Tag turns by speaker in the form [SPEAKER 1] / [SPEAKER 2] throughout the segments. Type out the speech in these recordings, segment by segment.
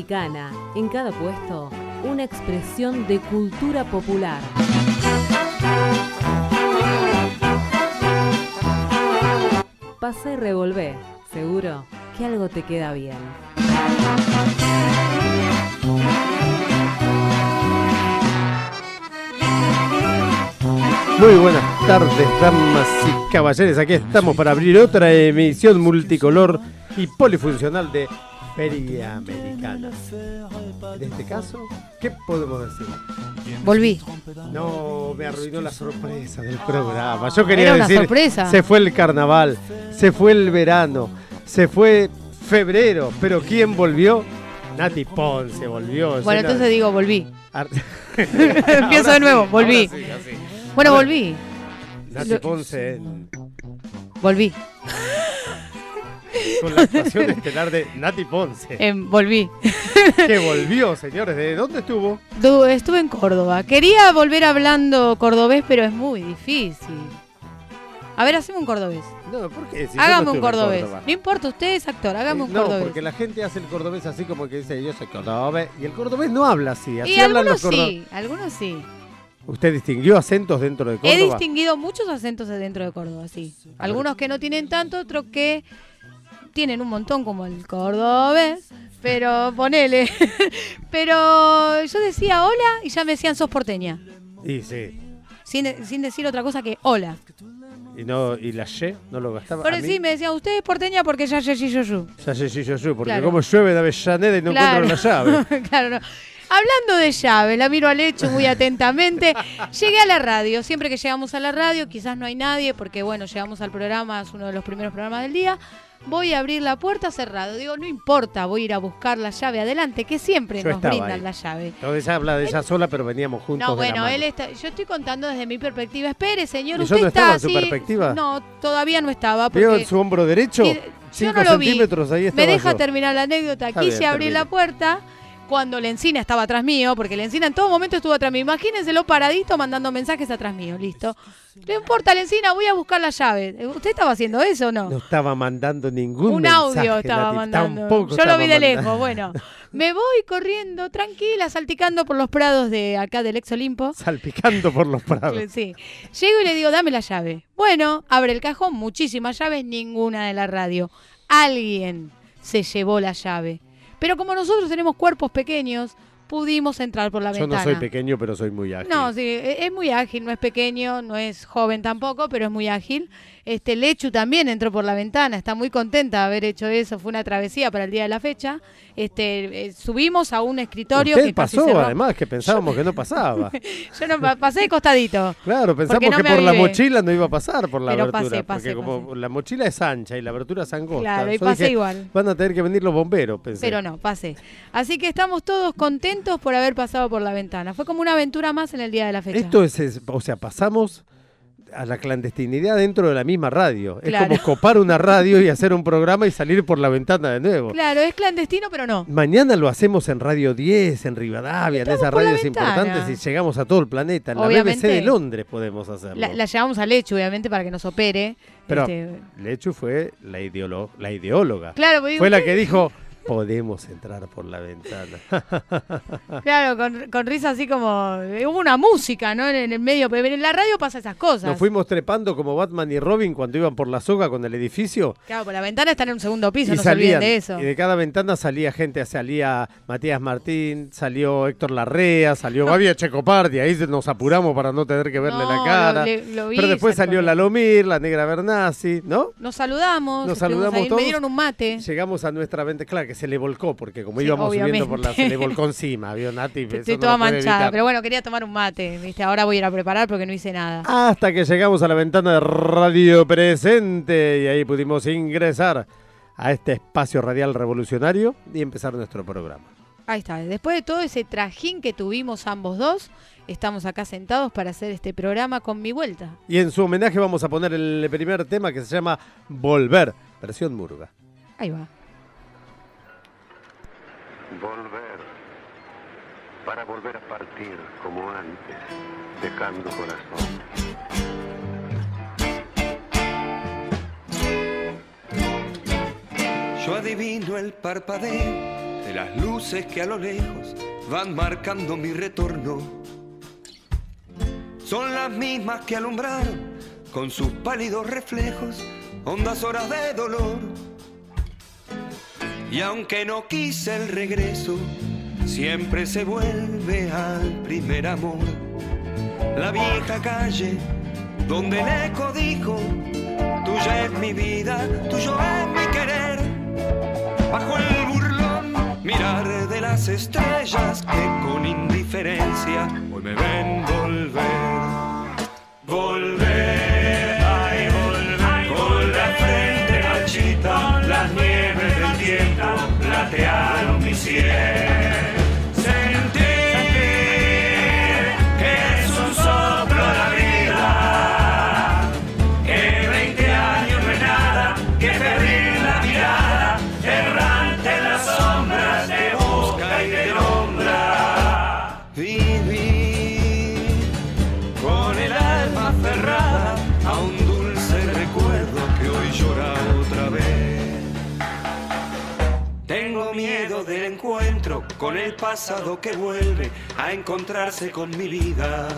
[SPEAKER 1] Americana. En cada puesto, una expresión de cultura popular. Pasa y revolvé. Seguro que algo te queda bien.
[SPEAKER 2] Muy buenas tardes, damas y caballeros. Aquí estamos para abrir otra emisión multicolor y polifuncional de Feria Americana. En este caso, ¿qué podemos decir?
[SPEAKER 3] Volví.
[SPEAKER 2] No, me arruinó la sorpresa del programa. Yo quería
[SPEAKER 3] Era una
[SPEAKER 2] decir,
[SPEAKER 3] sorpresa.
[SPEAKER 2] se fue el carnaval, se fue el verano, se fue febrero, pero ¿quién volvió? Nati Ponce volvió.
[SPEAKER 3] Bueno, entonces digo, volví.
[SPEAKER 2] Empiezo
[SPEAKER 3] Empiezo de nuevo, volví. Bueno, volví.
[SPEAKER 2] Nati Ponce
[SPEAKER 3] Volví.
[SPEAKER 2] con la actuación estelar de Nati Ponce.
[SPEAKER 3] Volví.
[SPEAKER 2] Que volvió, señores. ¿De dónde estuvo?
[SPEAKER 3] Estuve en Córdoba. Quería volver hablando cordobés, pero es muy difícil. A ver, haceme un cordobés.
[SPEAKER 2] No, ¿por qué? Si
[SPEAKER 3] Hágame
[SPEAKER 2] yo no
[SPEAKER 3] un
[SPEAKER 2] estuve en
[SPEAKER 3] cordobés.
[SPEAKER 2] Córdoba.
[SPEAKER 3] No importa, usted es actor, hágame un
[SPEAKER 2] No,
[SPEAKER 3] cordobés.
[SPEAKER 2] porque la gente hace el cordobés así como que dice, yo soy cordobés. Y el cordobés no habla así. Así
[SPEAKER 3] Y
[SPEAKER 2] hablan
[SPEAKER 3] algunos
[SPEAKER 2] los
[SPEAKER 3] sí, algunos sí.
[SPEAKER 2] ¿Usted distinguió acentos dentro de Córdoba?
[SPEAKER 3] He distinguido muchos acentos dentro de Córdoba, sí. Algunos que no tienen tanto, otros que tienen un montón, como el cordobés. Pero ponele. Pero yo decía hola y ya me decían sos porteña.
[SPEAKER 2] Y sí.
[SPEAKER 3] Sin decir otra cosa que hola.
[SPEAKER 2] Y la Y no lo gastaba.
[SPEAKER 3] Pero sí, me decían, usted es porteña porque ya yo.
[SPEAKER 2] Ya sé, yo, porque
[SPEAKER 3] Claro.
[SPEAKER 2] como llueve de Avellaneda y no encuentro la llave.
[SPEAKER 3] Claro, no. Hablando de llave, la miro a Lechu muy atentamente. Llegué a la radio. Siempre que llegamos a la radio, quizás no hay nadie, porque bueno, llegamos al programa, es uno de los primeros programas del día. Voy a abrir la puerta cerrado. Digo, no importa, voy a ir a buscar la llave adelante, que siempre
[SPEAKER 2] Yo
[SPEAKER 3] nos
[SPEAKER 2] estaba
[SPEAKER 3] brindan
[SPEAKER 2] ahí.
[SPEAKER 3] la llave.
[SPEAKER 2] Entonces ella habla de ella sola, pero veníamos juntos.
[SPEAKER 3] No,
[SPEAKER 2] de la
[SPEAKER 3] bueno,
[SPEAKER 2] mano.
[SPEAKER 3] yo estoy contando desde mi perspectiva. Espere, señor,
[SPEAKER 2] ¿Y
[SPEAKER 3] usted
[SPEAKER 2] yo no
[SPEAKER 3] está
[SPEAKER 2] estaba en su
[SPEAKER 3] así.
[SPEAKER 2] perspectiva?
[SPEAKER 3] No, todavía no estaba.
[SPEAKER 2] ¿Veo
[SPEAKER 3] Porque
[SPEAKER 2] en su hombro derecho?
[SPEAKER 3] yo
[SPEAKER 2] 5
[SPEAKER 3] no lo vi.
[SPEAKER 2] centímetros, ahí estaba
[SPEAKER 3] Me deja
[SPEAKER 2] yo.
[SPEAKER 3] terminar la anécdota.
[SPEAKER 2] Está
[SPEAKER 3] Quise
[SPEAKER 2] bien,
[SPEAKER 3] abrir
[SPEAKER 2] termine.
[SPEAKER 3] la puerta cuando Lencina estaba atrás mío, porque Lencina en todo momento estuvo atrás mío. Imagínenselo paradito mandando mensajes atrás mío, listo. No importa, Lencina, voy a buscar la llave. ¿Usted estaba haciendo eso o no?
[SPEAKER 2] No estaba mandando ningún
[SPEAKER 3] Un
[SPEAKER 2] mensaje.
[SPEAKER 3] audio estaba
[SPEAKER 2] Nati,
[SPEAKER 3] mandando.
[SPEAKER 2] tampoco
[SPEAKER 3] Yo lo vi de
[SPEAKER 2] estaba
[SPEAKER 3] lejos. Bueno, me voy corriendo, tranquila, salticando por los prados de acá del Ex Olimpo.
[SPEAKER 2] Salpicando por los prados.
[SPEAKER 3] Sí. Llego y le digo, dame la llave. Bueno, abre el cajón, muchísimas llaves, ninguna de la radio. Alguien se llevó la llave. Pero como nosotros tenemos cuerpos pequeños, pudimos entrar por la
[SPEAKER 2] Yo
[SPEAKER 3] ventana.
[SPEAKER 2] no soy pequeño, pero soy muy ágil.
[SPEAKER 3] No, sí, es muy ágil, no es pequeño, no es joven tampoco, pero es muy ágil. Lechu también entró por la ventana, está muy contenta de haber hecho eso, fue una travesía para el día de la fecha. Subimos a un escritorio
[SPEAKER 2] Usted
[SPEAKER 3] que casi
[SPEAKER 2] pasó,
[SPEAKER 3] cerró.
[SPEAKER 2] además, que pensábamos que no pasaba.
[SPEAKER 3] Yo no pasé de costadito.
[SPEAKER 2] Claro, pensamos
[SPEAKER 3] Porque no
[SPEAKER 2] que
[SPEAKER 3] me
[SPEAKER 2] por la
[SPEAKER 3] avivé.
[SPEAKER 2] mochila no iba a pasar por la
[SPEAKER 3] Pero
[SPEAKER 2] abertura.
[SPEAKER 3] pasé.
[SPEAKER 2] Porque como la mochila es ancha y la abertura es angosta.
[SPEAKER 3] Claro, y
[SPEAKER 2] yo
[SPEAKER 3] pasé
[SPEAKER 2] dije,
[SPEAKER 3] igual.
[SPEAKER 2] Van a tener que venir los bomberos, pensé.
[SPEAKER 3] Pero no, pasé. Así que estamos todos contentos por haber pasado por la ventana. Fue como una aventura más en el día de la fecha.
[SPEAKER 2] Esto o sea, pasamos a la clandestinidad dentro de la misma radio.
[SPEAKER 3] Claro.
[SPEAKER 2] Es como copar una radio y hacer un programa y salir por la ventana de nuevo.
[SPEAKER 3] Claro, es clandestino, pero no.
[SPEAKER 2] Mañana lo hacemos en Radio 10, en Rivadavia, en esas
[SPEAKER 3] por la
[SPEAKER 2] radios
[SPEAKER 3] ventana.
[SPEAKER 2] importantes y llegamos a todo el planeta. En
[SPEAKER 3] Obviamente.
[SPEAKER 2] la BBC de Londres podemos hacerlo.
[SPEAKER 3] La llevamos a Lechu, obviamente, para que nos opere.
[SPEAKER 2] Pero Lechu fue la ideóloga.
[SPEAKER 3] Claro, porque
[SPEAKER 2] Fue la que dijo, podemos entrar por la ventana.
[SPEAKER 3] Claro, con risa así como... Hubo una música, ¿no? En el medio. Pero en la radio pasa esas cosas.
[SPEAKER 2] Nos fuimos trepando como Batman y Robin cuando iban por la soga con el edificio.
[SPEAKER 3] Claro, pues la ventana está en un segundo piso,
[SPEAKER 2] Y
[SPEAKER 3] no se olviden
[SPEAKER 2] salían,
[SPEAKER 3] de eso.
[SPEAKER 2] y de cada ventana salía gente, salía Matías Martín, salió Héctor Larrea, salió Babi Checopardi, ahí nos apuramos para no tener que verle la cara.
[SPEAKER 3] Lo vi,
[SPEAKER 2] pero después
[SPEAKER 3] salió
[SPEAKER 2] salió Lalomir, la Negra Bernasi, ¿no?
[SPEAKER 3] Nos saludamos.
[SPEAKER 2] Nos
[SPEAKER 3] estuvimos
[SPEAKER 2] saludamos
[SPEAKER 3] ahí,
[SPEAKER 2] todos.
[SPEAKER 3] Me dieron un mate.
[SPEAKER 2] Llegamos a nuestra ventana, claro que se le volcó, porque como
[SPEAKER 3] Sí,
[SPEAKER 2] íbamos
[SPEAKER 3] obviamente.
[SPEAKER 2] subiendo se le volcó encima, ¿vio, Nati? Eso
[SPEAKER 3] Estoy
[SPEAKER 2] no
[SPEAKER 3] toda
[SPEAKER 2] lo puede
[SPEAKER 3] manchada,
[SPEAKER 2] evitar.
[SPEAKER 3] pero bueno, quería tomar un mate, ¿viste? Ahora voy a ir a preparar porque no hice nada.
[SPEAKER 2] Hasta que llegamos a la ventana de Radio Presente y ahí pudimos ingresar a este espacio radial revolucionario y empezar nuestro programa.
[SPEAKER 3] Ahí está. Después de todo ese trajín que tuvimos ambos dos, estamos acá sentados para hacer este programa con mi vuelta.
[SPEAKER 2] Y en su homenaje vamos a poner el primer tema que se llama Volver, versión murga.
[SPEAKER 3] Ahí va.
[SPEAKER 4] Volver, para volver a partir como antes, dejando corazón.
[SPEAKER 5] Yo adivino el parpadeo de las luces que a lo lejos van marcando mi retorno. Son las mismas que alumbraron con sus pálidos reflejos hondas horas de dolor. Y aunque no quise el regreso, siempre se vuelve al primer amor. La vieja calle donde el eco dijo: tuya es mi vida, tuyo es mi querer. Bajo el burlón mirar de las estrellas que con indiferencia hoy me ven volver. Volver, ay, volver, con la frente marchita, las nieves del tiempo platearon mi cielo. Sentir que es un soplo la vida, que 20 años no es nada, que febril la mirada, errante en las sombras, te busca y te nombra. Vivir con el alma aferrada a un dulce recuerdo que hoy llora otra vez. Tengo miedo del encuentro con el pasado que vuelve a encontrarse con mi vida.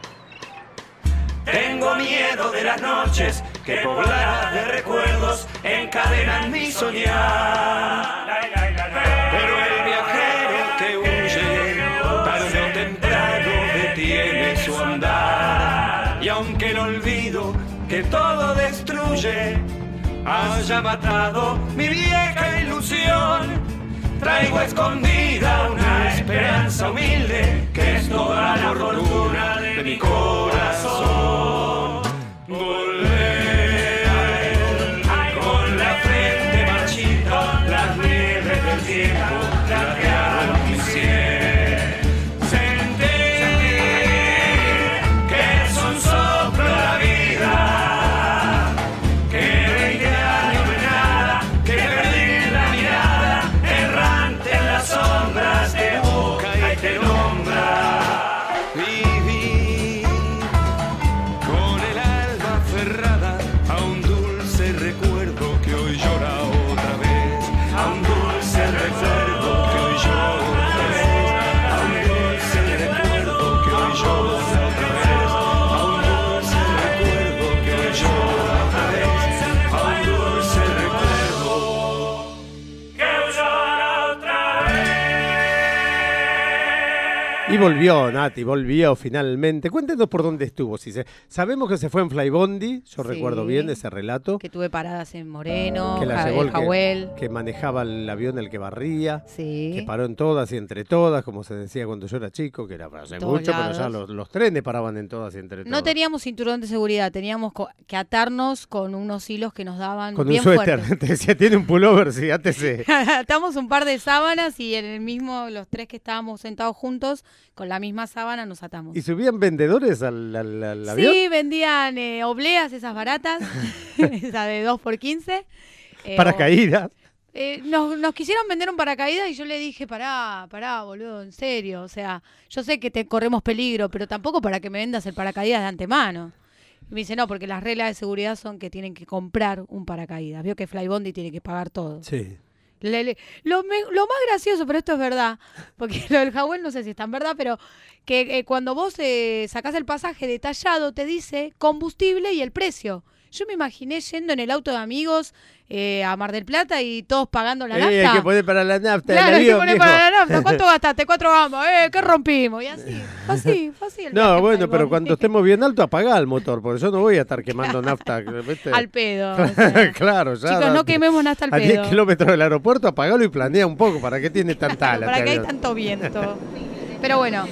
[SPEAKER 5] Tengo miedo de las noches que pobladas de recuerdos encadenan mi soñar. Pero el viajero que huye tarde o temprano detiene su andar. Y aunque el olvido que todo destruye haya matado mi vieja ilusión, traigo escondida una esperanza humilde que es toda la fortuna de mi corazón. Volver con la frente marchita, las nieves del tiempo platearon mi cielo. Sentir que es un soplo la vida, que 20 años no es nada, que perdí la mirada, errante en las sombras, te busca y te nombra. Vivir con el alma aferrada a un dulce recuerdo que hoy llora otra vez, a un dulce recuerdo que hoy llora otra vez, a un dulce recuerdo que hoy llora otra vez, a un dulce recuerdo que hoy llora otra vez, a un dulce recuerdo que hoy llora otra vez.
[SPEAKER 2] Y volvió, Nati, volvió finalmente. Cuéntenos por dónde estuvo. Sabemos que se fue en Flybondi, yo
[SPEAKER 3] Sí.
[SPEAKER 2] recuerdo bien ese relato.
[SPEAKER 3] Que tuve paradas en Moreno,
[SPEAKER 2] Que la llevó el
[SPEAKER 3] Jahuel.
[SPEAKER 2] que manejaba el avión el que barría.
[SPEAKER 3] Sí.
[SPEAKER 2] Que paró en todas y entre todas, como se decía cuando yo era chico, que era hace
[SPEAKER 3] Todos
[SPEAKER 2] mucho, pero ya
[SPEAKER 3] lados.
[SPEAKER 2] los trenes paraban en todas y entre todas.
[SPEAKER 3] No teníamos cinturón de seguridad, teníamos que atarnos con unos hilos que nos daban
[SPEAKER 2] Con un
[SPEAKER 3] bien
[SPEAKER 2] suéter,
[SPEAKER 3] fuertes.
[SPEAKER 2] te decía, tiene un pullover, sí, átese.
[SPEAKER 3] Atamos un par de sábanas y en el mismo, los tres que estábamos sentados juntos, con la misma sábana nos atamos.
[SPEAKER 2] ¿Y subían vendedores al avión?
[SPEAKER 3] Sí, vendían obleas, esas baratas, esa de 2x15.
[SPEAKER 2] Paracaídas.
[SPEAKER 3] Nos quisieron vender un paracaídas y yo le dije, pará, boludo, en serio. O sea, yo sé que te corremos peligro, pero tampoco para que me vendas el paracaídas de antemano. Y me dice, no, porque las reglas de seguridad son que tienen que comprar un paracaídas. Vio que Flybondi tiene que pagar todo.
[SPEAKER 2] Sí.
[SPEAKER 3] Lo más gracioso, pero esto es verdad, porque lo del Jahuel no sé si es tan verdad, pero que cuando vos sacás el pasaje detallado te dice combustible y el precio. Yo me imaginé yendo en el auto de amigos a Mar del Plata y todos pagando la nafta.
[SPEAKER 2] Hay que poner para la nafta.
[SPEAKER 3] Claro,
[SPEAKER 2] el
[SPEAKER 3] hay que
[SPEAKER 2] avión,
[SPEAKER 3] poner
[SPEAKER 2] viejo.
[SPEAKER 3] para la nafta. ¿Cuánto gastaste? 4 gambas. ¿Qué rompimos? Y así. Fue así el
[SPEAKER 2] No,
[SPEAKER 3] viaje
[SPEAKER 2] bueno,
[SPEAKER 3] Flybondi.
[SPEAKER 2] pero cuando estemos bien alto, apagá el motor, porque yo no voy a estar quemando nafta. ¿viste?
[SPEAKER 3] Al pedo. o sea.
[SPEAKER 2] Claro, ya.
[SPEAKER 3] Chicos, no quememos nafta al
[SPEAKER 2] A 10
[SPEAKER 3] pedo.
[SPEAKER 2] kilómetros del aeropuerto, apagalo y planea un poco. ¿Para qué tiene tanta ala?
[SPEAKER 3] Para
[SPEAKER 2] este
[SPEAKER 3] que hay
[SPEAKER 2] avión?
[SPEAKER 3] tanto viento. Pero bueno,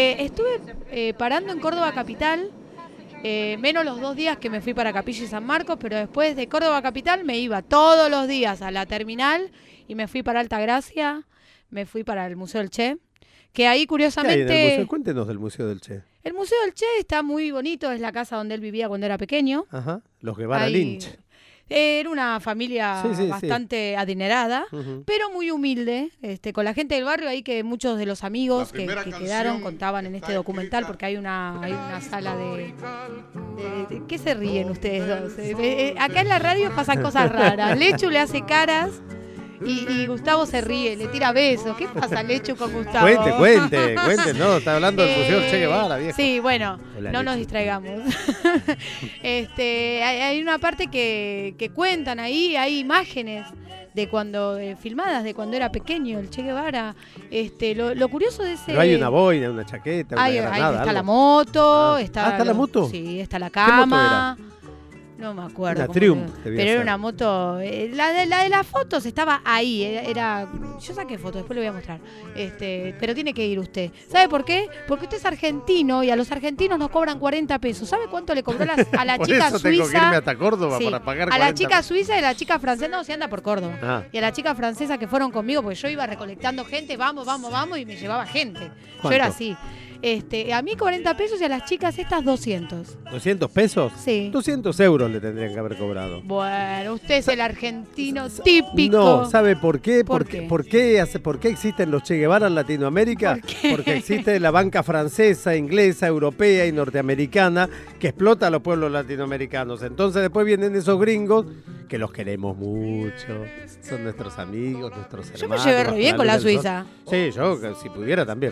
[SPEAKER 3] estuve parando en Córdoba Capital, menos los 2 días que me fui para Capilla y San Marcos, pero después de Córdoba Capital me iba todos los días a la terminal y me fui para Altagracia, me fui para el Museo del Che, que ahí
[SPEAKER 2] ¿Qué hay en
[SPEAKER 3] curiosamente...
[SPEAKER 2] el museo? Cuéntenos del Museo del Che.
[SPEAKER 3] El Museo del Che está muy bonito, es la casa donde él vivía cuando era pequeño.
[SPEAKER 2] Ajá, los Guevara
[SPEAKER 3] Ahí-
[SPEAKER 2] Lynch.
[SPEAKER 3] Era una familia
[SPEAKER 2] Sí, sí, sí.
[SPEAKER 3] bastante adinerada,
[SPEAKER 2] Ujú.
[SPEAKER 3] pero muy humilde, con la gente del barrio ahí que muchos de los amigos
[SPEAKER 6] La
[SPEAKER 3] que
[SPEAKER 6] primera
[SPEAKER 3] quedaron
[SPEAKER 6] canción
[SPEAKER 3] contaban en este
[SPEAKER 6] está
[SPEAKER 3] documental
[SPEAKER 6] escrita
[SPEAKER 3] porque hay una sala de ¿qué se ríen ustedes dos? Acá en la radio pasan cosas raras. Lechu le hace caras Y Gustavo se ríe, le tira besos. ¿Qué pasa, Lechu, con Gustavo?
[SPEAKER 2] Cuente, no, está hablando del Museo Che Guevara, viejo.
[SPEAKER 3] Sí, bueno,
[SPEAKER 2] Hola,
[SPEAKER 3] no nos
[SPEAKER 2] Lechu.
[SPEAKER 3] distraigamos. Hay una parte que cuentan ahí, hay imágenes de cuando filmadas de cuando era pequeño el Che Guevara. Lo curioso de ese...
[SPEAKER 2] Pero hay una boina, una chaqueta, una
[SPEAKER 3] ahí
[SPEAKER 2] granada,
[SPEAKER 3] está
[SPEAKER 2] algo.
[SPEAKER 3] la moto,
[SPEAKER 2] ¿está la moto?
[SPEAKER 3] Sí, está la
[SPEAKER 2] ¿Qué moto
[SPEAKER 3] cama. No me acuerdo.
[SPEAKER 2] Una
[SPEAKER 3] cómo
[SPEAKER 2] Triumph,
[SPEAKER 3] era.
[SPEAKER 2] debía
[SPEAKER 3] Pero era
[SPEAKER 2] ser.
[SPEAKER 3] una moto. La de las fotos estaba ahí. Yo saqué fotos, después le voy a mostrar. Pero tiene que ir usted. ¿Sabe por qué? Porque usted es argentino y a los argentinos nos cobran 40 pesos. ¿Sabe cuánto le cobró a la
[SPEAKER 2] Por
[SPEAKER 3] chica
[SPEAKER 2] eso tengo que irme
[SPEAKER 3] suiza?
[SPEAKER 2] hasta Córdoba
[SPEAKER 3] Sí,
[SPEAKER 2] para pagar
[SPEAKER 3] a la
[SPEAKER 2] 40
[SPEAKER 3] chica suiza y a la chica francesa, no, se anda por Córdoba.
[SPEAKER 2] Ah.
[SPEAKER 3] Y a la chica francesa que fueron conmigo, porque yo iba recolectando gente, vamos, y me llevaba gente. Yo
[SPEAKER 2] ¿Cuánto?
[SPEAKER 3] era así. A mí 40 pesos y a las chicas estas 200.
[SPEAKER 2] ¿200 pesos?
[SPEAKER 3] Sí.
[SPEAKER 2] 200 euros le tendrían que haber cobrado.
[SPEAKER 3] Bueno, usted es el argentino típico.
[SPEAKER 2] No, ¿sabe por qué?
[SPEAKER 3] ¿Por
[SPEAKER 2] ¿Por qué existen los Che Guevara en Latinoamérica?
[SPEAKER 3] ¿Por qué?
[SPEAKER 2] Porque existe la banca francesa, inglesa, europea y norteamericana que explota a los pueblos latinoamericanos. Entonces después vienen esos gringos que los queremos mucho, son nuestros amigos, nuestros hermanos.
[SPEAKER 3] Yo me llevé re bien con la
[SPEAKER 2] luz del
[SPEAKER 3] Suiza.
[SPEAKER 2] sol. Sí, yo si pudiera también.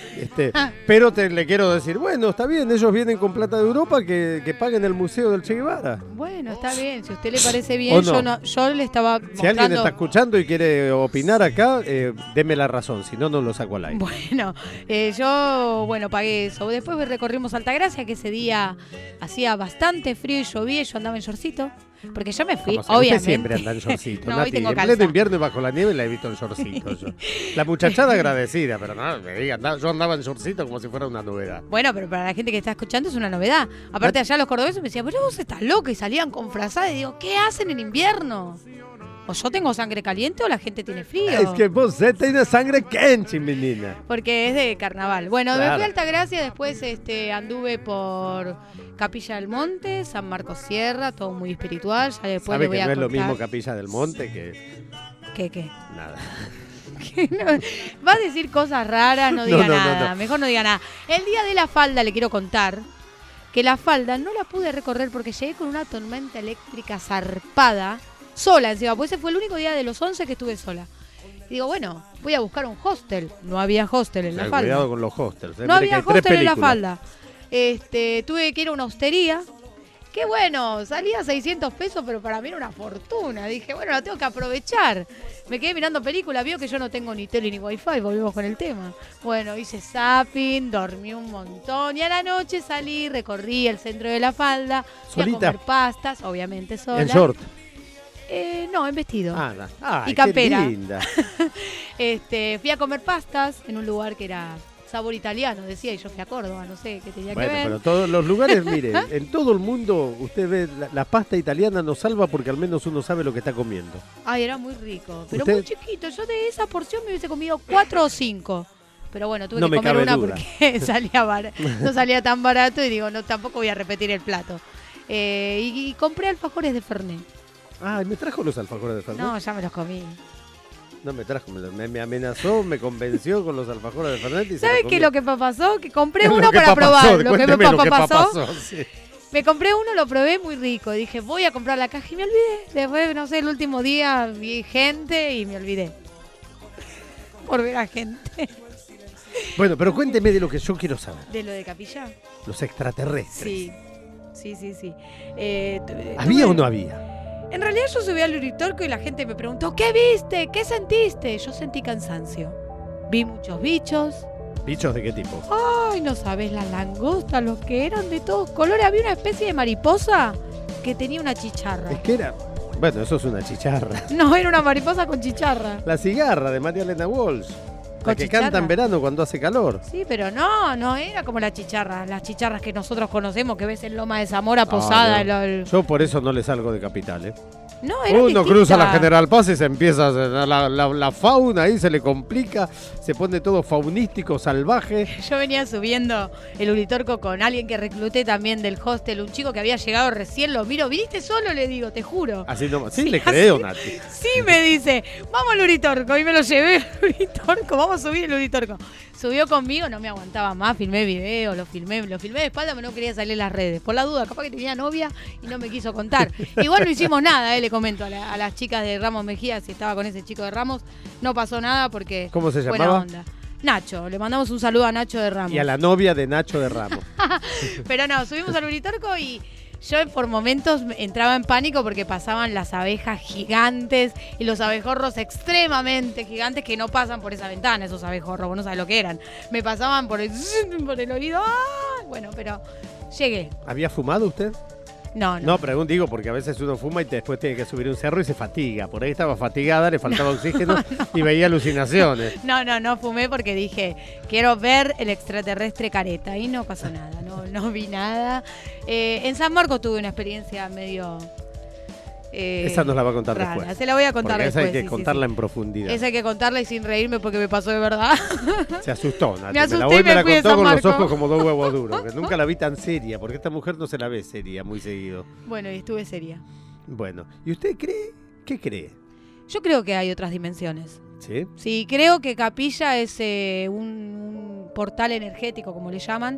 [SPEAKER 2] Pero le quiero decir, bueno, está bien, ellos vienen con plata de Europa, que paguen el museo del Che Guevara.
[SPEAKER 3] Bueno, está bien. Si a usted le parece
[SPEAKER 2] ¿O
[SPEAKER 3] bien,
[SPEAKER 2] no?
[SPEAKER 3] yo le estaba
[SPEAKER 2] Si
[SPEAKER 3] mostrando...
[SPEAKER 2] alguien está escuchando y quiere opinar acá, deme la razón, si no, no lo saco al aire.
[SPEAKER 3] Bueno, yo pagué eso. Después recorrimos Altagracia, que ese día hacía bastante frío y llovía y yo andaba en shortcito. Porque yo me fui,
[SPEAKER 2] Como sea,
[SPEAKER 3] obviamente.
[SPEAKER 2] Usted siempre anda en shortcito,
[SPEAKER 3] No,
[SPEAKER 2] Nati.
[SPEAKER 3] hoy tengo
[SPEAKER 2] En
[SPEAKER 3] calza.
[SPEAKER 2] pleno invierno y bajo la nieve la he visto en shortcito yo. La muchachada agradecida, pero no me digan, yo andaba en shortcito como si fuera una novedad.
[SPEAKER 3] Bueno, pero para la gente que está escuchando es una novedad. Aparte allá los cordobeses me decían, pero vos estás loca, y salían con frazadas y digo, ¿qué hacen en invierno? O yo tengo sangre caliente o la gente tiene frío.
[SPEAKER 2] Es que vos tenés sangre quente, menina.
[SPEAKER 3] Porque es de carnaval. Bueno, me
[SPEAKER 2] Claro.
[SPEAKER 3] fui a Altagracia, después anduve por Capilla del Monte, San Marcos Sierra, todo muy espiritual. Ya después
[SPEAKER 2] ¿Sabe
[SPEAKER 3] le voy
[SPEAKER 2] que
[SPEAKER 3] a
[SPEAKER 2] no es lo
[SPEAKER 3] contar.
[SPEAKER 2] mismo Capilla del Monte que
[SPEAKER 3] ¿Qué?
[SPEAKER 2] nada?
[SPEAKER 3] No, va a decir cosas raras, no diga
[SPEAKER 2] No,
[SPEAKER 3] nada.
[SPEAKER 2] no.
[SPEAKER 3] Mejor no diga nada. El día de la falda le quiero contar que la falda no la pude recorrer porque llegué con una tormenta eléctrica zarpada, sola encima, pues ese fue el único día de los 11 que estuve sola. Y digo, bueno, voy a buscar un hostel. No había hostel en la falda.
[SPEAKER 2] Cuidado con los hostels.
[SPEAKER 3] No
[SPEAKER 2] Mire que
[SPEAKER 3] había
[SPEAKER 2] hay tres
[SPEAKER 3] hostel en la
[SPEAKER 2] películas.
[SPEAKER 3] falda. Tuve que ir a una hostería. Qué bueno, salía 600 pesos, pero para mí era una fortuna. Dije, bueno, la tengo que aprovechar. Me quedé mirando películas, vio que yo no tengo ni tele ni wifi, volvimos con el tema. Bueno, hice zapping, dormí un montón y a la noche salí, recorrí el centro de la falda, fui a
[SPEAKER 2] ¿Solita?
[SPEAKER 3] comer pastas, obviamente sola.
[SPEAKER 2] En short.
[SPEAKER 3] No, en vestido.
[SPEAKER 2] Ay,
[SPEAKER 3] Y campera.
[SPEAKER 2] Qué linda.
[SPEAKER 3] Fui a comer pastas en un lugar que era sabor italiano, decía, y yo fui a Córdoba, no sé qué tenía
[SPEAKER 2] Bueno,
[SPEAKER 3] que ver.
[SPEAKER 2] pero todos los lugares, mire, en todo el mundo usted ve la pasta italiana nos salva porque al menos uno sabe lo que está comiendo.
[SPEAKER 3] Ay, era muy rico, pero
[SPEAKER 2] ¿Usted?
[SPEAKER 3] muy chiquito. Yo de esa porción me hubiese comido 4 o 5. Pero bueno, tuve
[SPEAKER 2] No
[SPEAKER 3] que
[SPEAKER 2] me
[SPEAKER 3] comer
[SPEAKER 2] cabe
[SPEAKER 3] una
[SPEAKER 2] duda.
[SPEAKER 3] porque no salía tan barato y digo, no, tampoco voy a repetir el plato. Y compré alfajores de Fernet.
[SPEAKER 2] Ay, me trajo los alfajores de Fernet.
[SPEAKER 3] No, ya me los comí.
[SPEAKER 2] No me trajo, me amenazó, me convenció con los alfajores de Fernet y
[SPEAKER 3] ¿Sabes qué es lo que pasó? Que compré uno
[SPEAKER 2] Lo que
[SPEAKER 3] para probar.
[SPEAKER 2] pasó,
[SPEAKER 3] Lo que
[SPEAKER 2] cuénteme lo que
[SPEAKER 3] pasó.
[SPEAKER 2] pasó, sí.
[SPEAKER 3] Me compré uno, lo probé muy rico. Dije, voy a comprar la caja y me olvidé. Después, no sé, el último día vi gente y me olvidé. Por ver a gente.
[SPEAKER 2] Bueno, pero cuénteme de lo que yo quiero saber.
[SPEAKER 3] ¿De lo de Capilla?
[SPEAKER 2] Los extraterrestres.
[SPEAKER 3] Sí.
[SPEAKER 2] ¿Había o no había?
[SPEAKER 3] En realidad yo subí al Uritorco y la gente me preguntó, ¿qué viste? ¿Qué sentiste? Yo sentí cansancio. Vi muchos bichos.
[SPEAKER 2] ¿Bichos de qué tipo?
[SPEAKER 3] Ay, no sabes las langostas, los que eran de todos colores. Había una especie de mariposa que tenía una chicharra.
[SPEAKER 2] Es que era... Bueno, eso es una chicharra.
[SPEAKER 3] No, era una mariposa con chicharra.
[SPEAKER 2] La cigarra de María Elena Walsh. La
[SPEAKER 3] ¿Con
[SPEAKER 2] que
[SPEAKER 3] chicharra?
[SPEAKER 2] canta en verano cuando hace calor.
[SPEAKER 3] Sí, pero no era como la chicharra. Las chicharras que nosotros conocemos, que ves en Loma de Zamora, Posada.
[SPEAKER 2] Ah, no. Yo por eso no le salgo de Capital, ¿eh?
[SPEAKER 3] No, era
[SPEAKER 2] Uno
[SPEAKER 3] distinta.
[SPEAKER 2] cruza la General Paz y se empieza la fauna ahí, se le complica, se pone todo faunístico, salvaje.
[SPEAKER 3] Yo venía subiendo el Uritorco con alguien que recluté también del hostel, un chico que había llegado recién, lo miro, ¿viniste solo? Le digo, te juro.
[SPEAKER 2] Así no, sí,
[SPEAKER 3] Sí,
[SPEAKER 2] le
[SPEAKER 3] así.
[SPEAKER 2] creo, Nati.
[SPEAKER 3] Sí, me dice, vamos al Uritorco. Y me lo llevé al Uritorco, vamos a subir el Uritorco. Subió conmigo, no me aguantaba más, filmé video, lo filmé de espalda, pero no quería salir en las redes. Por la duda, capaz que tenía novia y no me quiso contar. Igual no hicimos nada, le comento a las chicas de Ramos Mejía si estaba con ese chico de Ramos. No pasó nada porque...
[SPEAKER 2] ¿Cómo se
[SPEAKER 3] buena
[SPEAKER 2] llamaba?
[SPEAKER 3] onda. Nacho, le mandamos un saludo a Nacho de Ramos.
[SPEAKER 2] Y a la novia de Nacho de Ramos.
[SPEAKER 3] Pero no, subimos al Uritorco y yo por momentos entraba en pánico porque pasaban las abejas gigantes y los abejorros extremadamente gigantes que no pasan por esa ventana, esos abejorros, vos no sabés lo que eran. Me pasaban por el oído. ¡Ah! Bueno, pero llegué.
[SPEAKER 2] ¿Había fumado usted?
[SPEAKER 3] No.
[SPEAKER 2] No, pero digo, porque a veces uno fuma y después tiene que subir un cerro y se fatiga. Por ahí estaba fatigada, le faltaba oxígeno y veía alucinaciones.
[SPEAKER 3] No fumé porque dije, quiero ver el extraterrestre careta. Y no pasó nada, no vi nada. En San Marcos tuve una experiencia medio...
[SPEAKER 2] esa nos la va a contar
[SPEAKER 3] rara.
[SPEAKER 2] después.
[SPEAKER 3] Se la voy a contar
[SPEAKER 2] porque
[SPEAKER 3] después.
[SPEAKER 2] Esa hay que contarla en profundidad.
[SPEAKER 3] Esa hay que contarla y sin reírme porque me pasó de verdad.
[SPEAKER 2] Se asustó, Nati.
[SPEAKER 3] Me asusté
[SPEAKER 2] voy
[SPEAKER 3] y me
[SPEAKER 2] la
[SPEAKER 3] fui de
[SPEAKER 2] contó
[SPEAKER 3] San
[SPEAKER 2] con los
[SPEAKER 3] Marcos.
[SPEAKER 2] ojos como dos huevos duros. Que nunca la vi tan seria, porque esta mujer no se la ve seria muy seguido.
[SPEAKER 3] Bueno, y estuve seria.
[SPEAKER 2] Bueno, ¿y usted cree? ¿Qué cree?
[SPEAKER 3] Yo creo que hay otras dimensiones.
[SPEAKER 2] ¿Sí?
[SPEAKER 3] Sí, creo que Capilla es un portal energético, como le llaman.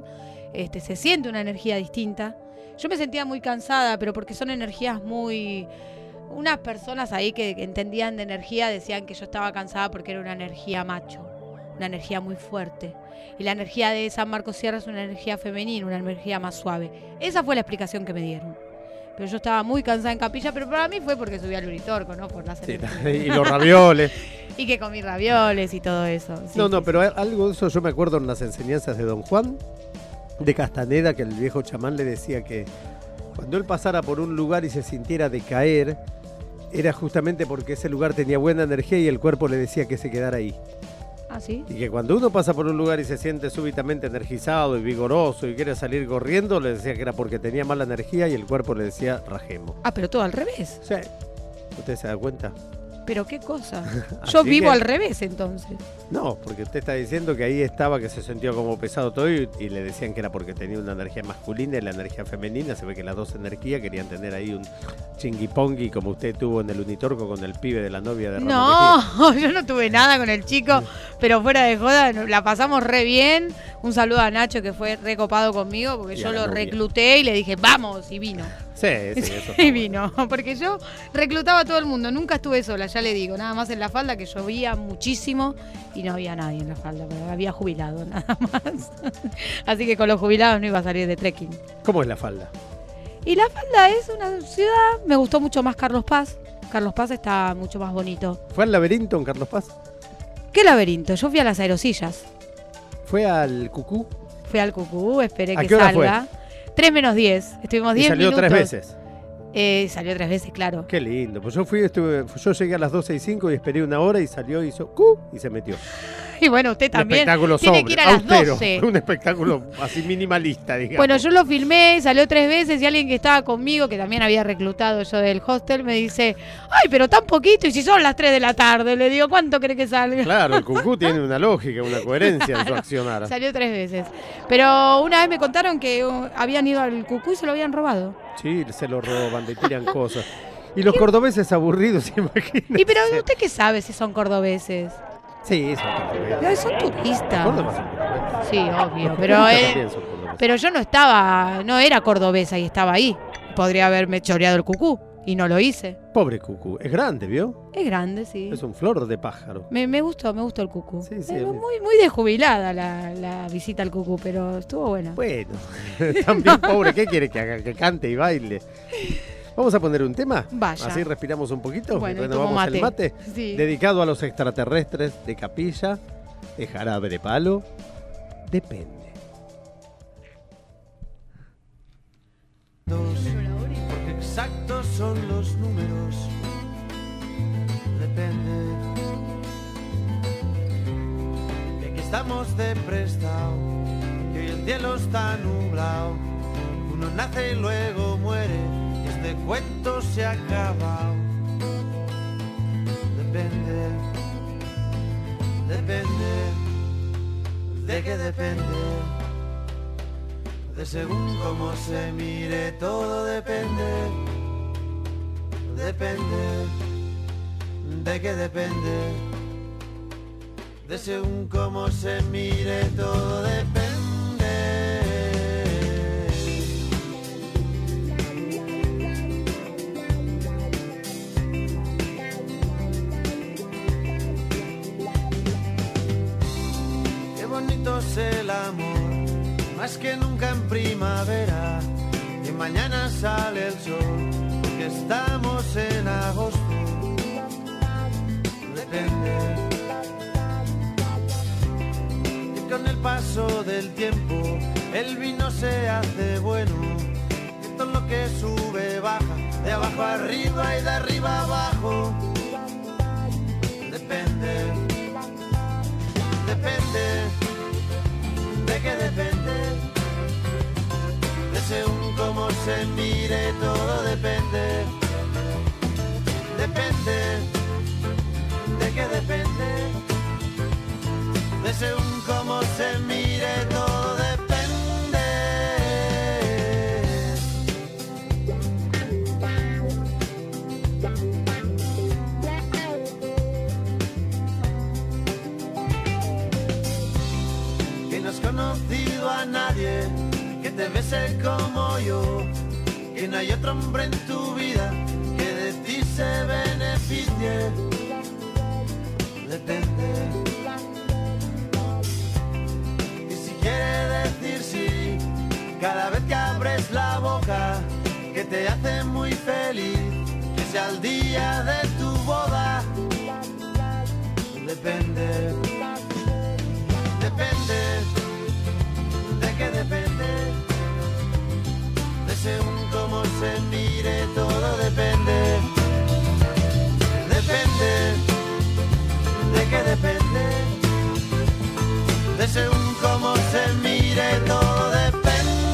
[SPEAKER 3] Se siente una energía distinta. Yo me sentía muy cansada, pero porque son energías muy... Unas personas ahí que entendían de energía decían que yo estaba cansada porque era una energía macho, una energía muy fuerte. Y la energía de San Marcos Sierra es una energía femenina, una energía más suave. Esa fue la explicación que me dieron. Pero yo estaba muy cansada en Capilla, pero para mí fue porque subí al Uritorco, ¿no? Por las
[SPEAKER 2] Sí,
[SPEAKER 3] energías.
[SPEAKER 2] y los ravioles.
[SPEAKER 3] Y que comí ravioles y todo eso. Sí,
[SPEAKER 2] no,
[SPEAKER 3] sí,
[SPEAKER 2] pero algo de eso yo me acuerdo en las enseñanzas de Don Juan de Castaneda, que el viejo chamán le decía que cuando él pasara por un lugar y se sintiera decaer, era justamente porque ese lugar tenía buena energía y el cuerpo le decía que se quedara ahí.
[SPEAKER 3] ¿Ah, sí?
[SPEAKER 2] Y que cuando uno pasa por un lugar y se siente súbitamente energizado y vigoroso y quiere salir corriendo, le decía que era porque tenía mala energía y el cuerpo le decía rajemos.
[SPEAKER 3] Ah, pero todo al revés.
[SPEAKER 2] Sí. ¿Usted se da cuenta?
[SPEAKER 3] ¿Pero qué cosa? Yo
[SPEAKER 2] Así
[SPEAKER 3] vivo
[SPEAKER 2] que-
[SPEAKER 3] al revés, entonces.
[SPEAKER 2] No, porque usted está diciendo que ahí estaba, que se sintió como pesado todo y le decían que era porque tenía una energía masculina y la energía femenina. Se ve que las dos energías querían tener ahí un chinguipongui como usted tuvo en el Unitorco con el pibe de la novia de Ramos Mejía.
[SPEAKER 3] No, yo no tuve nada con el chico, pero fuera de joda, la pasamos re bien. Un saludo a Nacho que fue recopado conmigo porque
[SPEAKER 2] Y
[SPEAKER 3] yo
[SPEAKER 2] a la
[SPEAKER 3] lo
[SPEAKER 2] novia.
[SPEAKER 3] recluté y le dije, vamos, y vino.
[SPEAKER 2] Sí, eso está
[SPEAKER 3] Y
[SPEAKER 2] bueno.
[SPEAKER 3] vino, porque yo reclutaba a todo el mundo, nunca estuve sola, ya le digo, nada más en la falda que llovía muchísimo y no había nadie en la falda, pero había jubilado nada más. Así que con los jubilados no iba a salir de trekking.
[SPEAKER 2] ¿Cómo es la falda?
[SPEAKER 3] Y la falda es una ciudad, me gustó mucho más Carlos Paz. Carlos Paz está mucho más bonito.
[SPEAKER 2] ¿Fue al laberinto en Carlos Paz?
[SPEAKER 3] ¿Qué laberinto? Yo fui a las aerosillas.
[SPEAKER 2] ¿Fue al Cucú?
[SPEAKER 3] Fui al Cucú, esperé
[SPEAKER 2] ¿A
[SPEAKER 3] que
[SPEAKER 2] qué hora
[SPEAKER 3] salga. 3 menos 10. Estuvimos
[SPEAKER 2] Y
[SPEAKER 3] 10
[SPEAKER 2] salió
[SPEAKER 3] minutos.
[SPEAKER 2] 3 veces.
[SPEAKER 3] Salió 3 veces, claro.
[SPEAKER 2] Qué lindo. Pues yo yo llegué a las 12:05 y esperé una hora y salió, hizo ¡cu! Y se metió.
[SPEAKER 3] Y bueno, usted
[SPEAKER 2] Un
[SPEAKER 3] también
[SPEAKER 2] espectáculo
[SPEAKER 3] tiene
[SPEAKER 2] sobre,
[SPEAKER 3] que ir a las
[SPEAKER 2] austero.
[SPEAKER 3] 12.
[SPEAKER 2] Un espectáculo así minimalista, digamos.
[SPEAKER 3] Bueno, yo lo filmé, salió 3 veces y alguien que estaba conmigo, que también había reclutado yo del hostel, me dice, ay, pero tan poquito y si son las 3 de la tarde. Le digo, ¿cuánto cree que salga?
[SPEAKER 2] Claro, el Cucú tiene una lógica, una coherencia en su accionar.
[SPEAKER 3] Salió 3 veces. Pero una vez me contaron que habían ido al Cucú y se lo habían robado.
[SPEAKER 2] Sí, se lo roban, le tiran cosas. Y los cordobeses aburridos, imagínate.
[SPEAKER 3] Y pero ¿usted qué sabe si son cordobeses?
[SPEAKER 2] Sí, son cordobeses.
[SPEAKER 3] No, son turistas.
[SPEAKER 2] Córdoba son cordobeses.
[SPEAKER 3] Sí, obvio.
[SPEAKER 2] Los
[SPEAKER 3] Pero,
[SPEAKER 2] turistas también son cordobeses.
[SPEAKER 3] pero yo no era cordobesa y estaba ahí. Podría haberme choreado el Cucú y no lo hice.
[SPEAKER 2] Pobre Cucú. Es grande, ¿vio?
[SPEAKER 3] Es grande, sí.
[SPEAKER 2] Es un flor de pájaro.
[SPEAKER 3] Me gustó el Cucú.
[SPEAKER 2] Sí, sí,
[SPEAKER 3] Muy de jubilada la visita al Cucú, pero estuvo buena.
[SPEAKER 2] Bueno, también pobre, ¿qué quiere que haga? Que cante y baile. ¿Vamos a poner un tema?
[SPEAKER 3] Vaya.
[SPEAKER 2] Así respiramos un poquito.
[SPEAKER 3] Bueno,
[SPEAKER 2] y
[SPEAKER 3] y tomo
[SPEAKER 2] vamos al
[SPEAKER 3] mate.
[SPEAKER 2] mate.
[SPEAKER 3] Sí.
[SPEAKER 2] Dedicado a los extraterrestres de Capilla, de Jarabe de Palo. Depende.
[SPEAKER 6] Porque exactos son los números. Depende. Que aquí estamos de prestado, que hoy el cielo está nublado. Uno nace y luego muere, y este cuento se ha acabado. Depende. Depende. ¿De qué depende? De según cómo se mire, todo depende. Depende. ¿De qué depende? De según cómo se mire, todo depende. más que nunca en primavera, y mañana sale el sol, que estamos en agosto. Depende. Y con el paso del tiempo, el vino se hace bueno. Y todo lo que sube baja, de abajo arriba y de arriba abajo. Depende. Depende. ¿De qué depende? De según cómo se mire, todo depende. Depende. ¿De qué depende? De según cómo se mire, todo depende. Que no has conocido a nadie que te bese como yo, que no hay otro hombre en tu vida que de ti se beneficie. Depende. Y si quiere decir sí, cada vez que abres la boca, que te hace muy feliz, que sea el día de tu boda. Depende. Depende. ¿De qué depende? De según cómo se mire, todo depende. Depende. ¿De qué depende? De según cómo se mire, todo depende.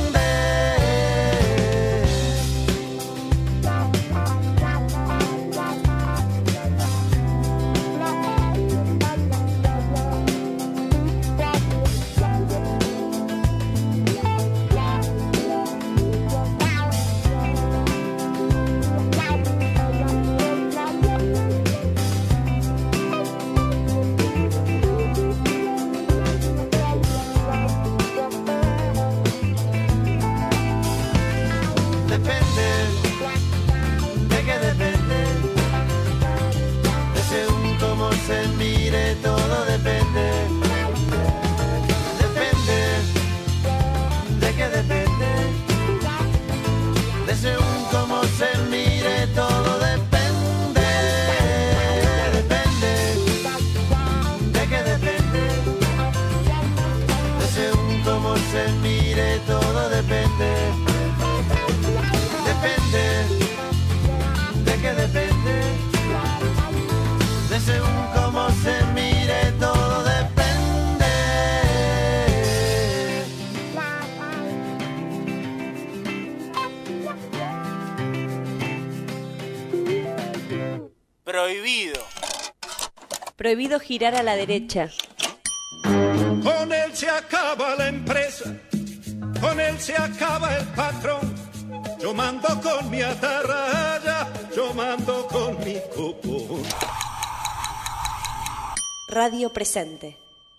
[SPEAKER 6] Se mire, todo depende. Depende. ¿De qué depende? De según cómo se mire, todo depende. Depende. ¿De qué depende? De según cómo se mire, todo depende. Depende. ¿De qué depende? De según cómo se mire, todo depende.
[SPEAKER 7] Prohibido.
[SPEAKER 8] Prohibido girar a la derecha.
[SPEAKER 5] Con él se acaba la empresa, con él se acaba el patrón. Yo mando con mi atarraya, yo mando con mi copón.
[SPEAKER 8] Radio Presente.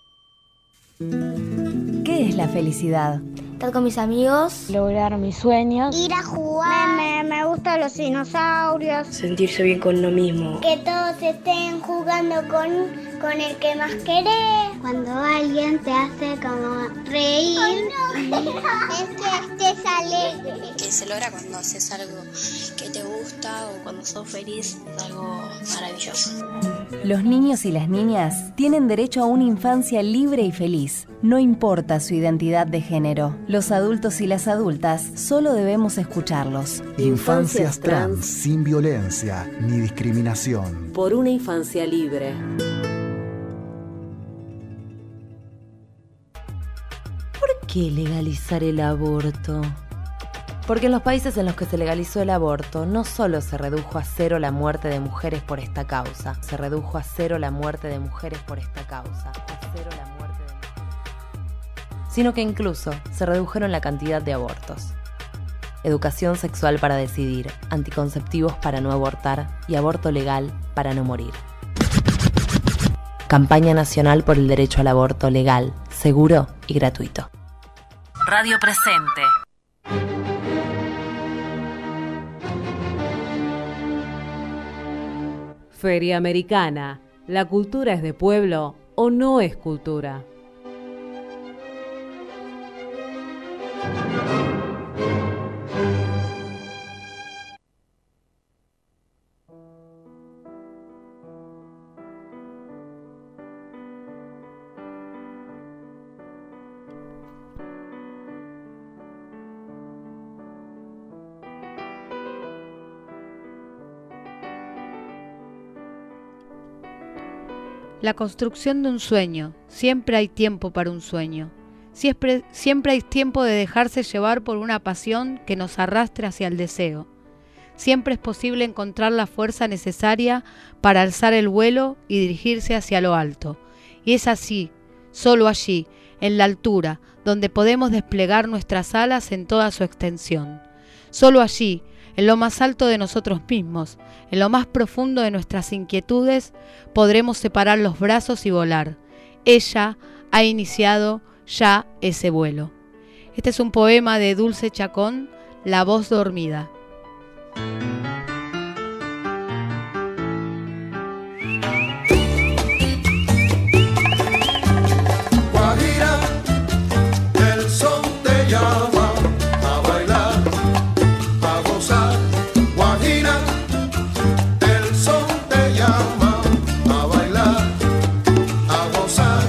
[SPEAKER 9] ¿Qué es la felicidad?
[SPEAKER 10] Estar con mis amigos,
[SPEAKER 11] lograr mis sueños,
[SPEAKER 10] ir a jugar, me gustan los dinosaurios,
[SPEAKER 12] sentirse bien con lo mismo,
[SPEAKER 10] que todos estén jugando con el que más querés, cuando alguien te hace como reír. ¡Ay, no! Es que estés alegre.
[SPEAKER 12] Que se logra cuando haces algo que te gusta o cuando sos feliz, es algo maravilloso.
[SPEAKER 9] Los niños y las niñas tienen derecho a una infancia libre y feliz. No importa su identidad de género. Los adultos y las adultas solo debemos escucharlos.
[SPEAKER 13] Infancias trans, sin violencia ni discriminación.
[SPEAKER 1] Por una infancia libre.
[SPEAKER 14] ¿Por qué legalizar el aborto? Porque en los países en los que se legalizó el aborto, no solo se redujo a cero la muerte de mujeres por esta causa, se redujo a cero la muerte de mujeres por esta causa, sino que incluso se redujeron la cantidad de abortos. Educación sexual para decidir, anticonceptivos para no abortar y aborto legal para no morir. Campaña Nacional por el Derecho al Aborto Legal, Seguro y Gratuito.
[SPEAKER 1] Radio Presente. Feria Americana. ¿La cultura es de pueblo o no es cultura?
[SPEAKER 3] La construcción de un sueño. Siempre hay tiempo para un sueño. Siempre hay tiempo de dejarse llevar por una pasión que nos arrastre hacia el deseo. Siempre es posible encontrar la fuerza necesaria para alzar el vuelo y dirigirse hacia lo alto. Y es así, solo allí, en la altura, donde podemos desplegar nuestras alas en toda su extensión. Solo allí, en lo más alto de nosotros mismos, en lo más profundo de nuestras inquietudes, podremos separar los brazos y volar. Ella ha iniciado ya ese vuelo. Este es un poema de Dulce Chacón, La voz dormida.
[SPEAKER 6] Guajira, el son te llama a bailar, a gozar. Guajira, el son te llama a bailar, a gozar.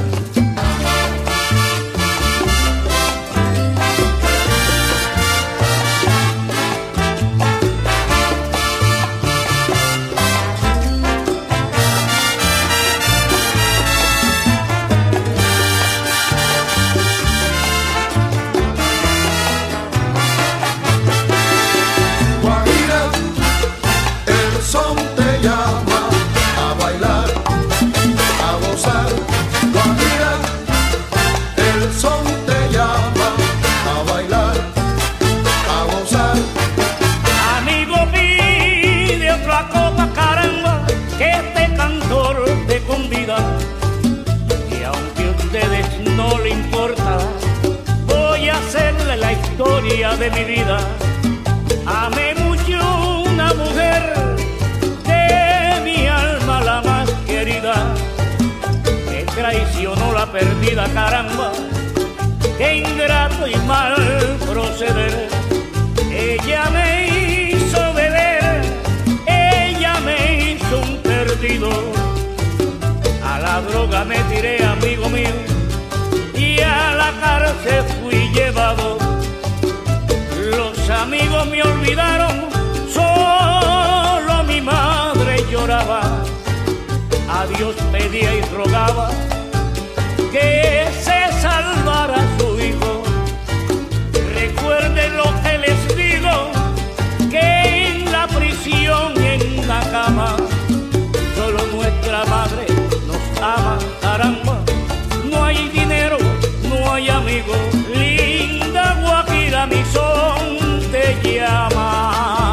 [SPEAKER 5] Y aunque a ustedes no le importa, voy a hacerle la historia de mi vida. Amé mucho una mujer, de mi alma la más querida, que traicionó la perdida, caramba, qué ingrato y mal proceder. Ella me hizo beber, ella me hizo un perdido. A la droga me tiré, amigo mío, y a la cárcel fui llevado. Los amigos me olvidaron, solo mi madre lloraba. A Dios pedía y rogaba que se salvara su hijo. Recuerden lo que les digo, que en la prisión y en la cama solo nuestra madre ama, caramba, no hay dinero, no hay amigo, linda Guajira, mi son te llama.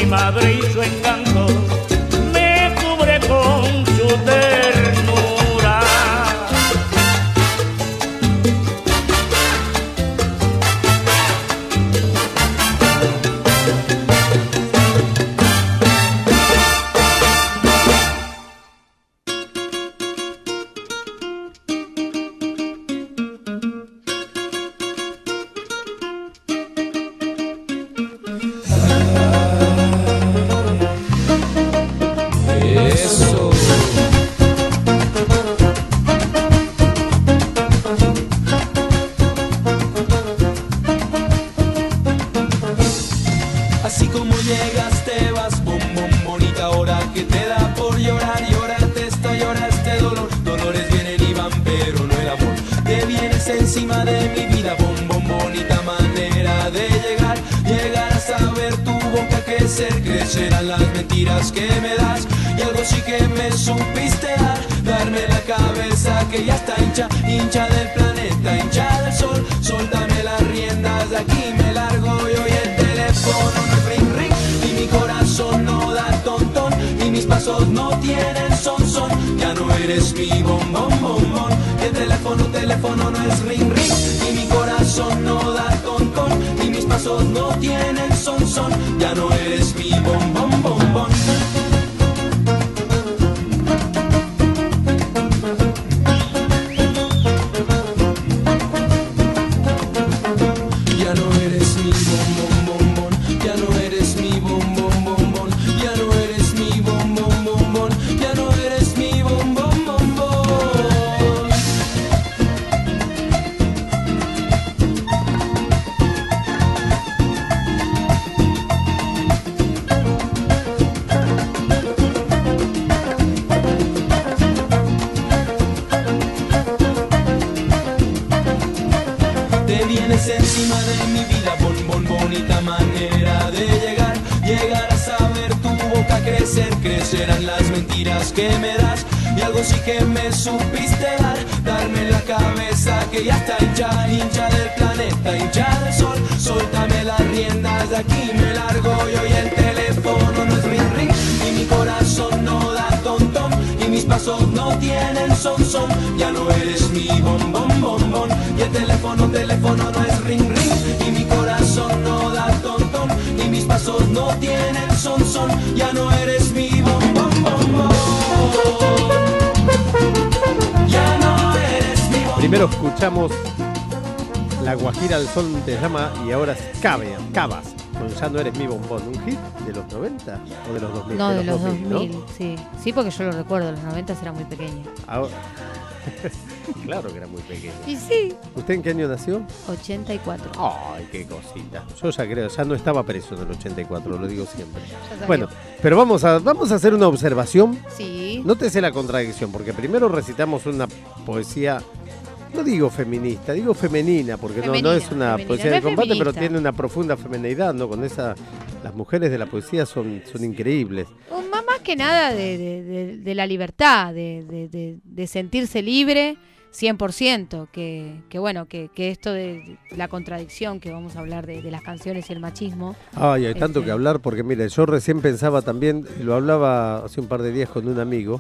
[SPEAKER 5] madre y su encanto me cubre con su ternura.
[SPEAKER 7] Así como llegas te vas, bom, bom, bonita hora que te da por llorar. Llorarte esta, llora este dolor. Dolores vienen y van, pero no el amor. Te vienes encima de mi vida, bom, bom, bonita manera de llegar. Llegar a saber tu boca crecer, crecerán las mentiras que me das. Y algo sí que me supiste dar, darme la cabeza que ya está hincha, hincha del planeta, hincha del sol. Soltame las riendas, de aquí me largo yo y el teléfono no es ring ring, y mi corazón no da tontón, y mis pasos no tienen son son. Ya no eres mi bombón bombón, y el teléfono no es ring ring, y mi corazón no da tontón, y mis pasos no tienen son son. Ya no eres mi bombón bombón. Encima de mi vida, bon, bon, bonita manera de llegar. Llegar a saber tu boca crecer, crecerán las mentiras que me das. Y algo sí que me supiste dar, darme la cabeza que ya está hincha, hincha del planeta, hincha del sol. Soltame las riendas, de aquí me largo yo y el teléfono no es ring ring, y mi corazón no da tontón, y mis pasos no tienen son son. Ya no eres mi bombón bombón, y el teléfono no es ring ring, y mi corazón no da tontón, y mis pasos no tienen son son. Ya no eres mi bombón bombón. Ya no eres mi bombón.
[SPEAKER 2] Primero escuchamos La Guajira al Sol te llama y ahora es Cabas. Con Ya no eres mi bombón, un hit de los 90 o de los 2000.
[SPEAKER 3] No, de los 2000,
[SPEAKER 2] ¿no?
[SPEAKER 3] sí. Sí, porque yo lo recuerdo, los 90 era muy pequeña.
[SPEAKER 2] Ahora, claro que era muy pequeña.
[SPEAKER 3] Y sí.
[SPEAKER 2] ¿Usted en qué año nació?
[SPEAKER 3] 84.
[SPEAKER 2] Ay, qué cosita. Yo ya creo, ya no estaba preso en el 84, lo digo siempre. Bueno, pero vamos a hacer una observación.
[SPEAKER 3] Sí.
[SPEAKER 2] Nótese la contradicción, porque primero recitamos una poesía, no digo feminista, digo femenina, porque no es una poesía de combate, pero tiene una profunda feminidad, ¿no? Con esa, las mujeres de la poesía son increíbles.
[SPEAKER 3] Más que nada de la libertad, de sentirse libre 100%, que bueno, que esto de la contradicción que vamos a hablar de las canciones y el machismo.
[SPEAKER 2] Ay, hay tanto que hablar, porque mire, yo recién pensaba también, lo hablaba hace un par de días con un amigo,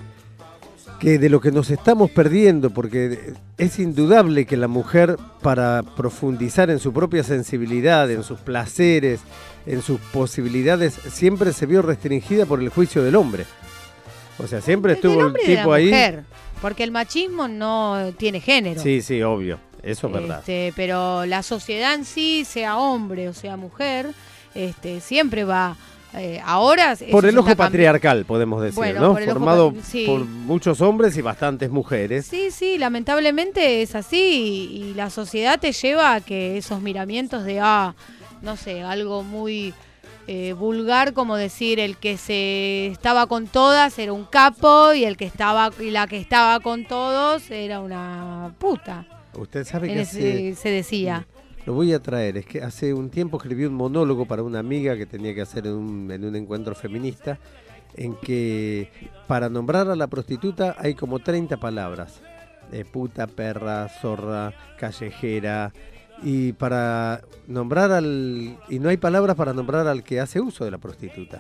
[SPEAKER 2] que de lo que nos estamos perdiendo, porque es indudable que la mujer, para profundizar en su propia sensibilidad, en sus placeres, en sus posibilidades, siempre se vio restringida por el juicio del hombre. O sea, siempre estuvo el tipo ahí.
[SPEAKER 3] Mujer, porque el machismo no tiene género.
[SPEAKER 2] Sí, obvio, eso es verdad.
[SPEAKER 3] Pero la sociedad en sí, sea hombre o sea mujer, siempre va... ahora
[SPEAKER 2] por el ojo patriarcal, podemos decir, bueno, ¿no? Formado
[SPEAKER 3] sí,
[SPEAKER 2] por muchos hombres y bastantes mujeres.
[SPEAKER 3] Sí, lamentablemente es así, y la sociedad te lleva a que esos miramientos de, no sé, algo muy vulgar, como decir, el que se estaba con todas era un capo, y la que estaba con todos era una puta.
[SPEAKER 2] Usted sabe que
[SPEAKER 3] se decía.
[SPEAKER 2] Lo voy a traer, es que hace un tiempo escribí un monólogo para una amiga que tenía que hacer en un encuentro feminista, en que para nombrar a la prostituta hay como 30 palabras. Puta, perra, zorra, callejera, Y para nombrar y no hay palabras para nombrar al que hace uso de la prostituta.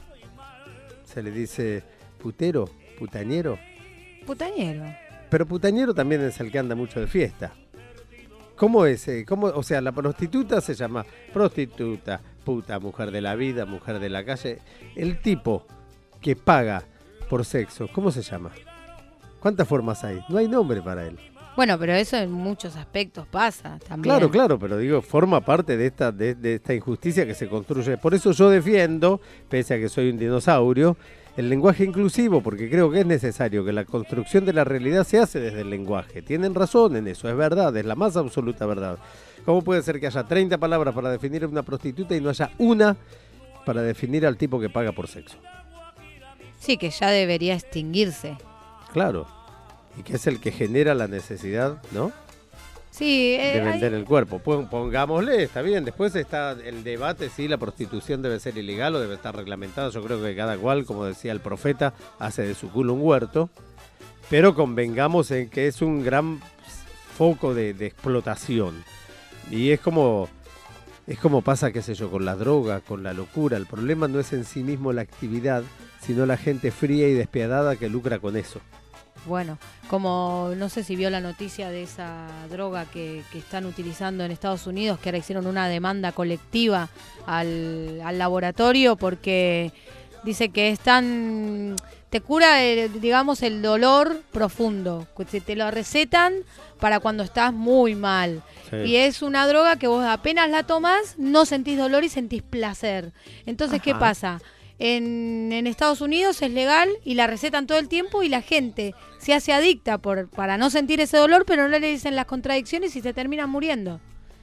[SPEAKER 2] Se le dice putero, putañero.
[SPEAKER 3] Putañero.
[SPEAKER 2] Pero putañero también es el que anda mucho de fiesta. ¿Cómo es? O sea, la prostituta se llama prostituta, puta, mujer de la vida, mujer de la calle. El tipo que paga por sexo, ¿cómo se llama? ¿Cuántas formas hay? No hay nombre para él.
[SPEAKER 3] Bueno, pero eso en muchos aspectos pasa también.
[SPEAKER 2] Claro, pero digo, forma parte de esta injusticia que se construye. Por eso yo defiendo, pese a que soy un dinosaurio, el lenguaje inclusivo, porque creo que es necesario que la construcción de la realidad se hace desde el lenguaje. Tienen razón en eso, es verdad, es la más absoluta verdad. ¿Cómo puede ser que haya 30 palabras para definir a una prostituta y no haya una para definir al tipo que paga por sexo?
[SPEAKER 3] Sí, que ya debería extinguirse.
[SPEAKER 2] Claro. Y que es el que genera la necesidad, ¿no?
[SPEAKER 3] Sí,
[SPEAKER 2] de vender el cuerpo. Pongámosle, está bien. Después está el debate si la prostitución debe ser ilegal o debe estar reglamentada. Yo creo que cada cual, como decía el profeta, hace de su culo un huerto. Pero convengamos en que es un gran foco de explotación. Y es como pasa, qué sé yo, con la droga, con la locura. El problema no es en sí mismo la actividad, sino la gente fría y despiadada que lucra con eso.
[SPEAKER 3] Bueno, como no sé si vio la noticia de esa droga que están utilizando en Estados Unidos, que ahora hicieron una demanda colectiva al laboratorio porque dice que te cura, digamos, el dolor profundo, que te lo recetan para cuando estás muy mal. Sí. Y es una droga que vos apenas la tomás, no sentís dolor y sentís placer. Entonces, ¿qué pasa? En Estados Unidos es legal y la recetan todo el tiempo y la gente se hace adicta para no sentir ese dolor, pero no le dicen las contradicciones y se terminan muriendo.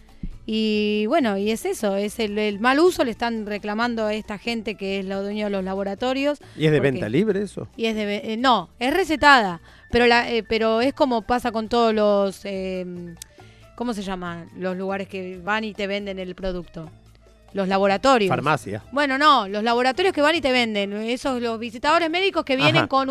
[SPEAKER 3] Y bueno, y es eso, es el mal uso, le están reclamando a esta gente que es la dueña de los laboratorios.
[SPEAKER 2] ¿Y es de venta libre eso?
[SPEAKER 3] Y es no, es recetada, pero es como pasa con todos los, ¿cómo se llaman? Los lugares que van y te venden el producto. Los laboratorios.
[SPEAKER 2] Farmacia.
[SPEAKER 3] Bueno, no, los laboratorios que van y te venden. Esos, los visitadores médicos que vienen con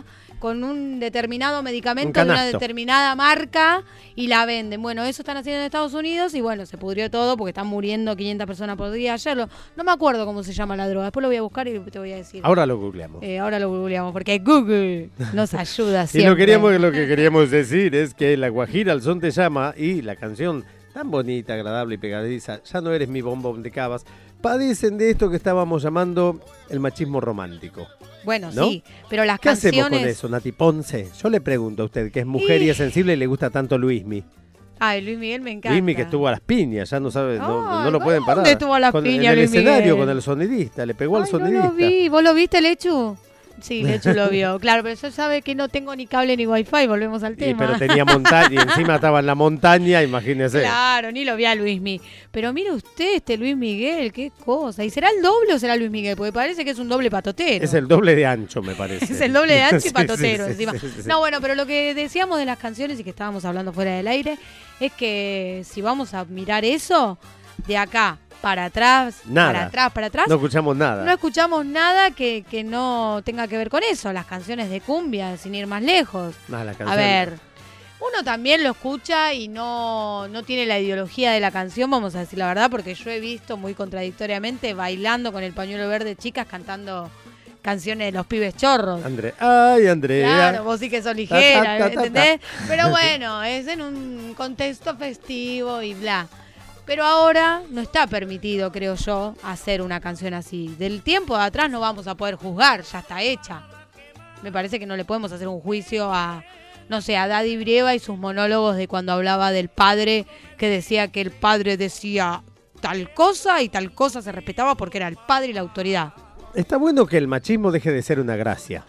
[SPEAKER 3] un determinado medicamento de una determinada marca y la venden. Bueno, eso están haciendo en Estados Unidos y bueno, se pudrió todo porque están muriendo 500 personas por día. Ayer no me acuerdo cómo se llama la droga. Después lo voy a buscar y te voy a decir.
[SPEAKER 2] Ahora lo googleamos.
[SPEAKER 3] Ahora lo googleamos porque Google nos ayuda siempre.
[SPEAKER 2] Y lo que queríamos decir es que La Guajira al son te llama y la canción tan bonita, agradable y pegadiza, Ya no eres mi bombón de cabas, padecen de esto que estábamos llamando el machismo romántico.
[SPEAKER 3] Bueno,
[SPEAKER 2] ¿no?
[SPEAKER 3] sí, pero las
[SPEAKER 2] ¿Qué
[SPEAKER 3] canciones...
[SPEAKER 2] hacemos con eso, Nati Ponce? Yo le pregunto a usted, que es mujer y es sensible y le gusta tanto Luismi.
[SPEAKER 3] Ay, Luis Miguel me encanta.
[SPEAKER 2] Luismi que estuvo a las piñas, ya no sabe, no lo pueden parar.
[SPEAKER 3] ¿Dónde estuvo a las piñas,
[SPEAKER 2] en el
[SPEAKER 3] Luis
[SPEAKER 2] escenario
[SPEAKER 3] Miguel?
[SPEAKER 2] con el sonidista, le pegó al sonidista.
[SPEAKER 3] No lo vi, ¿vos lo viste, Lechu? Sí, Lechu lo vio. Claro, pero eso sabe que no tengo ni cable ni wifi, volvemos al tema.
[SPEAKER 2] Pero tenía montaña y encima estaba en la montaña, imagínese.
[SPEAKER 3] Claro, ni lo vi a Luismi. Pero mire usted, Luis Miguel, qué cosa. ¿Y será el doble o será Luis Miguel? Porque parece que es un doble patotero.
[SPEAKER 2] Es el doble de ancho, me parece.
[SPEAKER 3] Es el doble de ancho y patotero
[SPEAKER 2] sí,
[SPEAKER 3] encima.
[SPEAKER 2] Sí.
[SPEAKER 3] No, bueno, pero lo que decíamos de las canciones y que estábamos hablando fuera del aire es que si vamos a mirar eso, de acá para atrás,
[SPEAKER 2] nada.
[SPEAKER 3] para atrás.
[SPEAKER 2] No escuchamos nada.
[SPEAKER 3] No escuchamos nada que no tenga que ver con eso. Las canciones de cumbia, sin ir más lejos. A ver, uno también lo escucha y no tiene la ideología de la canción, vamos a decir la verdad, porque yo he visto muy contradictoriamente bailando con el pañuelo verde chicas cantando canciones de los pibes chorros.
[SPEAKER 2] Ay, Andrea.
[SPEAKER 3] Claro, vos sí que sos ligera, ¿entendés? Pero bueno, es en un contexto festivo y bla. Pero ahora no está permitido, creo yo, hacer una canción así. Del tiempo de atrás no vamos a poder juzgar, ya está hecha. Me parece que no le podemos hacer un juicio a, no sé, a Daddy Brieva y sus monólogos de cuando hablaba del padre, que decía que el padre decía tal cosa y tal cosa se respetaba porque era el padre y la autoridad.
[SPEAKER 2] Está bueno que el machismo deje de ser una gracia.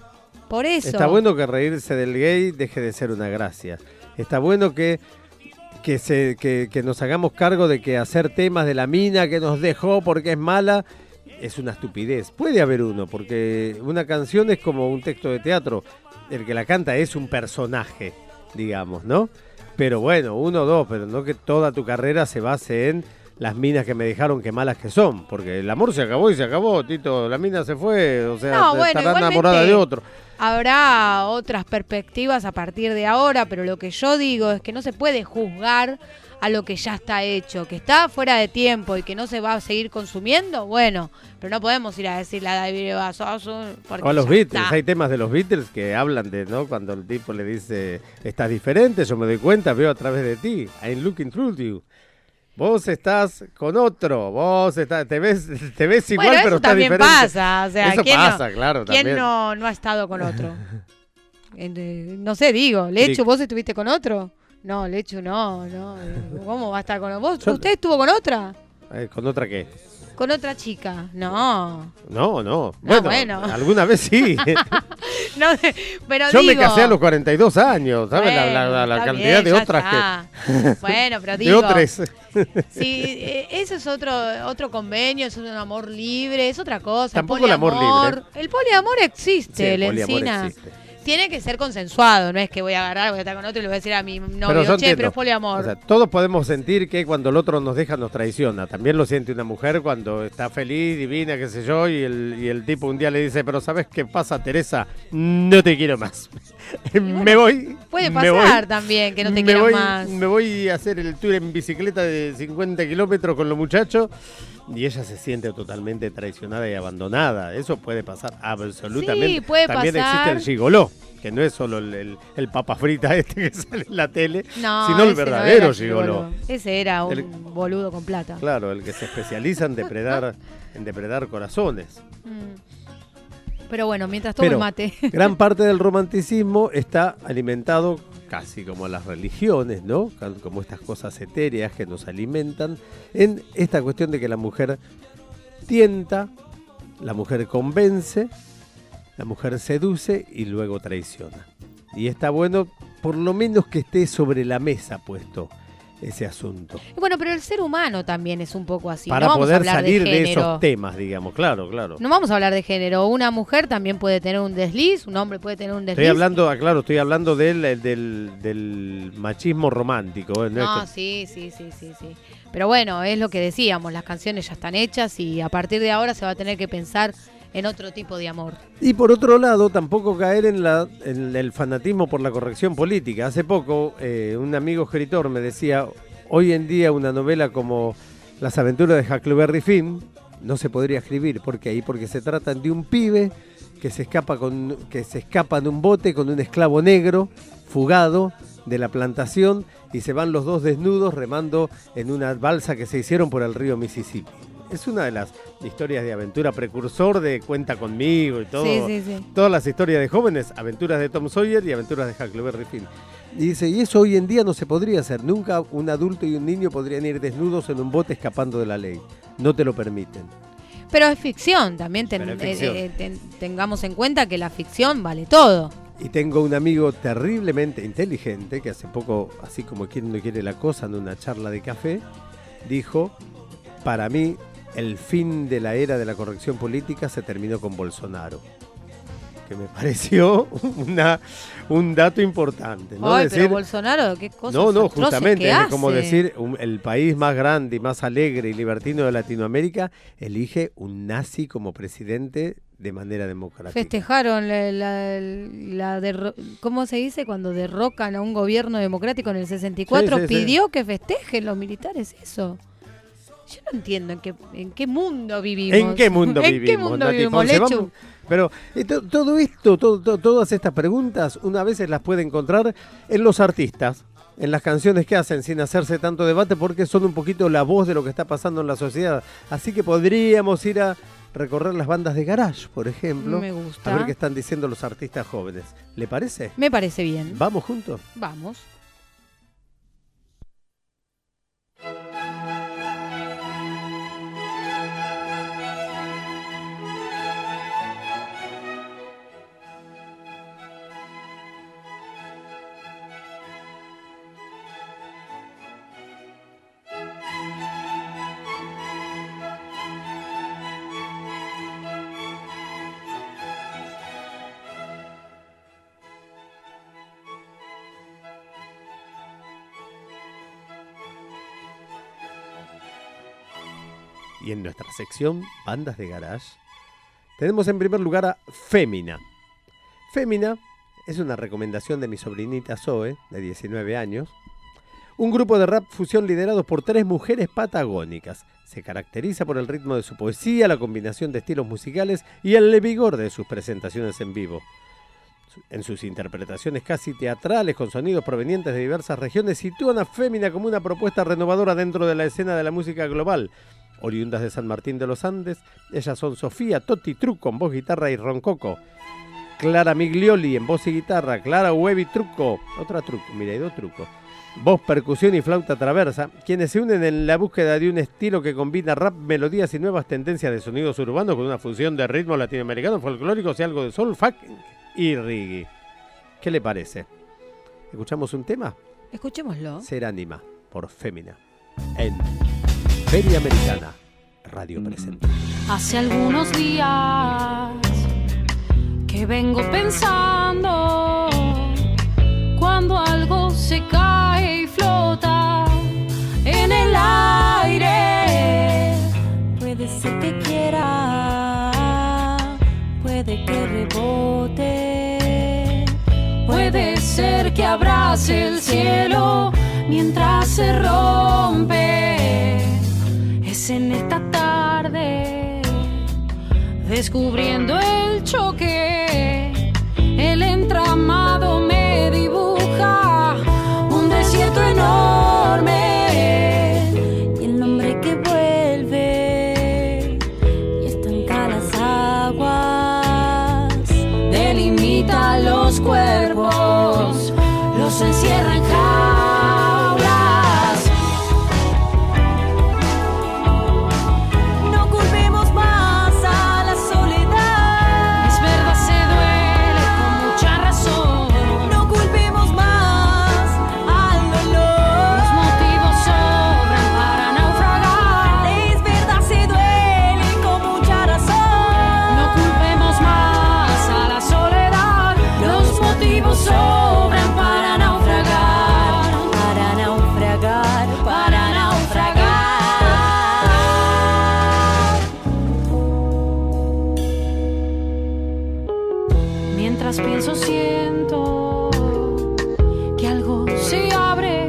[SPEAKER 3] Por eso.
[SPEAKER 2] Está bueno que reírse del gay deje de ser una gracia. Está bueno que nos hagamos cargo de que hacer temas de la mina que nos dejó porque es mala es una estupidez. Puede haber uno, porque una canción es como un texto de teatro. El que la canta es un personaje, digamos, ¿no? Pero bueno, 1 o 2, pero no que toda tu carrera se base en las minas que me dejaron qué malas que son, porque el amor se acabó y se acabó, Tito, la mina se fue, o sea,
[SPEAKER 3] No, bueno,
[SPEAKER 2] estará enamorada de otro.
[SPEAKER 3] Habrá otras perspectivas a partir de ahora, pero lo que yo digo es que no se puede juzgar a lo que ya está hecho, que está fuera de tiempo y que no se va a seguir consumiendo, bueno, pero no podemos ir a decirle a David Basoso porque
[SPEAKER 2] O a los
[SPEAKER 3] ya
[SPEAKER 2] Beatles,
[SPEAKER 3] está.
[SPEAKER 2] hay temas de los Beatles que hablan de, ¿no? Cuando el tipo le dice, estás diferente, yo me doy cuenta, veo a través de ti, I'm looking through you. Vos estás con otro, te ves igual,
[SPEAKER 3] Bueno,
[SPEAKER 2] pero
[SPEAKER 3] eso
[SPEAKER 2] estás
[SPEAKER 3] también
[SPEAKER 2] diferente.
[SPEAKER 3] pasa, o sea,
[SPEAKER 2] eso
[SPEAKER 3] ¿quién
[SPEAKER 2] pasa,
[SPEAKER 3] no,
[SPEAKER 2] claro,
[SPEAKER 3] ¿quién
[SPEAKER 2] también.
[SPEAKER 3] no ha estado con otro? No sé, digo, Lechu, ¿vos estuviste con otro? No, Lechu no. ¿Cómo va a estar con otro? ¿Usted estuvo con otra?
[SPEAKER 2] ¿Con otra qué?
[SPEAKER 3] ¿Con otra chica? No.
[SPEAKER 2] No.
[SPEAKER 3] Bueno.
[SPEAKER 2] Alguna vez sí.
[SPEAKER 3] No, pero
[SPEAKER 2] Yo
[SPEAKER 3] digo,
[SPEAKER 2] me casé a los 42 años, ¿sabes?
[SPEAKER 3] Bueno,
[SPEAKER 2] la
[SPEAKER 3] está
[SPEAKER 2] cantidad
[SPEAKER 3] bien,
[SPEAKER 2] de
[SPEAKER 3] ya
[SPEAKER 2] otras
[SPEAKER 3] está.
[SPEAKER 2] que...
[SPEAKER 3] Bueno, pero
[SPEAKER 2] de
[SPEAKER 3] digo,
[SPEAKER 2] otras.
[SPEAKER 3] sí, eso es otro convenio, es un amor libre, es otra cosa.
[SPEAKER 2] Tampoco el amor libre.
[SPEAKER 3] El poliamor existe,
[SPEAKER 2] Sí, el poliamor
[SPEAKER 3] Lencina.
[SPEAKER 2] existe.
[SPEAKER 3] Tiene que ser consensuado, no es que voy a agarrar, voy a estar con otro y le voy a decir a mi novio,
[SPEAKER 2] Pero yo
[SPEAKER 3] che, pero
[SPEAKER 2] entiendo.
[SPEAKER 3] es poliamor.
[SPEAKER 2] O sea, todos podemos sentir que cuando el otro nos deja nos traiciona. También lo siente una mujer cuando está feliz, divina, qué sé yo, y el tipo un día le dice, pero ¿sabes qué pasa, Teresa? No te quiero más. Me voy.
[SPEAKER 3] Puede
[SPEAKER 2] me
[SPEAKER 3] pasar
[SPEAKER 2] voy,
[SPEAKER 3] también que no te
[SPEAKER 2] me
[SPEAKER 3] quieran
[SPEAKER 2] voy,
[SPEAKER 3] más.
[SPEAKER 2] Me voy a hacer el tour en bicicleta de 50 kilómetros con los muchachos. Y ella se siente totalmente traicionada y abandonada. Eso puede pasar absolutamente.
[SPEAKER 3] Sí, puede
[SPEAKER 2] También
[SPEAKER 3] pasar.
[SPEAKER 2] existe el gigoló, que no es solo el papa frita este que sale en la tele,
[SPEAKER 3] No,
[SPEAKER 2] sino el
[SPEAKER 3] ese no
[SPEAKER 2] verdadero
[SPEAKER 3] era
[SPEAKER 2] gigoló.
[SPEAKER 3] Ese era un
[SPEAKER 2] El-
[SPEAKER 3] boludo con plata.
[SPEAKER 2] Claro, el que se especializa en depredar corazones.
[SPEAKER 3] Pero bueno, mientras tomo el
[SPEAKER 2] Pero
[SPEAKER 3] mate.
[SPEAKER 2] gran parte del romanticismo está alimentado casi como las religiones, ¿no? Como estas cosas etéreas que nos alimentan en esta cuestión de que la mujer tienta, la mujer convence, la mujer seduce y luego traiciona. Y está bueno por lo menos que esté sobre la mesa puesto ese asunto.
[SPEAKER 3] Bueno, pero el ser humano también es un poco así.
[SPEAKER 2] Para
[SPEAKER 3] no vamos a
[SPEAKER 2] poder
[SPEAKER 3] hablar
[SPEAKER 2] salir de
[SPEAKER 3] género.
[SPEAKER 2] esos temas, digamos, claro.
[SPEAKER 3] No vamos a hablar de género. Una mujer también puede tener un desliz, un hombre puede tener un desliz.
[SPEAKER 2] Estoy hablando del machismo romántico.
[SPEAKER 3] No, sí. Pero bueno, es lo que decíamos, las canciones ya están hechas y a partir de ahora se va a tener que pensar en otro tipo de amor.
[SPEAKER 2] Y por otro lado, tampoco caer en el fanatismo por la corrección política. Hace poco, un amigo escritor me decía, hoy en día una novela como Las aventuras de Huckleberry Finn no se podría escribir. ¿Por qué? Porque se tratan de un pibe que se escapa en un bote con un esclavo negro, fugado de la plantación, y se van los dos desnudos remando en una balsa que se hicieron por el río Mississippi. Es una de las historias de aventura precursor de Cuenta conmigo y todo.
[SPEAKER 3] Sí.
[SPEAKER 2] Todas las historias de jóvenes, aventuras de Tom Sawyer y aventuras de Huckleberry Finn. Y dice, y eso hoy en día no se podría hacer. Nunca un adulto y un niño podrían ir desnudos en un bote escapando de la ley. No te lo permiten.
[SPEAKER 3] Pero es ficción, también tengamos en cuenta que la ficción vale todo.
[SPEAKER 2] Y tengo un amigo terriblemente inteligente que hace poco, así como quien no quiere la cosa, en una charla de café, dijo, para mí el fin de la era de la corrección política se terminó con Bolsonaro. Que me pareció un dato importante, ¿no?
[SPEAKER 3] Ay,
[SPEAKER 2] decir,
[SPEAKER 3] pero Bolsonaro, qué cosas
[SPEAKER 2] no,
[SPEAKER 3] atroces
[SPEAKER 2] justamente,
[SPEAKER 3] que
[SPEAKER 2] es
[SPEAKER 3] hace.
[SPEAKER 2] como decir, el país más grande y más alegre y libertino de Latinoamérica elige un nazi como presidente de manera democrática.
[SPEAKER 3] Festejaron ¿cómo se dice? Cuando derrocan a un gobierno democrático en el 64,
[SPEAKER 2] Sí.
[SPEAKER 3] pidió que festejen los militares eso. Yo no entiendo en qué mundo vivimos.
[SPEAKER 2] ¿En qué mundo
[SPEAKER 3] ¿En
[SPEAKER 2] vivimos?
[SPEAKER 3] qué mundo
[SPEAKER 2] Nati
[SPEAKER 3] vivimos,
[SPEAKER 2] Ponce?
[SPEAKER 3] Lechu?
[SPEAKER 2] Vamos- Pero todo esto, todas estas preguntas, una vez las puede encontrar en los artistas, en las canciones que hacen sin hacerse tanto debate, porque son un poquito la voz de lo que está pasando en la sociedad. Así que podríamos ir a recorrer las bandas de garage, por ejemplo.
[SPEAKER 3] Me gusta.
[SPEAKER 2] A ver qué están diciendo los artistas jóvenes. ¿Le parece?
[SPEAKER 3] Me parece bien.
[SPEAKER 2] ¿Vamos juntos?
[SPEAKER 3] Vamos.
[SPEAKER 2] Y en nuestra sección Bandas de Garage tenemos en primer lugar a Fémina. Fémina es una recomendación de mi sobrinita Zoe, de 19 años. Un grupo de rap fusión liderado por 3 mujeres patagónicas. Se caracteriza por el ritmo de su poesía, la combinación de estilos musicales y el vigor de sus presentaciones en vivo. En sus interpretaciones casi teatrales con sonidos provenientes de diversas regiones, sitúan a Fémina como una propuesta renovadora dentro de la escena de la música global. Oriundas de San Martín de los Andes, ellas son Sofía Totti Trucco en voz, guitarra y roncoco, Clara Miglioli en voz y guitarra, Clara Huevi Trucco, otra Trucco, mira, hay 2 Trucco, voz, percusión y flauta traversa, quienes se unen en la búsqueda de un estilo que combina rap, melodías y nuevas tendencias de sonidos urbanos con una fusión de ritmos latinoamericanos, folclóricos y algo de soul, funk y reggae. ¿Qué le parece? ¿Escuchamos un tema?
[SPEAKER 3] Escuchémoslo.
[SPEAKER 2] Ser Ánima, por Fémina, en Feria Americana, Radio Presente.
[SPEAKER 11] Hace algunos días que vengo pensando, cuando algo se cae y flota en el aire, puede ser que quiera, puede que rebote, puede ser que abrace el cielo mientras se rompe. Es en esta tarde, descubriendo el choque, el entramado me dibuja un desierto enorme, y el nombre que vuelve y estanca las aguas, delimita los cuerpos, los encierra en jaulas. No culpemos más a la soledad, es verdad, se duele con mucha razón. No culpemos más al dolor, los motivos sobran para naufragar. Es verdad, se duele con mucha razón. No culpemos más a la soledad, los motivos sobran para naufragar, para naufragar, para naufragar. Mientras pienso, siento que algo se abre.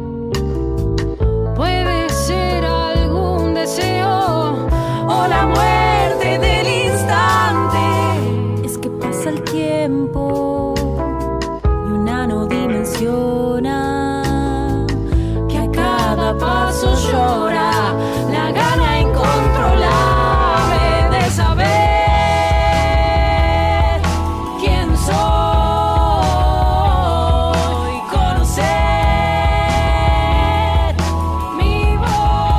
[SPEAKER 11] Puede ser algún deseo o la muerte del instante. Es que pasa el tiempo y una no dimensiona que a cada paso llora la gana incontrolable de saber quién soy, conocer mi voz.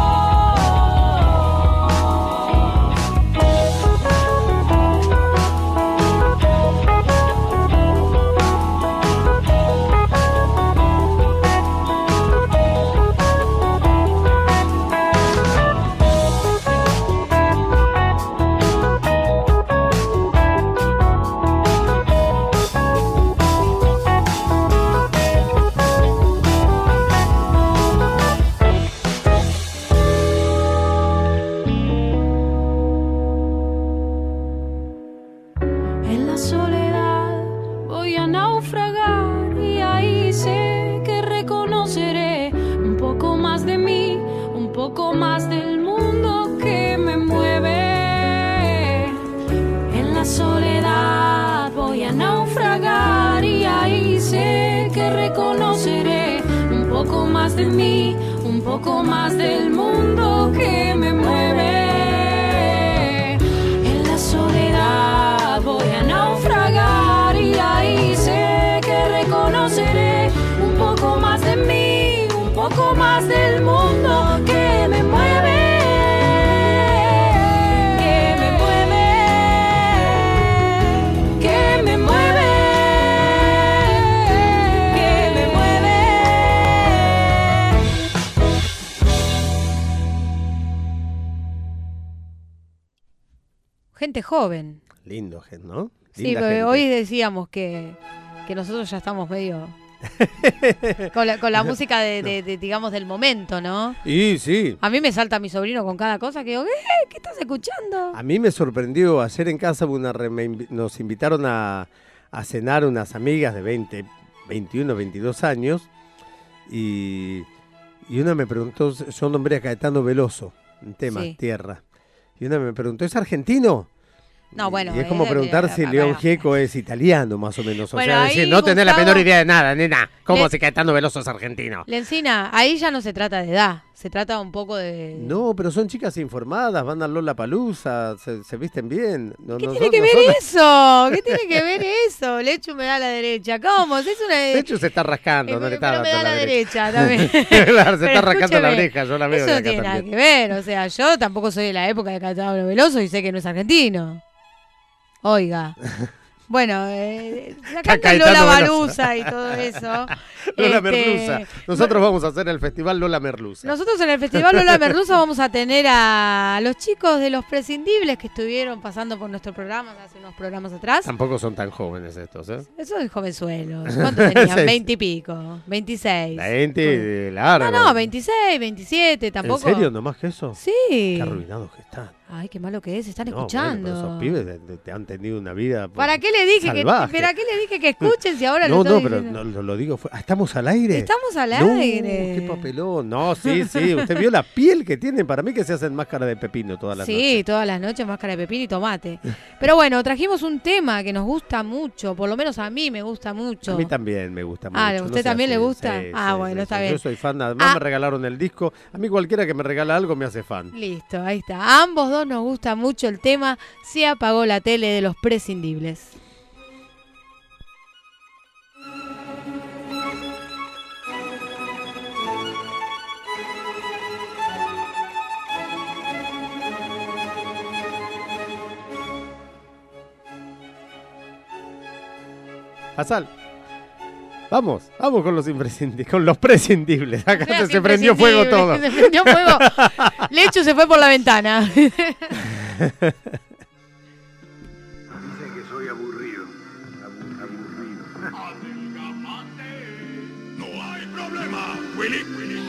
[SPEAKER 11] En la soledad voy a naufragar y ahí sé que reconoceré un poco más de mí, un poco más del mundo que me mueve. En la soledad voy a naufragar y ahí sé que reconoceré un poco más de mí, un poco más del mundo que me mueve. En la soledad voy a naufragar y ahí sé que reconoceré un poco más de mí, un poco más del mundo que me mueve. Que me mueve, que me mueve, que me mueve.
[SPEAKER 3] Gente joven.
[SPEAKER 2] Lindo, ¿no?
[SPEAKER 3] Sí,
[SPEAKER 2] Linda
[SPEAKER 3] porque
[SPEAKER 2] gente.
[SPEAKER 3] hoy decíamos que nosotros ya estamos medio con la música de, digamos, del momento, ¿no?
[SPEAKER 2] Y sí.
[SPEAKER 3] A mí me salta mi sobrino con cada cosa que digo, ¿qué estás escuchando?
[SPEAKER 2] A mí me sorprendió ayer en casa, nos invitaron a cenar unas amigas de 20, 21, 22 años y una me preguntó, yo nombré a Caetano Veloso, en tema,
[SPEAKER 3] Sí.
[SPEAKER 2] Tierra. Y una me preguntó, ¿es argentino?
[SPEAKER 3] No, bueno.
[SPEAKER 2] Y es como preguntar si León Gieco es italiano, más o menos. O
[SPEAKER 3] Bueno,
[SPEAKER 2] sea,
[SPEAKER 3] ahí,
[SPEAKER 2] decir, no tenés la
[SPEAKER 3] Gustavo,
[SPEAKER 2] menor idea de nada, nena. ¿Cómo si Caetano Veloso es argentino?
[SPEAKER 3] Lencina, ahí ya no se trata de edad, se trata un poco de...
[SPEAKER 2] No, pero son chicas informadas, van a Lollapalooza, se visten bien.
[SPEAKER 3] ¿Qué tiene que ver eso? ¿Qué tiene que ver eso? Lechu me da la derecha. ¿Cómo? Es una...
[SPEAKER 2] De hecho se está rascando, no le está
[SPEAKER 3] pero me
[SPEAKER 2] dando
[SPEAKER 3] da la
[SPEAKER 2] derecha.
[SPEAKER 3] derecha también.
[SPEAKER 2] Claro, se
[SPEAKER 3] Pero
[SPEAKER 2] está rascando la
[SPEAKER 3] escúcheme,
[SPEAKER 2] oreja, yo la veo
[SPEAKER 3] eso
[SPEAKER 2] de
[SPEAKER 3] no
[SPEAKER 2] acá
[SPEAKER 3] tiene nada
[SPEAKER 2] también.
[SPEAKER 3] que ver, o sea, yo tampoco soy de la época de Caetano Veloso y sé que no es argentino. Oiga. Bueno, sacando
[SPEAKER 2] Caetano
[SPEAKER 3] Lola
[SPEAKER 2] Veloso.
[SPEAKER 3] Baluza y todo eso.
[SPEAKER 2] Lola Merluza. Nosotros vamos a hacer el festival Lola Merluza.
[SPEAKER 3] Nosotros en el Festival Lola Merluza vamos a tener a los chicos de Los Prescindibles que estuvieron pasando por nuestro programa hace unos programas atrás.
[SPEAKER 2] Tampoco son tan jóvenes estos, ¿eh?
[SPEAKER 3] Eso es jovenzuelos. ¿Cuánto tenían?
[SPEAKER 2] Sí.
[SPEAKER 3] 20 y pico. 26.
[SPEAKER 2] La gente larga.
[SPEAKER 3] No, 26, 27, tampoco.
[SPEAKER 2] ¿En serio? ¿No más que eso?
[SPEAKER 3] Sí.
[SPEAKER 2] Qué arruinados que están.
[SPEAKER 3] Ay, qué malo que es, están
[SPEAKER 2] No,
[SPEAKER 3] escuchando.
[SPEAKER 2] bueno, pero esos pibes te han tenido una vida
[SPEAKER 3] ¿Para qué le dije
[SPEAKER 2] salvaje.
[SPEAKER 3] ¿Para qué le dije que escuchen si ahora
[SPEAKER 2] No,
[SPEAKER 3] lo estoy
[SPEAKER 2] pero
[SPEAKER 3] diciendo?
[SPEAKER 2] no, lo digo. ¿Estamos al aire?
[SPEAKER 3] Estamos al
[SPEAKER 2] No,
[SPEAKER 3] aire.
[SPEAKER 2] qué papelón. No, sí. Usted vio la piel que tienen. Para mí que se hacen máscara de pepino todas las
[SPEAKER 3] Sí,
[SPEAKER 2] noches.
[SPEAKER 3] todas las noches máscara de pepino y tomate. Pero bueno, trajimos un tema que nos gusta mucho, por lo menos a mí me gusta mucho.
[SPEAKER 2] A mí también me gusta mucho.
[SPEAKER 3] Ah, ¿a
[SPEAKER 2] no
[SPEAKER 3] usted
[SPEAKER 2] sé,
[SPEAKER 3] también
[SPEAKER 2] sí,
[SPEAKER 3] le gusta?
[SPEAKER 2] sí,
[SPEAKER 3] Ah,
[SPEAKER 2] sí,
[SPEAKER 3] bueno,
[SPEAKER 2] sí,
[SPEAKER 3] está
[SPEAKER 2] sí.
[SPEAKER 3] bien.
[SPEAKER 2] Yo soy fan, además me regalaron el disco. A mí cualquiera que me regala algo me hace fan.
[SPEAKER 3] Listo, ahí está. A ambos dos nos gusta mucho el tema Se apagó la tele de Los Prescindibles.
[SPEAKER 2] Hasal. Vamos con los imprescindibles, con los prescindibles. Acá
[SPEAKER 3] Veas,
[SPEAKER 2] se prendió fuego todo.
[SPEAKER 3] Se prendió fuego. Lechu se fue por la ventana.
[SPEAKER 4] Dicen que soy aburrido. Aburrido.
[SPEAKER 5] No hay problema, Willy.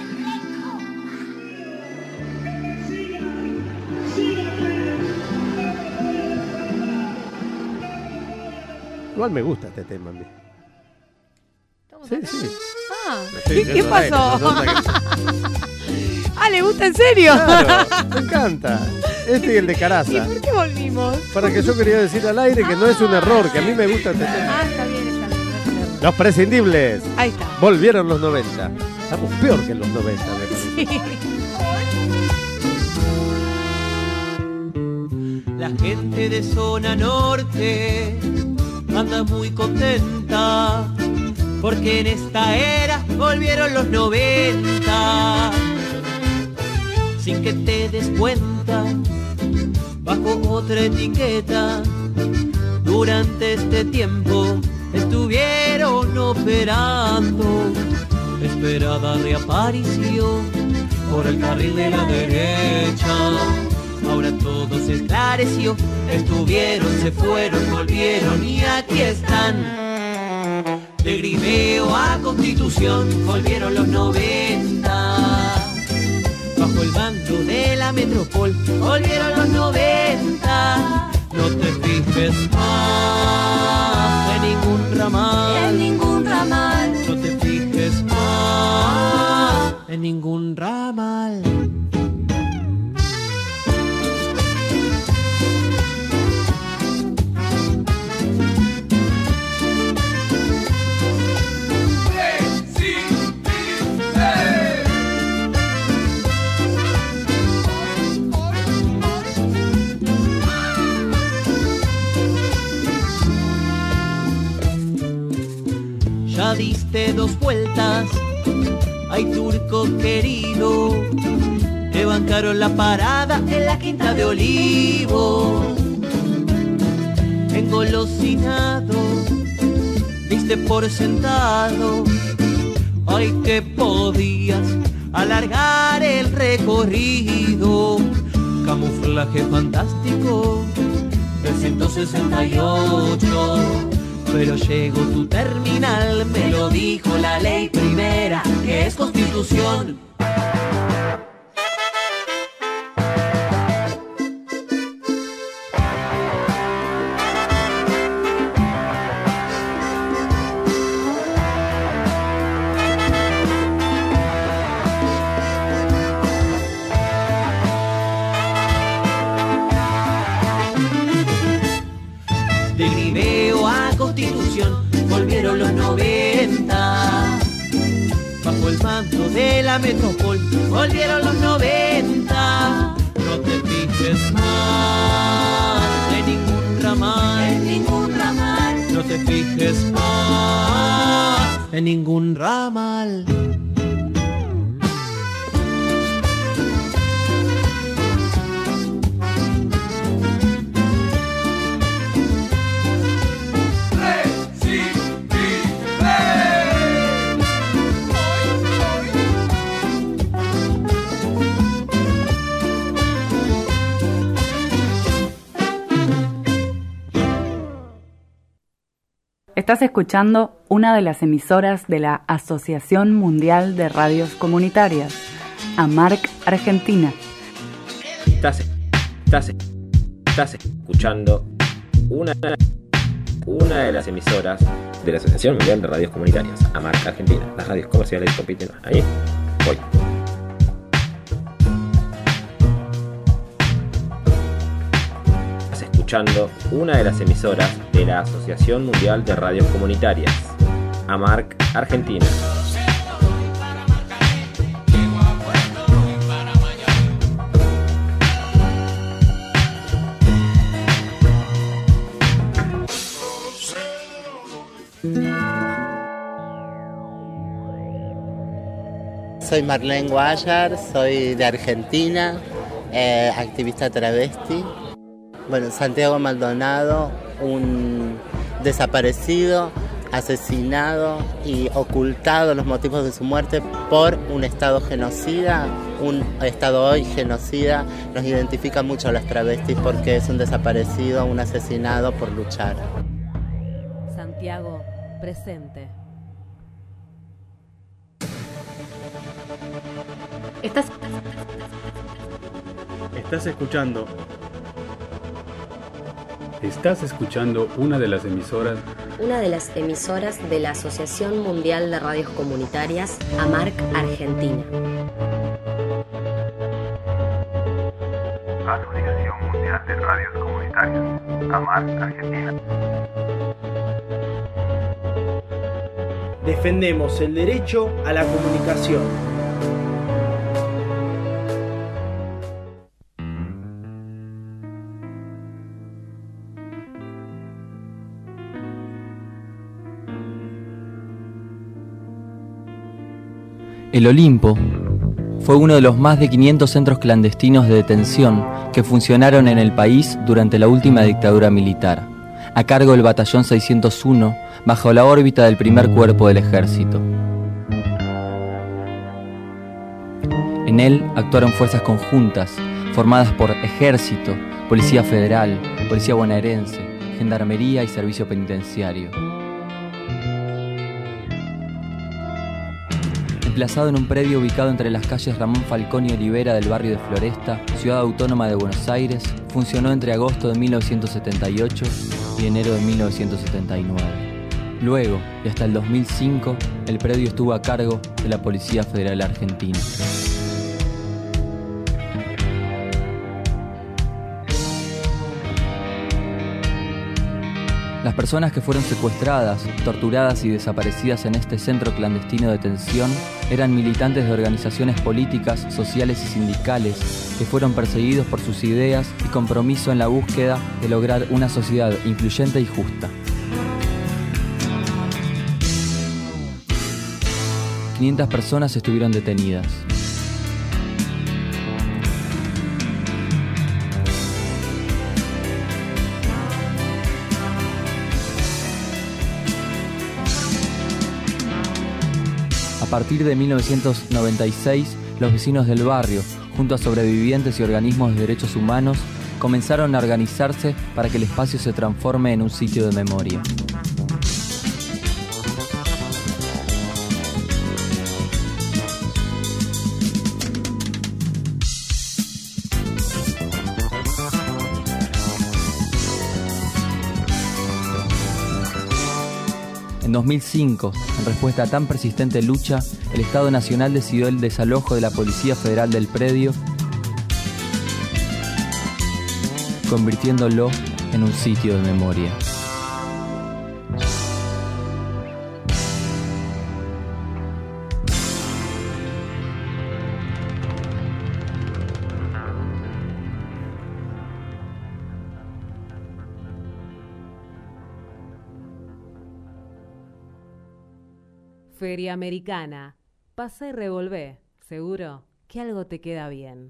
[SPEAKER 2] Igual me gusta este tema a mí. Sí.
[SPEAKER 3] Ah,
[SPEAKER 2] Sí,
[SPEAKER 3] ¿qué
[SPEAKER 2] bueno,
[SPEAKER 3] pasó?
[SPEAKER 2] no, no,
[SPEAKER 3] Ah, ¿le gusta en serio?
[SPEAKER 2] Claro, me encanta. Este y el de Caraza.
[SPEAKER 3] ¿Y por qué volvimos?
[SPEAKER 2] Para que yo quería decir al aire que no es un error, que a mí me gusta este tema.
[SPEAKER 3] Ah, está bien, está bien. No es un error.
[SPEAKER 2] Los prescindibles.
[SPEAKER 3] Ahí está.
[SPEAKER 2] Volvieron los 90. Estamos peor que en los 90, me parece.
[SPEAKER 3] Sí.
[SPEAKER 15] La gente de zona norte anda muy contenta porque en esta era volvieron los 90. Sin que te des cuenta, bajo otra etiqueta, durante este tiempo estuvieron operando. Esperada reaparición por el carril de la derecha. Ahora todo se esclareció, estuvieron, se fueron, volvieron y aquí están. De Grimeo a Constitución volvieron los 90. Bajo el mando de la metrópol volvieron los 90. No te fijes más en ningún ramal.
[SPEAKER 11] En ningún ramal.
[SPEAKER 15] No te fijes más en ningún ramal. Ya diste 2 vueltas, ay turco querido, te bancaron la parada en la Quinta de Olivos. Engolosinado, diste por sentado, ay que podías alargar el recorrido. Camuflaje fantástico de 168. pero llegó tu terminal. Me lo dijo la ley primera, que es Constitución. Volvieron los 90, bajo el manto de la metrópol. Volvieron los 90, no te fijes más en ningún ramal, no te fijes más en ningún ramal.
[SPEAKER 16] Estás escuchando una de las emisoras de la Asociación Mundial de Radios Comunitarias, AMARC Argentina.
[SPEAKER 17] Estás escuchando una de las emisoras de la Asociación Mundial de Radios Comunitarias, AMARC Argentina. Las radios comerciales compiten ahí. Voy. Escuchando una de las emisoras de la Asociación Mundial de Radios Comunitarias, AMARC Argentina.
[SPEAKER 18] Soy Marlene Guayar, soy de Argentina, activista travesti. Bueno, Santiago Maldonado, un desaparecido, asesinado y ocultado los motivos de su muerte por un Estado genocida, un Estado hoy genocida. Nos identifica mucho a las travestis porque es un desaparecido, un asesinado por luchar.
[SPEAKER 1] Santiago, presente.
[SPEAKER 19] Estás escuchando una de las emisoras
[SPEAKER 20] de la Asociación Mundial de Radios Comunitarias, AMARC Argentina.
[SPEAKER 4] Asociación Mundial de Radios Comunitarias, AMARC Argentina.
[SPEAKER 21] Defendemos el derecho a la comunicación.
[SPEAKER 22] El Olimpo fue uno de los más de 500 centros clandestinos de detención que funcionaron en el país durante la última dictadura militar, a cargo del Batallón 601, bajo la órbita del primer cuerpo del ejército. En él actuaron fuerzas conjuntas, formadas por Ejército, Policía Federal, Policía Bonaerense, Gendarmería y Servicio Penitenciario. Emplazado en un predio ubicado entre las calles Ramón Falcón y Olivera del barrio de Floresta, Ciudad Autónoma de Buenos Aires, funcionó entre agosto de 1978 y enero de 1979. Luego, y hasta el 2005, el predio estuvo a cargo de la Policía Federal Argentina. Las personas que fueron secuestradas, torturadas y desaparecidas en este centro clandestino de detención eran militantes de organizaciones políticas, sociales y sindicales que fueron perseguidos por sus ideas y compromiso en la búsqueda de lograr una sociedad incluyente y justa. 500 personas estuvieron detenidas. A partir de 1996, los vecinos del barrio, junto a sobrevivientes y organismos de derechos humanos, comenzaron a organizarse para que el espacio se transforme en un sitio de memoria. En 2005, en respuesta a tan persistente lucha, el Estado Nacional decidió el desalojo de la Policía Federal del predio, convirtiéndolo en un sitio de memoria.
[SPEAKER 1] Feria Americana. Pasa y revolvé. Seguro que algo te queda bien.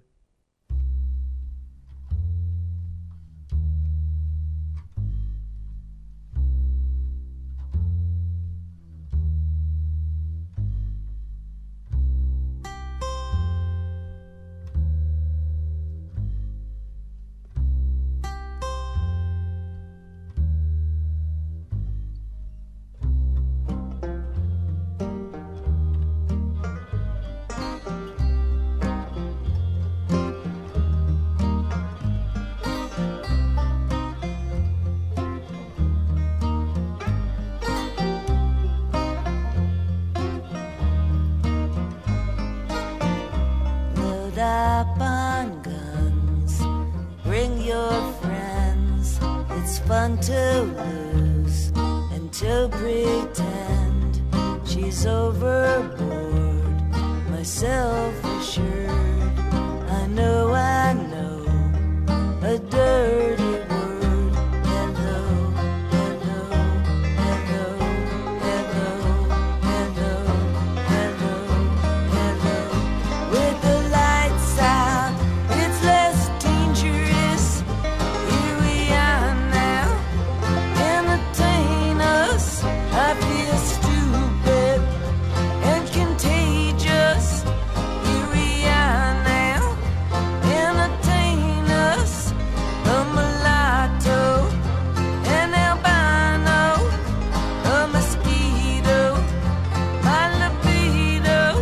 [SPEAKER 8] Up on guns, bring your friends. It's fun to lose and to pretend she's overboard, myself assured. I know a dirty word. Hello, hello, hello, hello, hello, hello, hello. With the lights out, it's less dangerous. Here we are now, entertain us. I feel stupid and contagious. Here we are now, entertain us. A mulatto, an albino, a mosquito, my libido.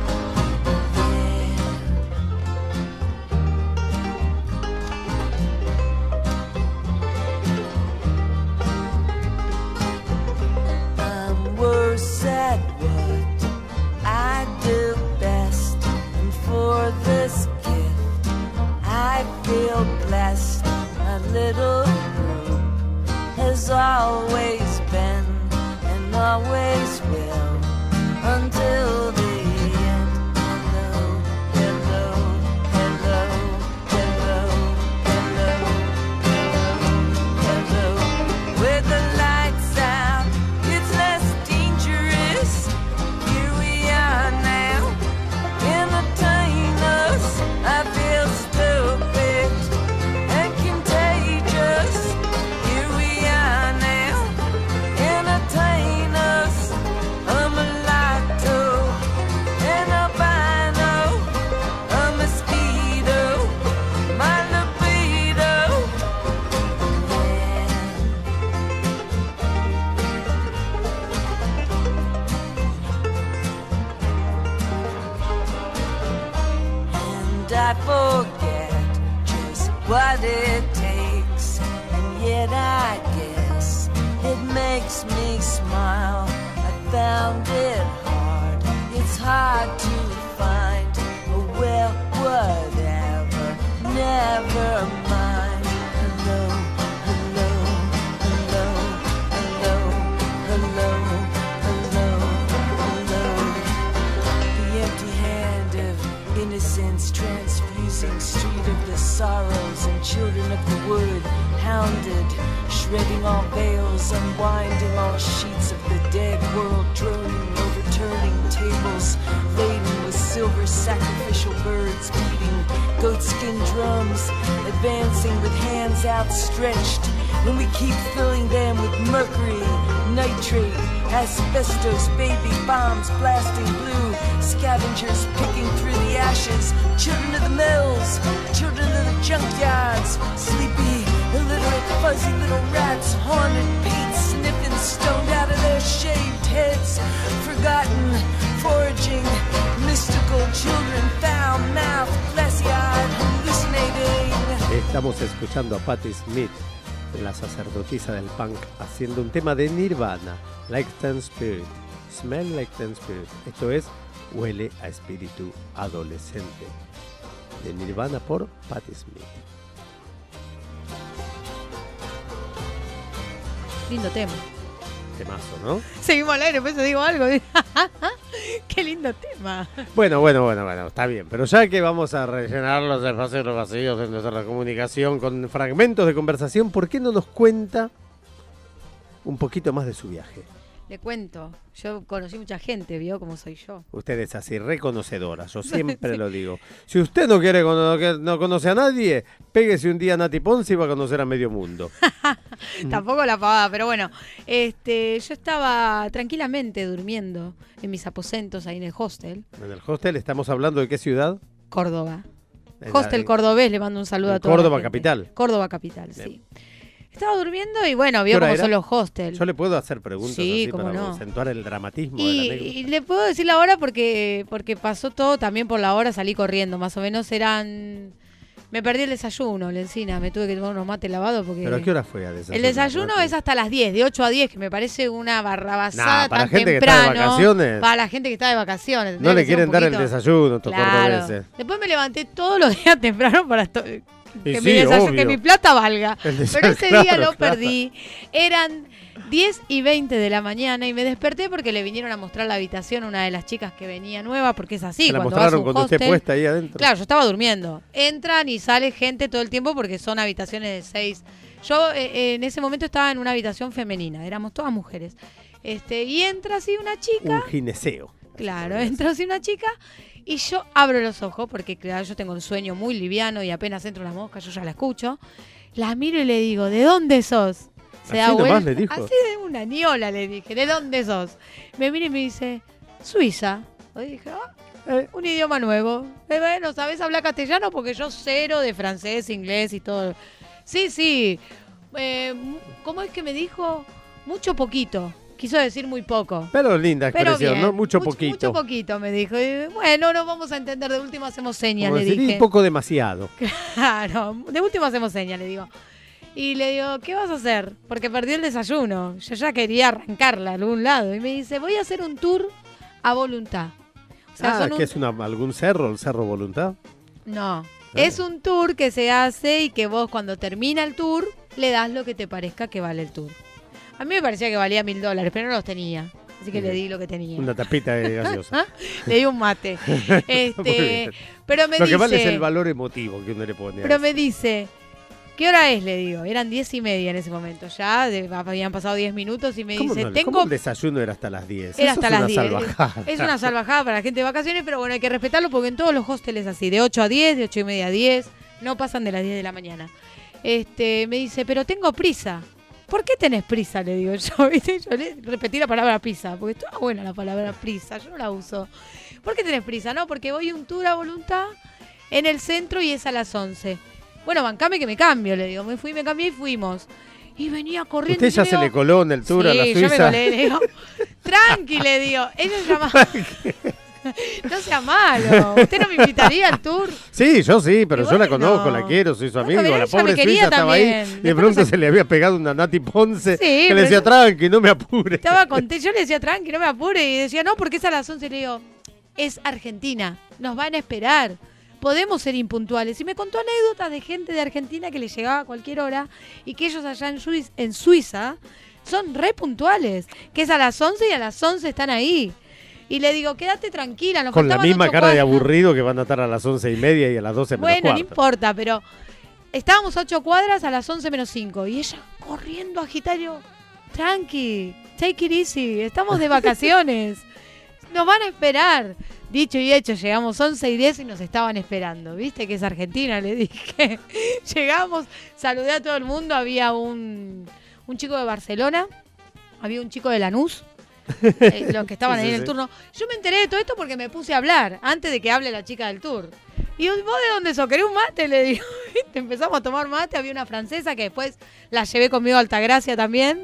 [SPEAKER 8] I'm worse at what I do best, and for this gift I feel blessed. My little group has always been and always will until the end. Hello, hello, hello, hello, hello, hello, hello. With the lights out, it's less dangerous. Here we are now, entertain us. I feel stupid and contagious. Here we are now, entertain us. A mulatto, an albino, a mosquito, my libido. And I forget just what it takes, and yet I guess it makes me smile. I found it hard, it's hard to find. Oh, well, whatever, never mind. Hello, hello, hello, hello, hello, hello, hello. The empty hand of innocence transfusing street of the sorrows, and children of the wood hounded, shredding all veils, unwinding all sheets of the dead world, droning, overturning tables laden with silver sacrificial birds, beating goatskin drums, advancing with hands outstretched, and we keep filling them with mercury, nitrate, asbestos, baby bombs blasting blue, scavengers picking through the ashes, children of the mills, children of the junkyards, sleepy, illiterate, fuzzy little rats, haunted, paint sniffing, stoned out of their shaved heads, forgotten, foraging, mystical children, foul mouth, glassy-eyed, hallucinating.
[SPEAKER 2] Estamos escuchando a Patti Smith, la sacerdotisa del punk, haciendo un tema de Nirvana, Like Teen Spirit. Smell Like Teen Spirit. Esto es Huele a espíritu adolescente. De Nirvana por Patti Smith.
[SPEAKER 3] Lindo tema.
[SPEAKER 2] Temazo, ¿no?
[SPEAKER 3] Seguimos al aire, por eso digo algo. Qué lindo tema.
[SPEAKER 2] Bueno, está bien. Pero ya que vamos a rellenar los espacios vacíos de nuestra comunicación con fragmentos de conversación, ¿por qué no nos cuenta un poquito más de su viaje?
[SPEAKER 3] Le cuento, yo conocí mucha gente, vio cómo soy yo.
[SPEAKER 2] Usted es así, reconocedora, yo siempre lo digo. Si usted no quiere no conoce a nadie, péguese un día a Nati Ponce y va a conocer a medio mundo.
[SPEAKER 3] Tampoco la pavada, pero bueno, yo estaba tranquilamente durmiendo en mis aposentos ahí en el hostel.
[SPEAKER 2] En el hostel, ¿estamos hablando de qué ciudad?
[SPEAKER 3] Córdoba. Hostel cordobés, le mando un saludo a todos.
[SPEAKER 2] Córdoba capital.
[SPEAKER 3] Córdoba capital, sí. Estaba durmiendo y bueno, vio cómo son los hostels.
[SPEAKER 2] Yo le puedo hacer preguntas
[SPEAKER 3] sí,
[SPEAKER 2] así para acentuar el dramatismo de la anécdota.
[SPEAKER 3] Y le puedo decir la hora porque pasó todo también por la hora, salí corriendo. Más o menos me perdí el desayuno, Lencina, me tuve que tomar unos mates lavados porque...
[SPEAKER 2] ¿Pero a qué hora fue a desayunar?
[SPEAKER 3] El desayuno es hasta las 10, de 8 a 10, que me parece una barrabasada
[SPEAKER 2] para
[SPEAKER 3] tan
[SPEAKER 2] gente
[SPEAKER 3] temprano.
[SPEAKER 2] Que está de vacaciones.
[SPEAKER 3] Para la gente que está de vacaciones.
[SPEAKER 2] No le quieren dar el desayuno, estos cordobeses.
[SPEAKER 3] Después me levanté todos los días temprano para... Que,
[SPEAKER 2] sí,
[SPEAKER 3] que mi plata valga. Pero ese día lo perdí. Eran 10 y 20 de la mañana y me desperté porque le vinieron a mostrar la habitación a una de las chicas que venía nueva, porque es así.
[SPEAKER 2] ¿Se la
[SPEAKER 3] cuando
[SPEAKER 2] mostraron
[SPEAKER 3] vas a un
[SPEAKER 2] cuando
[SPEAKER 3] hostel,
[SPEAKER 2] usted puesta ahí adentro?
[SPEAKER 3] Claro, yo estaba durmiendo. Entran y sale gente todo el tiempo porque son habitaciones de 6. Yo en ese momento estaba en una habitación femenina, éramos todas mujeres. Y entra así una chica.
[SPEAKER 2] Un gineceo.
[SPEAKER 3] Claro, entra así una chica. Y yo abro los ojos, porque claro, yo tengo un sueño muy liviano y apenas entro la mosca, yo ya la escucho. La miro y le digo, ¿de dónde sos? Se da vuelta.
[SPEAKER 2] Le dijo.
[SPEAKER 3] Así de una niola le dije, ¿de dónde sos? Me mira y me dice, Suiza. Y dije, un idioma nuevo. Bueno, ¿sabés hablar castellano? Porque yo cero de francés, inglés y todo. Sí. ¿Cómo es que me dijo? Mucho poquito. Quiso decir muy poco.
[SPEAKER 2] Pero linda expresión,
[SPEAKER 3] bien,
[SPEAKER 2] ¿no? Mucho poquito.
[SPEAKER 3] Mucho poquito, me dijo. Y, bueno, no vamos a entender, de último hacemos señas,
[SPEAKER 2] como
[SPEAKER 3] le
[SPEAKER 2] decir,
[SPEAKER 3] dije.
[SPEAKER 2] Un poco demasiado.
[SPEAKER 3] Claro, de último hacemos señas, le digo. Y le digo, ¿qué vas a hacer? Porque perdí el desayuno. Yo ya quería arrancarla a algún lado. Y me dice, voy a hacer un tour a voluntad. O sea,
[SPEAKER 2] ¿qué es algún cerro, el Cerro Voluntad?
[SPEAKER 3] No, es un tour que se hace y que vos cuando termina el tour le das lo que te parezca que vale el tour. A mí me parecía que valía $1.000, pero no los tenía. Así que le di lo que tenía.
[SPEAKER 2] Una tapita de gaseosa.
[SPEAKER 3] Le di un mate. Pero me
[SPEAKER 2] lo
[SPEAKER 3] dice...
[SPEAKER 2] que vale es el valor emotivo que uno le pone.
[SPEAKER 3] Pero me dice, ¿qué hora es? Le digo. Eran 10:30 en ese momento. Ya habían pasado 10 minutos y me dice...
[SPEAKER 2] ¿Cómo el desayuno era hasta las 10?
[SPEAKER 3] Era hasta las 10.
[SPEAKER 2] Salvajada.
[SPEAKER 3] Es una salvajada para la gente de vacaciones, pero bueno, hay que respetarlo porque en todos los hostels así, de 8 a 10, de 8:30 a 10, no pasan de las 10 de la mañana. Me dice, pero tengo prisa. ¿Por qué tenés prisa? Le digo yo, ¿viste? Yo le repetí la palabra prisa, porque estaba buena la palabra prisa, yo no la uso. ¿Por qué tenés prisa? No, porque voy a un tour a voluntad en el centro y es a las 11. Bueno, bancame que me cambio, le digo. Me cambié y fuimos. Y venía corriendo.
[SPEAKER 2] ¿Usted ya se le coló en el tour a la Suiza?
[SPEAKER 3] Sí, yo me colé, le digo. Tranqui, le digo. Ella se llama... No sea malo. ¿Usted no me invitaría al tour?
[SPEAKER 2] Sí, yo sí, pero yo la conozco, la quiero, soy su amigo. La pobre Suiza estaba ahí y de pronto se le había pegado una Nati Ponce que le decía, tranqui, no me apure.
[SPEAKER 3] Estaba contenta, yo le decía, tranqui, no me apure. Y decía, no, porque es a las 11. Le digo, es Argentina, nos van a esperar. Podemos ser impuntuales. Y me contó anécdotas de gente de Argentina que le llegaba a cualquier hora y que ellos allá en Suiza son re puntuales. Que es a las 11 y a las 11 están ahí. Y le digo, quédate tranquila. Nos
[SPEAKER 2] con la misma cara
[SPEAKER 3] cuadras.
[SPEAKER 2] De aburrido que van a estar a las 11:30 y a las 12 menos
[SPEAKER 3] Bueno,
[SPEAKER 2] cuarto.
[SPEAKER 3] no importa, pero estábamos a 8 cuadras a las 11 menos 5. Y ella corriendo a agitar y yo, tranqui, take it easy, estamos de vacaciones. Nos van a esperar. Dicho y hecho, llegamos 11:10 y nos estaban esperando. ¿Viste que es Argentina? Le dije. Llegamos, saludé a todo el mundo. Había un chico de Barcelona, había un chico de Lanús. Los que estaban ahí en el turno. Yo me enteré de todo esto porque me puse a hablar antes de que hable la chica del tour. Y ¿vos de dónde sos? ¿Querés un mate? Le digo. Empezamos a tomar mate. Había una francesa que después la llevé conmigo a Altagracia también.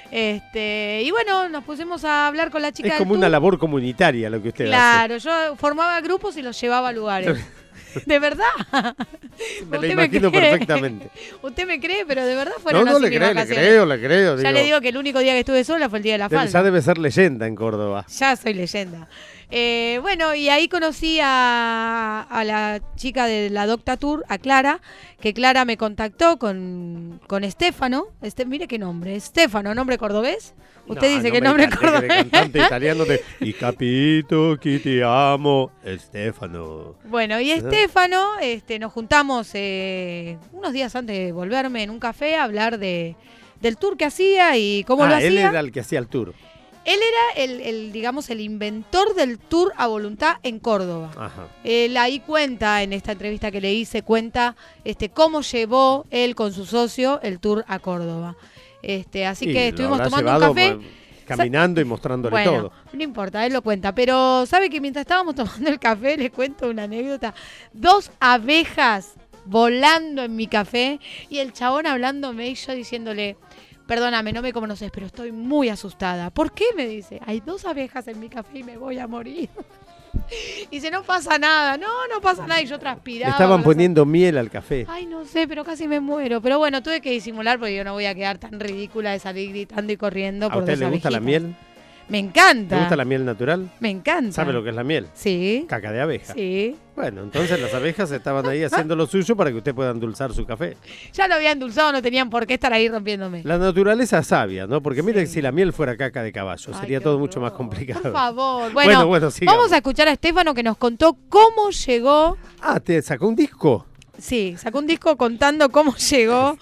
[SPEAKER 3] Y bueno, nos pusimos a hablar con la chica del tour.
[SPEAKER 2] Es como una labor comunitaria lo que usted hace.
[SPEAKER 3] Claro, yo formaba grupos y los llevaba a lugares. ¿De verdad?
[SPEAKER 2] Me la imagino perfectamente.
[SPEAKER 3] Usted me cree, pero de verdad fueron
[SPEAKER 2] No,
[SPEAKER 3] así
[SPEAKER 2] le
[SPEAKER 3] mis
[SPEAKER 2] creo,
[SPEAKER 3] vacaciones.
[SPEAKER 2] le creo.
[SPEAKER 3] Ya le digo que el único día que estuve sola fue el día de la falda.
[SPEAKER 2] Ya debe ser leyenda en Córdoba.
[SPEAKER 3] Ya soy leyenda. Bueno, y ahí conocí a la chica de la Docta Tour, a Clara, que Clara me contactó con Estefano. Mire qué nombre, Estefano, ¿nombre cordobés? Usted dice que nombre cordobés.
[SPEAKER 2] De cantante italiano de "Y capito que te amo, Estefano".
[SPEAKER 3] Bueno, y Estefano, nos juntamos unos días antes de volverme en un café a hablar del tour que hacía y cómo lo hacía.
[SPEAKER 2] Él era el que hacía el tour.
[SPEAKER 3] Él era el inventor del tour a voluntad en Córdoba.
[SPEAKER 2] Ajá.
[SPEAKER 3] Él ahí cuenta, en esta entrevista que le hice, cuenta cómo llevó él con su socio el tour a Córdoba. Así que estuvimos tomando un café.
[SPEAKER 2] Caminando y mostrándole
[SPEAKER 3] bueno,
[SPEAKER 2] todo.
[SPEAKER 3] No importa, él lo cuenta. Pero sabe que mientras estábamos tomando el café, les cuento una anécdota. 2 abejas volando en mi café y el chabón hablándome y yo diciéndole: perdóname, no me conoces, pero estoy muy asustada. ¿Por qué? Me dice. Hay 2 abejas en mi café y me voy a morir. Y dice, no pasa nada. No pasa nada. Y yo transpiraba.
[SPEAKER 2] Le estaban poniendo miel al café.
[SPEAKER 3] Ay, no sé, pero casi me muero. Pero bueno, tuve que disimular porque yo no voy a quedar tan ridícula de salir gritando y corriendo por 2
[SPEAKER 2] ¿A usted le gusta la
[SPEAKER 3] abejitas.
[SPEAKER 2] miel?
[SPEAKER 3] Me encanta.
[SPEAKER 2] ¿Le gusta la miel natural?
[SPEAKER 3] Me encanta.
[SPEAKER 2] ¿Sabe lo que es la miel?
[SPEAKER 3] Sí.
[SPEAKER 2] Caca de abeja.
[SPEAKER 3] Sí.
[SPEAKER 2] Bueno, entonces las abejas estaban ahí haciendo lo suyo para que usted pueda endulzar su café.
[SPEAKER 3] Ya lo había endulzado, no tenían por qué estar ahí rompiéndome.
[SPEAKER 2] La naturaleza es sabia, ¿no? Porque mire, si la miel fuera caca de caballo, sería todo mucho más complicado.
[SPEAKER 3] Por favor. Bueno, sigamos. Vamos a escuchar a Estefano que nos contó cómo llegó.
[SPEAKER 2] Ah, ¿te sacó un disco?
[SPEAKER 3] Sí, sacó un disco contando cómo llegó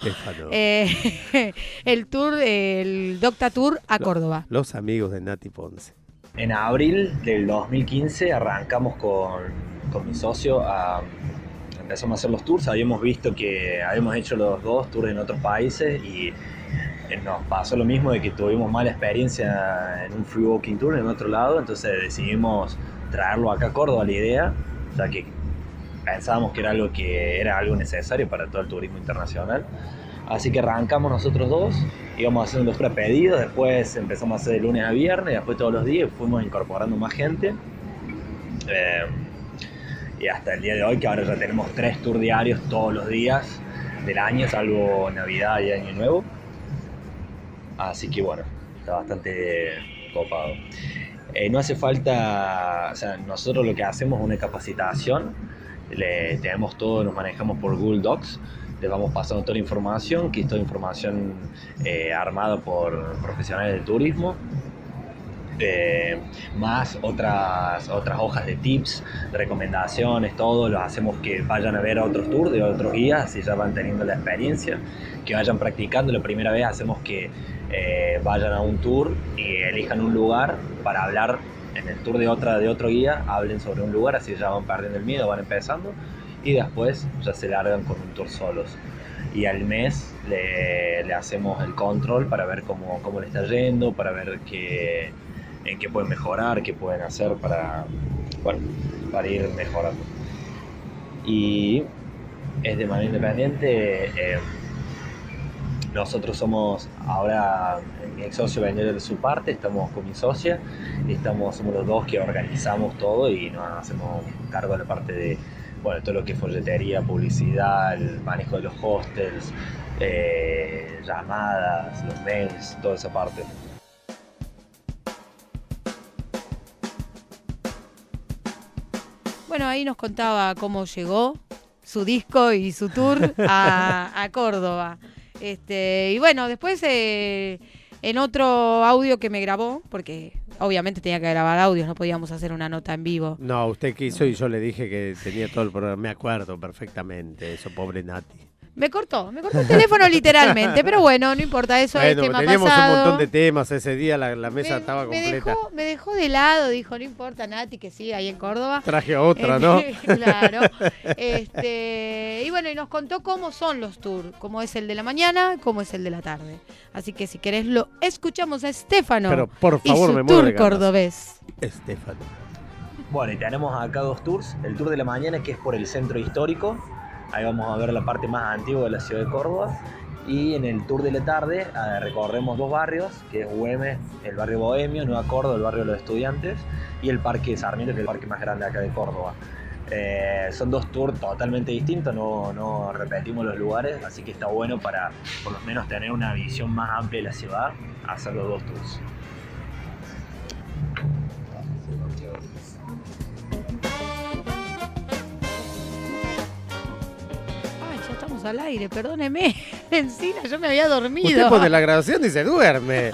[SPEAKER 3] el tour, el Docta Tour a Córdoba.
[SPEAKER 2] Los amigos de Nati Ponce.
[SPEAKER 10] En abril del 2015 arrancamos con mi socio, empezamos a hacer los tours. Habíamos visto que habíamos hecho los 2 tours en otros países y nos pasó lo mismo de que tuvimos mala experiencia en un free walking tour en otro lado, entonces decidimos traerlo acá a Córdoba la idea, ya que pensábamos que era algo necesario para todo el turismo internacional. Así que arrancamos nosotros 2, íbamos haciendo los prepedidos, después empezamos a hacer de lunes a viernes, después todos los días fuimos incorporando más gente. Y hasta el día de hoy, que ahora ya tenemos 3 tours diarios todos los días del año, salvo Navidad y Año Nuevo. Así que bueno, está bastante copado. No hace falta, o sea, nosotros lo que hacemos es una capacitación, tenemos todo, nos manejamos por Google Docs. Les vamos pasando toda la información, que es toda información armada por profesionales del turismo, más otras hojas de tips, de recomendaciones, todo. Los hacemos que vayan a ver a otros tours de otros guías, si ya van teniendo la experiencia, que vayan practicando. La primera vez hacemos que vayan a un tour y elijan un lugar para hablar en el tour de otro guía, hablen sobre un lugar, así ya van perdiendo el miedo, van empezando. Y después ya se largan con un tour solos. Y al mes le hacemos el control para ver cómo le está yendo, para ver en qué pueden mejorar, qué pueden hacer para ir mejorando. Y es de manera independiente. Nosotros somos ahora, mi ex socio vendió de su parte, estamos con mi socia, somos los 2 que organizamos todo y nos hacemos cargo de la parte de todo lo que es folletería, publicidad, el manejo de los hostels, llamadas, los mails, toda esa parte.
[SPEAKER 3] Bueno, ahí nos contaba cómo llegó su disco y su tour a Córdoba. Y bueno, después en otro audio que me grabó, porque obviamente tenía que grabar audios, no podíamos hacer una nota en vivo.
[SPEAKER 2] No, usted quiso y yo le dije que tenía todo el programa. Me acuerdo perfectamente eso, pobre Nati.
[SPEAKER 3] Me cortó el teléfono literalmente, pero bueno, no importa, eso es tema
[SPEAKER 2] teníamos
[SPEAKER 3] pasado.
[SPEAKER 2] Un montón de temas ese día, la mesa estaba completa.
[SPEAKER 3] Me dejó de lado, dijo, no importa, Nati, que sigue ahí en Córdoba.
[SPEAKER 2] Traje otra, ¿no?
[SPEAKER 3] Claro. Y bueno, y nos contó cómo son los tours, cómo es el de la mañana, cómo es el de la tarde. Así que si querés lo escuchamos a Estefano.
[SPEAKER 2] Pero por favor,
[SPEAKER 3] y su
[SPEAKER 2] me muero
[SPEAKER 3] tour
[SPEAKER 2] de ganas.
[SPEAKER 3] cordobés.
[SPEAKER 2] Estefano.
[SPEAKER 10] Bueno, y tenemos acá 2 tours. El tour de la mañana, que es por el centro histórico. Ahí vamos a ver la parte más antigua de la ciudad de Córdoba. Y en el tour de la tarde recorremos 2 barrios, que es Güemes, el barrio Bohemio, Nueva Córdoba, el barrio de los estudiantes, y el Parque Sarmiento, que es el parque más grande acá de Córdoba. Son 2 tours totalmente distintos, no repetimos los lugares, así que está bueno para por lo menos tener una visión más amplia de la ciudad, hacer los 2 tours.
[SPEAKER 3] Ay, ya estamos al aire, perdóneme. Encina, yo me había dormido.
[SPEAKER 2] Usted pone la grabación y se duerme.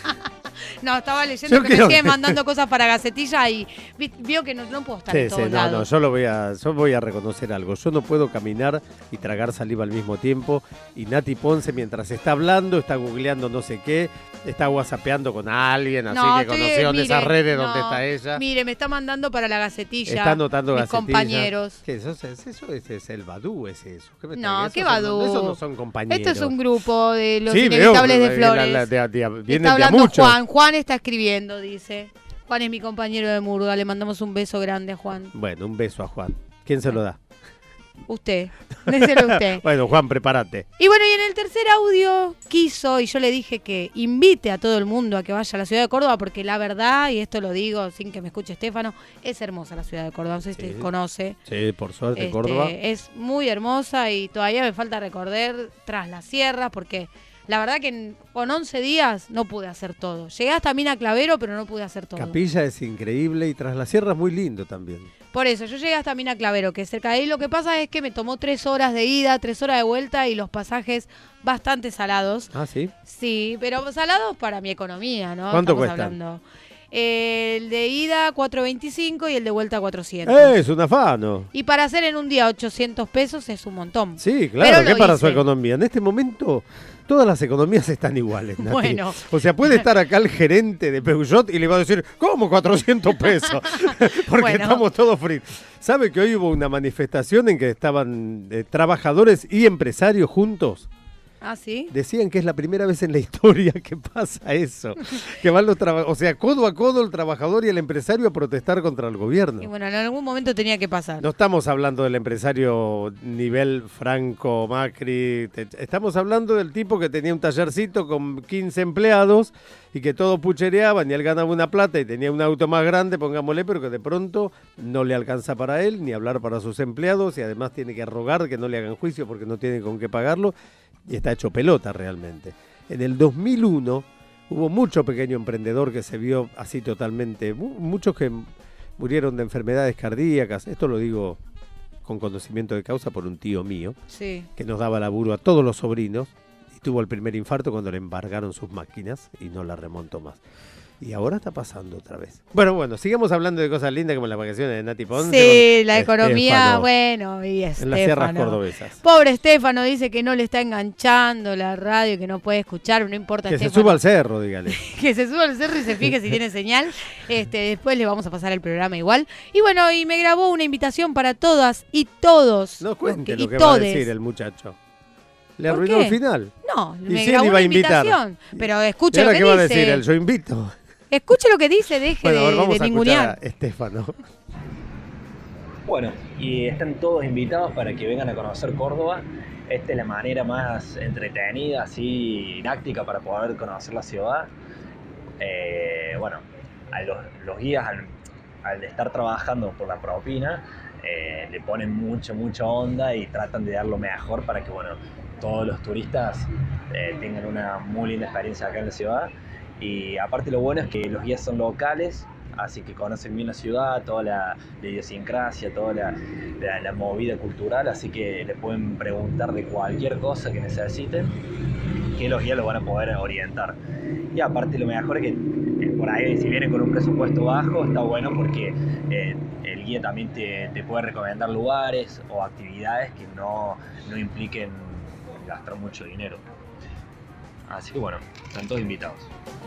[SPEAKER 3] No, estaba leyendo
[SPEAKER 2] Yo
[SPEAKER 3] que me
[SPEAKER 2] creo
[SPEAKER 3] siguen
[SPEAKER 2] que-
[SPEAKER 3] mandando cosas para Gacetilla y vio que no puedo estar en todos lados.
[SPEAKER 2] Yo voy a reconocer algo. Yo no puedo caminar y tragar saliva al mismo tiempo. Y Nati Ponce, mientras está hablando, está googleando no sé qué, está whatsappeando con alguien, así que conoció en esas redes donde está ella.
[SPEAKER 3] Mire, me está mandando para la Gacetilla.
[SPEAKER 2] Está anotando
[SPEAKER 3] mis
[SPEAKER 2] Gacetilla.
[SPEAKER 3] compañeros.
[SPEAKER 2] ¿Qué eso es el Badú, es eso? ¿Qué me
[SPEAKER 3] No,
[SPEAKER 2] está-
[SPEAKER 3] ¿qué
[SPEAKER 2] esos son-
[SPEAKER 3] Badú?
[SPEAKER 2] Esos no son compañeros.
[SPEAKER 3] Esto es un grupo de los
[SPEAKER 2] Sí,
[SPEAKER 3] inevitables
[SPEAKER 2] veo,
[SPEAKER 3] de Flores.
[SPEAKER 2] vienen
[SPEAKER 3] Está
[SPEAKER 2] de a
[SPEAKER 3] hablando
[SPEAKER 2] mucho.
[SPEAKER 3] Juan. Juan está escribiendo, dice. Juan es mi compañero de Murga. Le mandamos un beso grande a Juan.
[SPEAKER 2] Bueno, un beso a Juan. ¿Quién se lo da?
[SPEAKER 3] Usted. Déselo usted.
[SPEAKER 2] Bueno, Juan, prepárate.
[SPEAKER 3] Y bueno, y en el tercer audio quiso, y yo le dije que invite a todo el mundo a que vaya a la ciudad de Córdoba, porque la verdad, y esto lo digo sin que me escuche Estefano, es hermosa la ciudad de Córdoba, no sé si usted conoce.
[SPEAKER 2] Sí, por suerte, Córdoba.
[SPEAKER 3] Es muy hermosa y todavía me falta recorrer tras las sierras, porque la verdad que con 11 días no pude hacer todo. Llegué hasta Mina Clavero, pero no pude hacer todo.
[SPEAKER 2] Capilla es increíble y tras la sierra es muy lindo también.
[SPEAKER 3] Por eso, yo llegué hasta Mina Clavero, que es cerca de ahí. Lo que pasa es que me tomó 3 horas de ida, 3 horas de vuelta y los pasajes bastante salados.
[SPEAKER 2] Ah, sí.
[SPEAKER 3] Sí, pero salados para mi economía, ¿no?
[SPEAKER 2] ¿Cuánto
[SPEAKER 3] Estamos
[SPEAKER 2] cuestan?
[SPEAKER 3] hablando. El de ida 4.25 y el de vuelta 400.
[SPEAKER 2] Es un afano.
[SPEAKER 3] Y para hacer en un día 800 pesos es un montón.
[SPEAKER 2] Sí, claro,
[SPEAKER 3] Pero
[SPEAKER 2] ¿qué
[SPEAKER 3] lo
[SPEAKER 2] para su
[SPEAKER 3] hice.
[SPEAKER 2] economía? En este momento todas las economías están iguales, Nati.
[SPEAKER 3] Bueno.
[SPEAKER 2] O sea, puede estar acá el gerente de Peugeot y le va a decir, ¿cómo 400 pesos? Porque
[SPEAKER 3] Bueno.
[SPEAKER 2] estamos todos fritos. ¿Sabe que hoy hubo una manifestación en que estaban trabajadores y empresarios juntos?
[SPEAKER 3] ¿Ah, sí?
[SPEAKER 2] Decían que es la primera vez en la historia que pasa eso. Que van los o sea, codo a codo el trabajador y el empresario a protestar contra el gobierno.
[SPEAKER 3] Y bueno, en algún momento tenía que pasar.
[SPEAKER 2] No estamos hablando del empresario nivel Franco, Macri, estamos hablando del tipo que tenía un tallercito con 15 empleados y que todos puchereaban y él ganaba una plata y tenía un auto más grande, pongámosle, pero que de pronto no le alcanza para él ni hablar para sus empleados y además tiene que rogar que no le hagan juicio porque no tiene con qué pagarlo y está hecho pelota realmente. En el 2001 hubo mucho pequeño emprendedor que se vio así totalmente, muchos que murieron de enfermedades cardíacas, esto lo digo con conocimiento de causa por un tío mío,
[SPEAKER 3] Sí.
[SPEAKER 2] que nos daba laburo a todos los sobrinos y tuvo el primer infarto cuando le embargaron sus máquinas y no la remontó más. Y ahora está pasando otra vez. Bueno, sigamos hablando de cosas lindas como las vacaciones de Nati Ponce.
[SPEAKER 3] Sí,
[SPEAKER 2] con
[SPEAKER 3] la economía,
[SPEAKER 2] Estefano,
[SPEAKER 3] bueno, y
[SPEAKER 2] en las sierras
[SPEAKER 3] Estefano.
[SPEAKER 2] cordobesas.
[SPEAKER 3] Pobre Estefano, dice que no le está enganchando la radio, que no puede escuchar, no importa.
[SPEAKER 2] Que se
[SPEAKER 3] Estefano.
[SPEAKER 2] suba al cerro, dígale.
[SPEAKER 3] Que se suba al cerro y se fije si tiene señal. Después le vamos a pasar el programa igual. Y bueno, y me grabó una invitación para todas y todos.
[SPEAKER 2] No cuente
[SPEAKER 3] y
[SPEAKER 2] lo que va a
[SPEAKER 3] todes.
[SPEAKER 2] decir el muchacho. Le
[SPEAKER 3] ¿Por
[SPEAKER 2] arruinó
[SPEAKER 3] qué?
[SPEAKER 2] el final.
[SPEAKER 3] No,
[SPEAKER 2] Y
[SPEAKER 3] me
[SPEAKER 2] sí, él
[SPEAKER 3] grabó
[SPEAKER 2] iba
[SPEAKER 3] una
[SPEAKER 2] a invitar.
[SPEAKER 3] invitación. Pero
[SPEAKER 2] ¿Y
[SPEAKER 3] escuche
[SPEAKER 2] ahora
[SPEAKER 3] lo
[SPEAKER 2] qué
[SPEAKER 3] que
[SPEAKER 2] va a
[SPEAKER 3] dice.
[SPEAKER 2] decir él? Yo invito.
[SPEAKER 3] Escuche lo que dice, deje
[SPEAKER 2] Bueno, a ver,
[SPEAKER 3] de
[SPEAKER 2] vamos a
[SPEAKER 3] ningunear.
[SPEAKER 2] escuchar a Estefano.
[SPEAKER 10] Bueno, y están todos invitados para que vengan a conocer Córdoba. Esta es la manera más entretenida, así didáctica para poder conocer la ciudad. Bueno, a los guías al estar trabajando por la propina, le ponen mucha onda y tratan de dar lo mejor para que, bueno, todos los turistas tengan una muy linda experiencia acá en la ciudad. Y aparte lo bueno es que los guías son locales, así que conocen bien la ciudad, toda la idiosincrasia, toda la movida cultural, así que le pueden preguntar de cualquier cosa que necesiten, que los guías los van a poder orientar. Y aparte lo mejor es que por ahí, si vienen con un presupuesto bajo, está bueno porque el guía también te puede recomendar lugares o actividades que no impliquen gastar mucho dinero. Así que bueno, están todos invitados.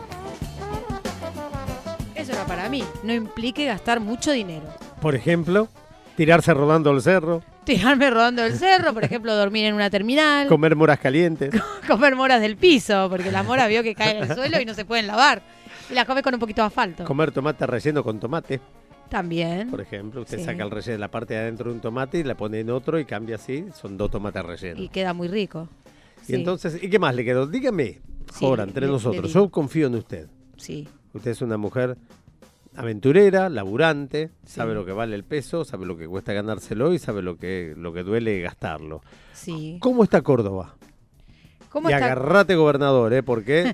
[SPEAKER 3] Eso era para mí. No implique gastar mucho dinero.
[SPEAKER 2] Por ejemplo, tirarse rodando el cerro,
[SPEAKER 3] Tirarme rodando el cerro, por ejemplo, dormir en una terminal.
[SPEAKER 2] comer moras calientes.
[SPEAKER 3] Comer moras del piso, porque las moras vio que caen en el suelo y no se pueden lavar. Y las comes con un poquito de asfalto.
[SPEAKER 2] Comer tomate relleno con tomate,
[SPEAKER 3] También.
[SPEAKER 2] por ejemplo. Usted
[SPEAKER 3] Sí.
[SPEAKER 2] saca el relleno, la parte de adentro de un tomate y la pone en otro y cambia así. Son 2 tomates rellenos.
[SPEAKER 3] Y queda muy rico.
[SPEAKER 2] Y entonces, ¿y qué más le quedó? Dígame,
[SPEAKER 3] Sí,
[SPEAKER 2] ahora, entre
[SPEAKER 3] le
[SPEAKER 2] nosotros.
[SPEAKER 3] digo.
[SPEAKER 2] Yo confío en usted.
[SPEAKER 3] Sí.
[SPEAKER 2] Usted es una mujer aventurera, laburante, sabe lo que vale el peso, sabe lo que cuesta ganárselo y sabe lo que duele gastarlo.
[SPEAKER 3] Sí.
[SPEAKER 2] ¿Cómo está Córdoba?
[SPEAKER 3] ¿Cómo
[SPEAKER 2] y
[SPEAKER 3] está?
[SPEAKER 2] agarrate, gobernador, porque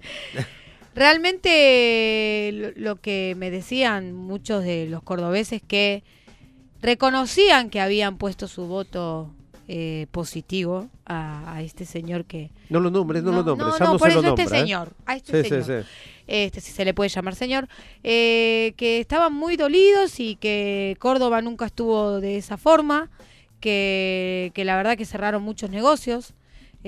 [SPEAKER 3] realmente lo que me decían muchos de los cordobeses que reconocían que habían puesto su voto positivo a este señor que...
[SPEAKER 2] No lo nombres, ya no
[SPEAKER 3] por
[SPEAKER 2] se lo
[SPEAKER 3] eso
[SPEAKER 2] nombra.
[SPEAKER 3] este señor, a este señor, si se le puede llamar señor, que estaban muy dolidos y que Córdoba nunca estuvo de esa forma, que la verdad que cerraron muchos negocios,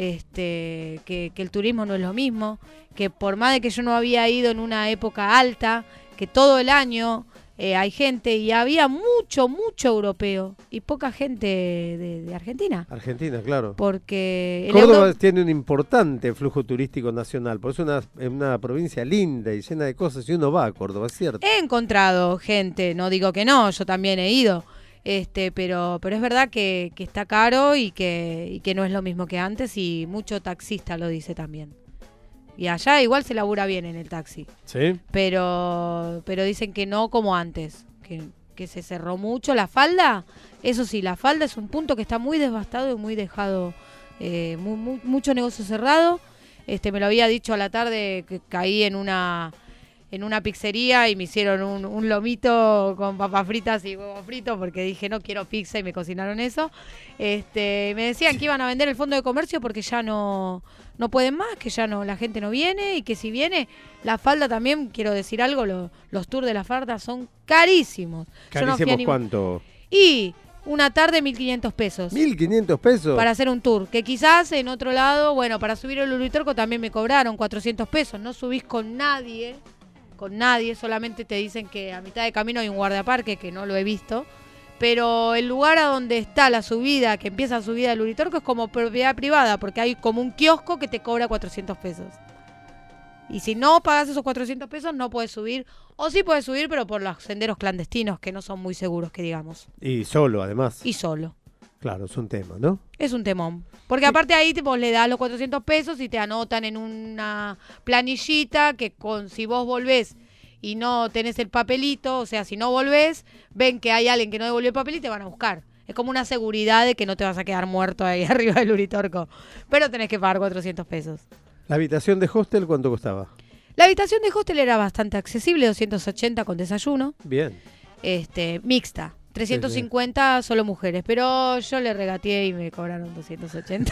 [SPEAKER 3] que el turismo no es lo mismo, que por más de que yo no había ido en una época alta, que todo el año hay gente y había mucho europeo y poca gente de Argentina.
[SPEAKER 2] Argentina, claro.
[SPEAKER 3] Porque
[SPEAKER 2] Córdoba tiene un importante flujo turístico nacional, por eso es una provincia linda y llena de cosas y uno va a Córdoba, es cierto.
[SPEAKER 3] He encontrado gente, no digo que no, yo también he ido, pero es verdad que está caro y que no es lo mismo que antes y mucho taxista lo dice también. Y allá igual se labura bien en el taxi.
[SPEAKER 2] Sí.
[SPEAKER 3] Pero dicen que no como antes, que se cerró mucho. La falda, eso sí, la falda es un punto que está muy devastado y muy dejado, mucho negocio cerrado. Me lo había dicho a la tarde que caí en una pizzería y me hicieron un lomito con papas fritas y huevos fritos porque dije no quiero pizza y me cocinaron eso. Me decían que iban a vender el fondo de comercio porque ya no pueden más, que ya no, la gente no viene y que si viene, la falda también, quiero decir algo, los tours de la falda son carísimos.
[SPEAKER 2] ¿Carísimos cuánto?
[SPEAKER 3] Y una tarde 1.500 pesos.
[SPEAKER 2] ¿1.500 pesos?
[SPEAKER 3] Para hacer un tour, que quizás en otro lado, bueno, para subir el Uritorco también me cobraron 400 pesos, no subís con nadie, solamente te dicen que a mitad de camino hay un guardaparque, que no lo he visto, pero el lugar a donde está la subida, que empieza la subida del Uritorco, es como propiedad privada, porque hay como un kiosco que te cobra 400 pesos. Y si no pagas esos 400 pesos, no puedes subir, o sí puedes subir, pero por los senderos clandestinos, que no son muy seguros, que digamos.
[SPEAKER 2] Y solo, además.
[SPEAKER 3] Y solo.
[SPEAKER 2] Claro, es un tema, ¿no?
[SPEAKER 3] Es un temón. Porque aparte ahí vos le das los 400 pesos y te anotan en una planillita que si vos volvés y no tenés el papelito, o sea, si no volvés, ven que hay alguien que no devolvió el papel y te van a buscar. Es como una seguridad de que no te vas a quedar muerto ahí arriba del Uritorco. Pero tenés que pagar 400 pesos.
[SPEAKER 2] ¿La habitación de hostel cuánto costaba?
[SPEAKER 3] La habitación de hostel era bastante accesible, 280 con desayuno.
[SPEAKER 2] Bien.
[SPEAKER 3] Mixta. 350 solo mujeres, pero yo le regateé y me cobraron 280.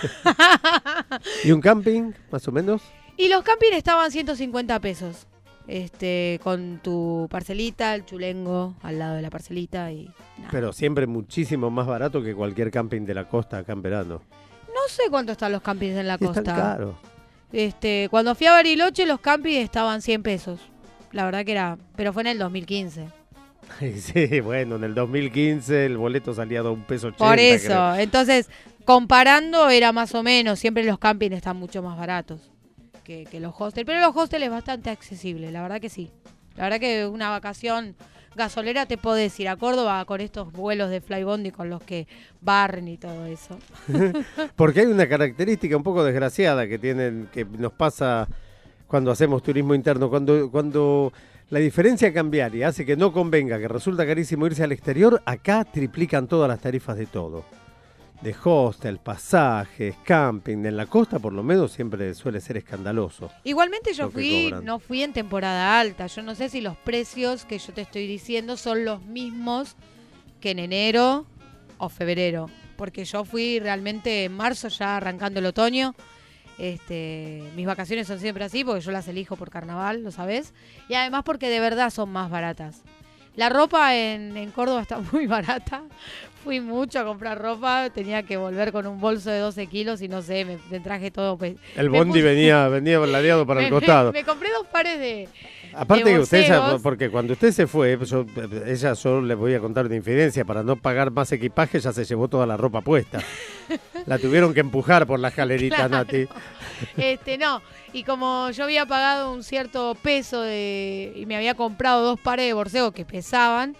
[SPEAKER 2] ¿Y un camping, más o menos?
[SPEAKER 3] Y los campings estaban 150 pesos. Con tu parcelita, el chulengo al lado de la parcelita y nada.
[SPEAKER 2] Pero siempre muchísimo más barato que cualquier camping de la costa acá en verano.
[SPEAKER 3] No sé cuánto están los campings en la costa.
[SPEAKER 2] Están caros.
[SPEAKER 3] Cuando fui a Bariloche los campings estaban 100 pesos. La verdad que era, pero fue en el 2015.
[SPEAKER 2] Sí, bueno, en el 2015 el boleto salía de $1.80.
[SPEAKER 3] Por eso,
[SPEAKER 2] creo.
[SPEAKER 3] Entonces, comparando era más o menos, siempre los campings están mucho más baratos que los hostels, pero los hostels es bastante accesible, la verdad que sí. La verdad que una vacación gasolera te podés ir a Córdoba con estos vuelos de Flybondi con los que barren y todo eso.
[SPEAKER 2] Porque hay una característica un poco desgraciada que nos pasa cuando hacemos turismo interno, cuando la diferencia cambiaria hace que no convenga, que resulta carísimo irse al exterior, acá triplican todas las tarifas de todo. De hostel, pasajes, camping, en la costa por lo menos siempre suele ser escandaloso.
[SPEAKER 3] Igualmente yo no fui en temporada alta, yo no sé si los precios que yo te estoy diciendo son los mismos que en enero o febrero, porque yo fui realmente en marzo ya arrancando el otoño. Mis vacaciones son siempre así porque yo las elijo por carnaval, lo sabés, y además porque de verdad son más baratas. La ropa en Córdoba está muy barata. Fui mucho a comprar ropa, tenía que volver con un bolso de 12 kilos y no sé, me traje todo.
[SPEAKER 2] El bondi venía ladeado para el costado.
[SPEAKER 3] Me compré 2 pares de
[SPEAKER 2] Aparte que usted
[SPEAKER 3] borseos.
[SPEAKER 2] porque cuando usted se fue, yo le voy a contar una infidencia, para no pagar más equipaje ya se llevó toda la ropa puesta. La tuvieron que empujar por la escalerita, claro. Nati.
[SPEAKER 3] No, y como yo había pagado un cierto peso y me había comprado 2 pares de borseos que pesaban,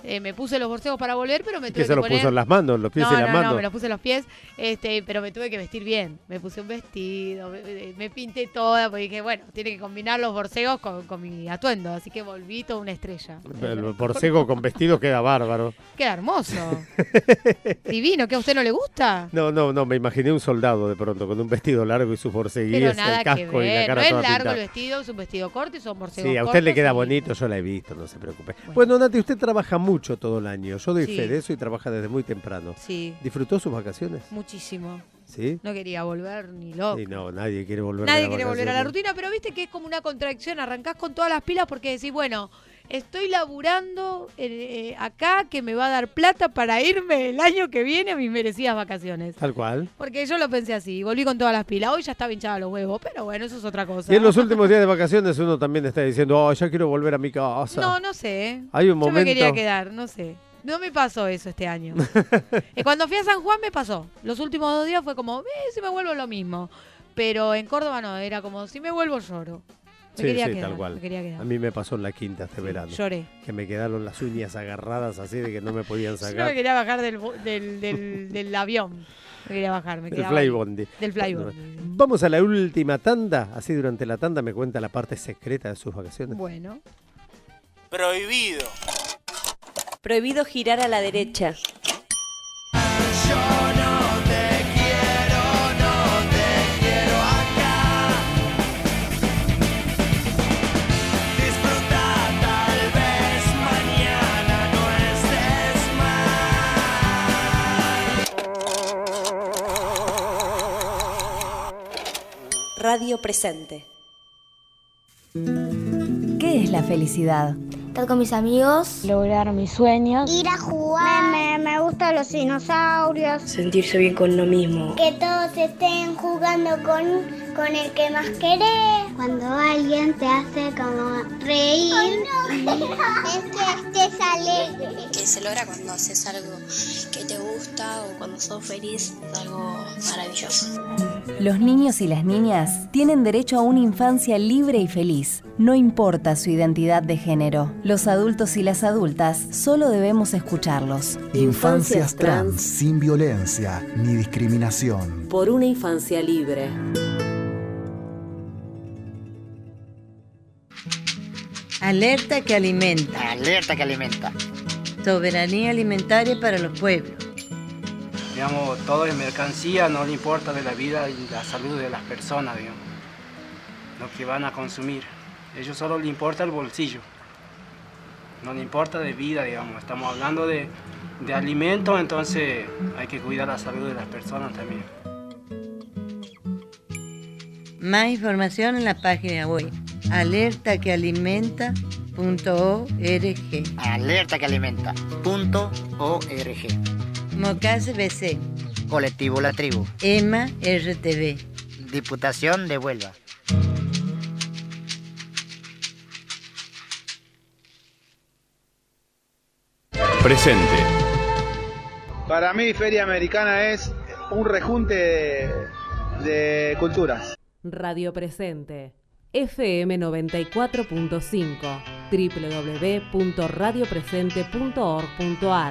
[SPEAKER 3] Me puse los borcegos para volver, pero me tuve
[SPEAKER 2] ¿Qué
[SPEAKER 3] que
[SPEAKER 2] se los
[SPEAKER 3] poner...
[SPEAKER 2] puso en las manos, los pies y las manos?
[SPEAKER 3] No, me los puse en los pies, pero me tuve que vestir bien. Me puse un vestido, me pinté toda, porque dije, bueno, tiene que combinar los borcegos con mi atuendo, así que volví toda una estrella.
[SPEAKER 2] El borcego con vestido queda bárbaro.
[SPEAKER 3] Queda hermoso. Divino, ¿que a usted no le gusta?
[SPEAKER 2] No, me imaginé un soldado de pronto con un vestido largo y sus borceguíes,
[SPEAKER 3] Pero nada
[SPEAKER 2] el casco
[SPEAKER 3] que
[SPEAKER 2] y la
[SPEAKER 3] ver,
[SPEAKER 2] cara
[SPEAKER 3] no es
[SPEAKER 2] toda
[SPEAKER 3] largo
[SPEAKER 2] pintada.
[SPEAKER 3] el vestido, es un vestido corto y son borcegos
[SPEAKER 2] Sí, a usted le
[SPEAKER 3] cortos
[SPEAKER 2] queda
[SPEAKER 3] y-
[SPEAKER 2] bonito, yo la he visto, no se preocupe. Bueno, Nati, usted trabaja mucho todo el año. Yo doy
[SPEAKER 3] Sí.
[SPEAKER 2] fe de eso y trabaja desde muy temprano.
[SPEAKER 3] Sí.
[SPEAKER 2] ¿Disfrutó sus vacaciones?
[SPEAKER 3] Muchísimo.
[SPEAKER 2] ¿Sí?
[SPEAKER 3] No quería volver ni loco.
[SPEAKER 2] Sí, no, nadie quiere volver
[SPEAKER 3] Nadie
[SPEAKER 2] a
[SPEAKER 3] quiere volver a la
[SPEAKER 2] vacaciones.
[SPEAKER 3] rutina, pero viste que es como una contradicción. Arrancás con todas las pilas porque decís, bueno, estoy laburando acá que me va a dar plata para irme el año que viene a mis merecidas vacaciones.
[SPEAKER 2] Tal cual.
[SPEAKER 3] Porque yo lo pensé así, volví con todas las pilas. Hoy ya estaba hinchada los huevos, pero bueno, eso es otra cosa.
[SPEAKER 2] Y en los últimos días de vacaciones uno también está diciendo, oh, ya quiero volver a mi casa.
[SPEAKER 3] No sé.
[SPEAKER 2] Hay un
[SPEAKER 3] Yo me quería
[SPEAKER 2] momento-
[SPEAKER 3] quedar, no sé. No me pasó eso este año. Cuando fui a San Juan me pasó. Los últimos 2 días fue como, si me vuelvo lo mismo. Pero en Córdoba no, era como, si me vuelvo lloro. Me
[SPEAKER 2] Sí,
[SPEAKER 3] quería
[SPEAKER 2] sí,
[SPEAKER 3] quedar,
[SPEAKER 2] tal cual.
[SPEAKER 3] me quería quedar.
[SPEAKER 2] A mí me pasó en la quinta este verano.
[SPEAKER 3] lloré.
[SPEAKER 2] Que me quedaron las uñas agarradas así de que no me podían
[SPEAKER 3] Yo no
[SPEAKER 2] sacar.
[SPEAKER 3] me quería bajar del avión. Me quería bajar, me
[SPEAKER 2] Del
[SPEAKER 3] quedaba ahí.
[SPEAKER 2] flybondi.
[SPEAKER 3] Del flybondi.
[SPEAKER 2] Vamos a la última tanda. Así durante la tanda me cuenta la parte secreta de sus vacaciones.
[SPEAKER 3] Bueno.
[SPEAKER 9] Prohibido.
[SPEAKER 12] Prohibido girar a la derecha.
[SPEAKER 5] Tal vez mañana no estés
[SPEAKER 12] Radio presente.
[SPEAKER 23] ¿Qué es la felicidad?
[SPEAKER 24] Estar con mis amigos.
[SPEAKER 23] Lograr mis sueños.
[SPEAKER 24] Ir a jugar. Me gustan los dinosaurios.
[SPEAKER 12] Sentirse bien con uno mismo.
[SPEAKER 24] Que todos estén jugando con el que más querés. Cuando alguien te hace como reír. Es que estés alegre.
[SPEAKER 25] Que se logra cuando haces algo que te gusta o cuando sos feliz. Es algo maravilloso.
[SPEAKER 23] Los niños y las niñas tienen derecho a una infancia libre y feliz. No importa su identidad de género. Los adultos y las adultas solo debemos escucharlos.
[SPEAKER 13] Infancias trans sin violencia ni discriminación.
[SPEAKER 12] Por una infancia libre.
[SPEAKER 26] Alerta que alimenta.
[SPEAKER 27] Alerta que alimenta.
[SPEAKER 26] Soberanía alimentaria para los pueblos.
[SPEAKER 28] Digamos, todo es mercancía, no le importa de la vida y la salud de las personas, digamos, lo que van a consumir. Ellos solo le importa el bolsillo, no le importa de vida, digamos. Estamos hablando de alimento, entonces hay que cuidar la salud de las personas también.
[SPEAKER 26] Más información en la página web alertaquealimenta.org.
[SPEAKER 27] Alertaquealimenta.org.
[SPEAKER 26] Mocase BC.
[SPEAKER 27] Colectivo La Tribu.
[SPEAKER 26] EMA RTV.
[SPEAKER 27] Diputación de Huelva.
[SPEAKER 29] Presente.
[SPEAKER 21] Para mí Feria Americana es un rejunte de culturas.
[SPEAKER 1] Radio Presente. FM 94.5. www.radiopresente.org.ar.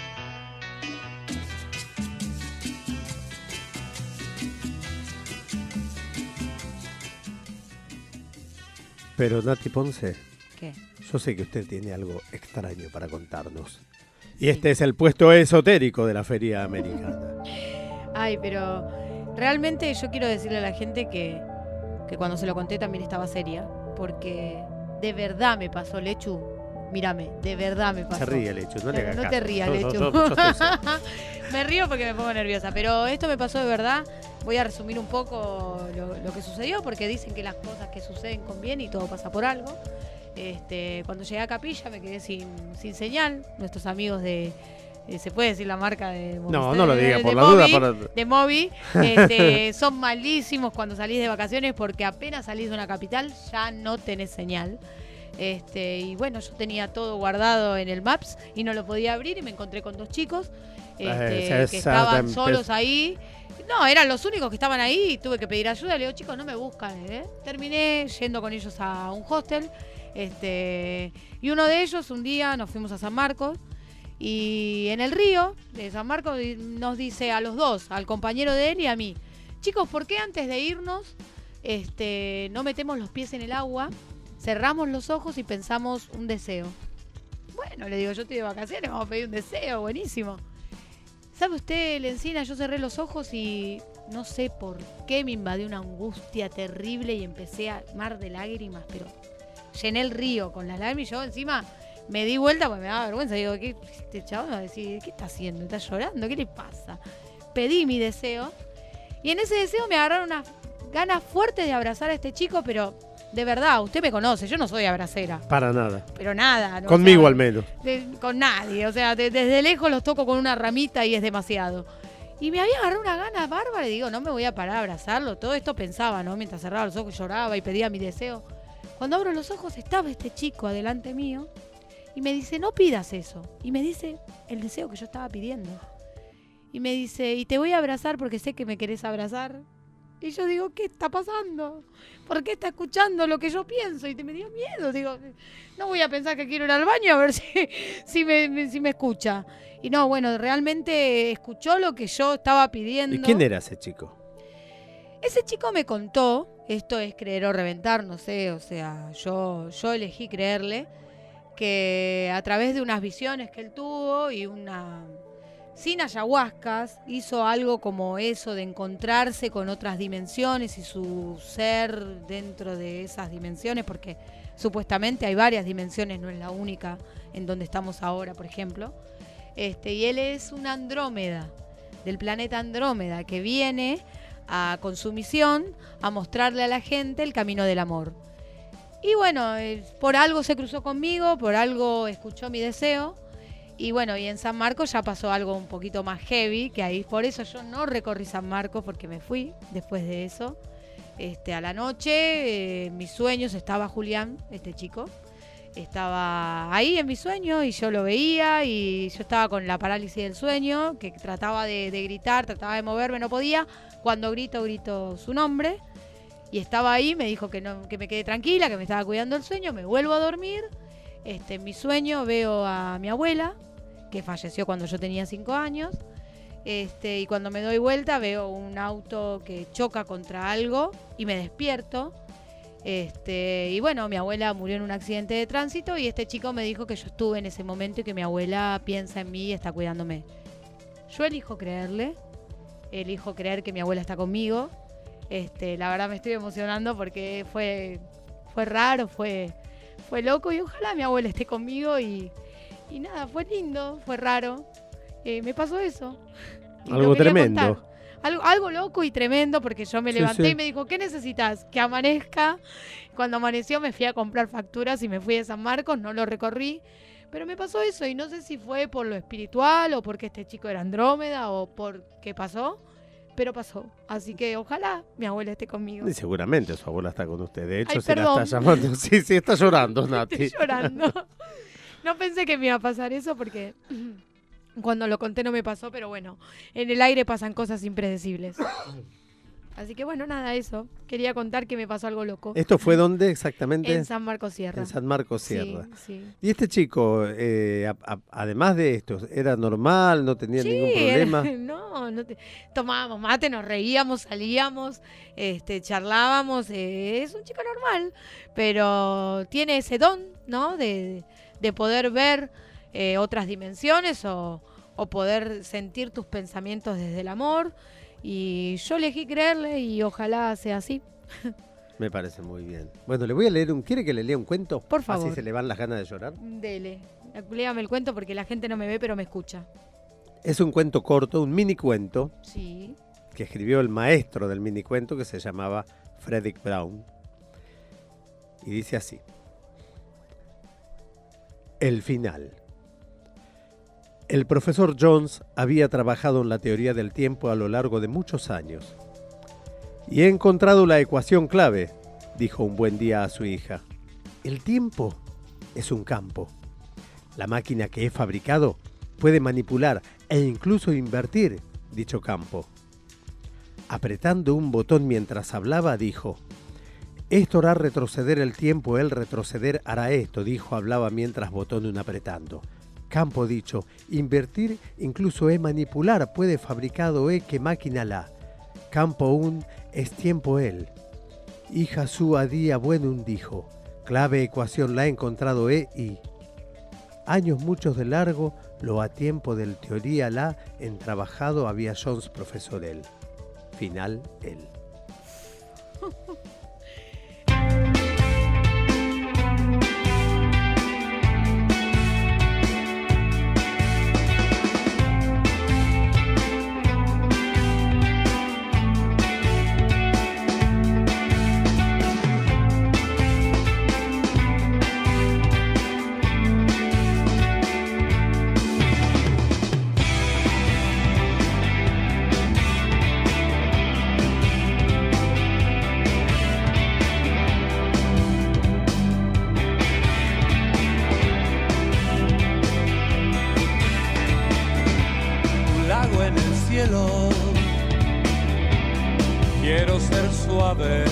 [SPEAKER 2] Pero Nati Ponce,
[SPEAKER 3] ¿Qué?
[SPEAKER 2] yo sé que usted tiene algo extraño para contarnos. Y este es el puesto esotérico de la Feria Americana.
[SPEAKER 3] Ay, pero realmente yo quiero decirle a la gente que cuando se lo conté también estaba seria, porque de verdad me pasó, Lechu. Mírame, de verdad me pasó.
[SPEAKER 2] Se ríe, Lechu, no le hagas
[SPEAKER 3] No
[SPEAKER 2] caso.
[SPEAKER 3] te rías,
[SPEAKER 2] Yo
[SPEAKER 3] Lechu.
[SPEAKER 2] estoy serio.
[SPEAKER 3] Me río porque me pongo nerviosa, pero esto me pasó de verdad. Voy a resumir un poco lo que sucedió, porque dicen que las cosas que suceden conviene y todo pasa por algo. Cuando llegué a Capilla me quedé sin señal. Nuestros amigos de... ¿se puede decir la marca de Movistar?
[SPEAKER 2] No lo diga, por la
[SPEAKER 3] Movi,
[SPEAKER 2] duda.
[SPEAKER 3] De Movi. Son malísimos cuando salís de vacaciones porque apenas salís de una capital ya no tenés señal. Y bueno, yo tenía todo guardado en el Maps y no lo podía abrir y me encontré con 2 chicos que estaban solos ahí. No, eran los únicos que estaban ahí y tuve que pedir ayuda. Le digo, chicos, no me buscan. Terminé yendo con ellos a un hostel. Y uno de ellos, un día nos fuimos a San Marcos Y en el río de San Marcos nos dice a los dos, al compañero de él y a mí, chicos, ¿por qué antes de irnos no metemos los pies en el agua, cerramos los ojos y pensamos un deseo? Bueno, le digo, yo estoy de vacaciones, vamos a pedir un deseo, buenísimo. ¿Sabe usted, Lencina? Yo cerré los ojos y no sé por qué me invadió una angustia terrible y empecé a mar de lágrimas, pero llené el río con las lágrimas y yo encima me di vuelta porque me daba vergüenza. Digo, ¿qué este chaval va a decir? ¿Qué está haciendo? ¿Está llorando? ¿Qué le pasa? Pedí mi deseo y en ese deseo me agarraron unas ganas fuertes de abrazar a este chico, pero de verdad, usted me conoce, yo no soy abracera.
[SPEAKER 2] Para nada.
[SPEAKER 3] Pero nada. ¿no?
[SPEAKER 2] Conmigo al menos.
[SPEAKER 3] Con nadie, o sea, desde lejos los toco con una ramita y es demasiado. Y me había agarrado una gana bárbara y digo, no me voy a parar a abrazarlo. Todo esto pensaba, ¿no? Mientras cerraba los ojos lloraba y pedía mi deseo. Cuando abro los ojos estaba este chico adelante mío y me dice, no pidas eso. Y me dice el deseo que yo estaba pidiendo. Y me dice, y te voy a abrazar porque sé que me querés abrazar. Y yo digo, ¿qué está pasando? ¿Por qué está escuchando lo que yo pienso? Y me dio miedo. Digo, no voy a pensar que quiero ir al baño a ver si me escucha. Y no, bueno, realmente escuchó lo que yo estaba pidiendo.
[SPEAKER 2] ¿Y quién era ese chico?
[SPEAKER 3] Ese chico me contó, esto es creer o reventar, no sé, o sea, yo elegí creerle, que a través de unas visiones que él tuvo y sin ayahuascas, hizo algo como eso de encontrarse con otras dimensiones y su ser dentro de esas dimensiones, porque supuestamente hay varias dimensiones, no es la única en donde estamos ahora, por ejemplo. Y él es una Andrómeda, del planeta Andrómeda, que viene con su misión a mostrarle a la gente el camino del amor. Y bueno, por algo se cruzó conmigo, por algo escuchó mi deseo. Y bueno, y en San Marcos ya pasó algo un poquito más heavy, que ahí por eso yo no recorrí San Marcos, porque me fui después de eso. A la noche, en mis sueños estaba Julián, este chico. Estaba ahí en mi sueño y yo lo veía y yo estaba con la parálisis del sueño, que trataba de gritar, trataba de moverme, no podía. Cuando grito su nombre y estaba ahí, me dijo que me quedé tranquila, que me estaba cuidando el sueño, me vuelvo a dormir. En mi sueño veo a mi abuela, que falleció cuando yo tenía 5 años, y cuando me doy vuelta veo un auto que choca contra algo y me despierto. Y bueno, mi abuela murió en un accidente de tránsito y este chico me dijo que yo estuve en ese momento y que mi abuela piensa en mí y está cuidándome. Yo elijo creerle, elijo creer que mi abuela está conmigo. La verdad me estoy emocionando porque fue raro, fue loco y ojalá mi abuela esté conmigo y nada, fue lindo, fue raro. Me pasó eso.
[SPEAKER 2] Algo tremendo.
[SPEAKER 3] Algo loco y tremendo porque yo me levanté y me dijo, ¿qué necesitas? Que amanezca. Cuando amaneció me fui a comprar facturas y me fui de San Marcos, no lo recorrí. Pero me pasó eso y no sé si fue por lo espiritual o porque este chico era Andrómeda o por qué pasó. Pero pasó. Así que ojalá mi abuela esté conmigo.
[SPEAKER 2] Y seguramente su abuela está con usted. De hecho,
[SPEAKER 3] Ay,
[SPEAKER 2] se
[SPEAKER 3] perdón.
[SPEAKER 2] la está llamando. Sí, está llorando, Nati.
[SPEAKER 3] Estoy llorando. No pensé que me iba a pasar eso porque cuando lo conté no me pasó, pero bueno, en el aire pasan cosas impredecibles. Así que bueno, nada, eso. Quería contar que me pasó algo loco.
[SPEAKER 2] ¿Esto fue dónde exactamente?
[SPEAKER 3] En San Marcos Sierra.
[SPEAKER 2] En San Marcos Sierra.
[SPEAKER 3] Sí.
[SPEAKER 2] ¿Y este chico, además de esto, era normal, no tenía ningún problema?
[SPEAKER 3] Tomábamos mate, nos reíamos, salíamos, charlábamos. Es un chico normal, pero tiene ese don, ¿no? De poder ver otras dimensiones o poder sentir tus pensamientos desde el amor. Y yo elegí creerle y ojalá sea así.
[SPEAKER 2] Me parece muy bien. Bueno, le voy a leer ¿quiere que le lea un cuento?
[SPEAKER 3] Por favor.
[SPEAKER 2] Así se le van las ganas de llorar.
[SPEAKER 3] Dele, léame el cuento porque la gente no me ve pero me escucha.
[SPEAKER 2] Es un cuento corto, un mini cuento.
[SPEAKER 3] Sí.
[SPEAKER 2] Que escribió el maestro del mini cuento que se llamaba Fredric Brown. Y dice así. El final. El profesor Jones había trabajado en la teoría del tiempo a lo largo de muchos años. Y he encontrado la ecuación clave, dijo un buen día a su hija. El tiempo es un campo. La máquina que he fabricado puede manipular e incluso invertir dicho campo. Apretando un botón mientras hablaba, dijo: esto hará retroceder el tiempo, el retroceder hará esto, dijo, hablaba mientras botón apretando. Campo dicho, invertir incluso es manipular, puede fabricado que máquina la. Campo un es tiempo él. Hija su a día bueno un dijo, clave ecuación la ha encontrado y. Años muchos de largo, lo a tiempo del teoría la en trabajado había Jones profesor él. Final él.
[SPEAKER 5] Quiero ser suave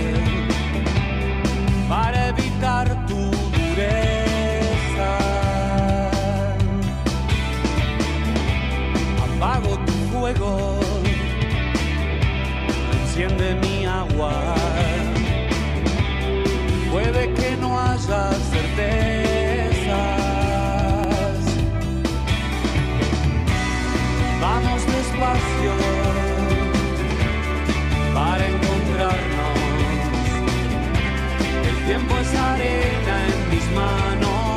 [SPEAKER 5] para evitar tu dureza. Apago tu fuego, enciende mi agua. Puede que no haya certezas. Vamos despacio para encontrarnos. El tiempo es arena en mis manos.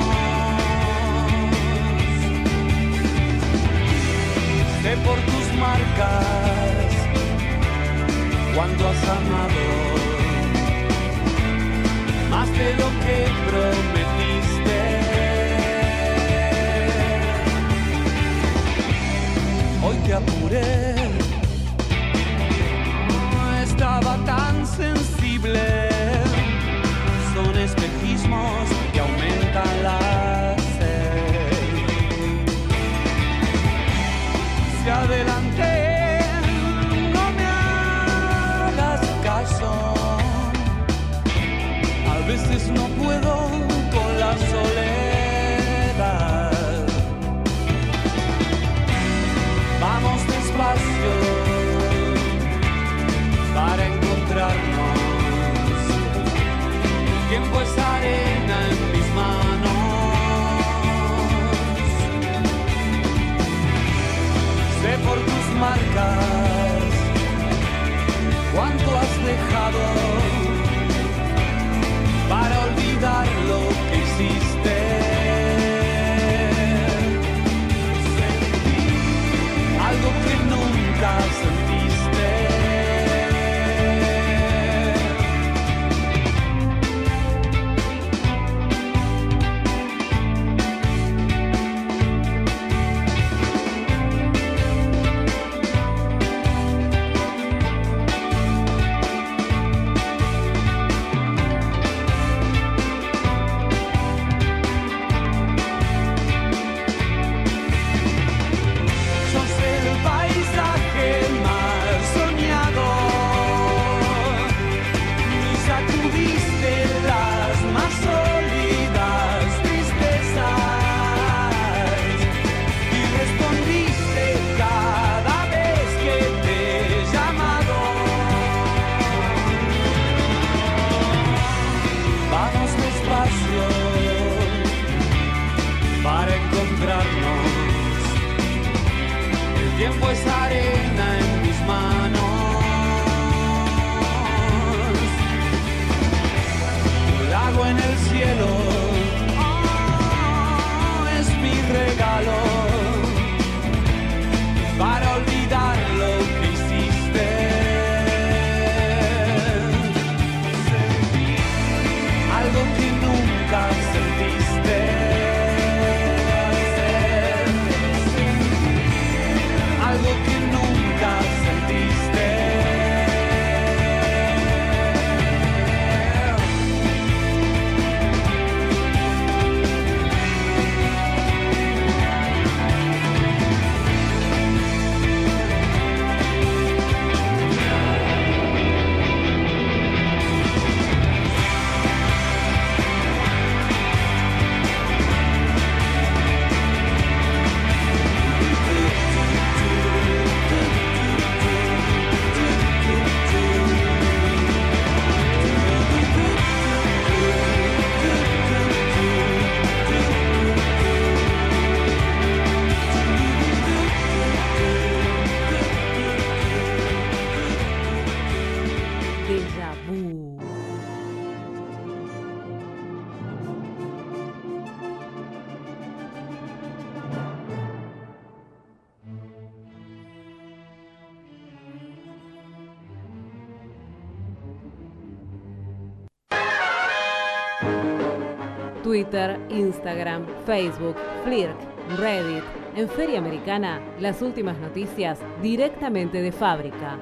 [SPEAKER 5] Sé por tus marcas cuánto has amado, más de lo que prometiste. Hoy te apuré, estaba tan sensible. Son espejismos que aumentan la sed. Si adelanté, no me hagas caso. A veces no puedo con la soledad. Vamos despacio para encontrarnos. El tiempo es arena en mis manos. Sé por tus marcas cuánto has dejado para olvidar
[SPEAKER 1] Twitter, Instagram, Facebook, Flirk, Reddit. En Feria Americana, las últimas noticias directamente de fábrica.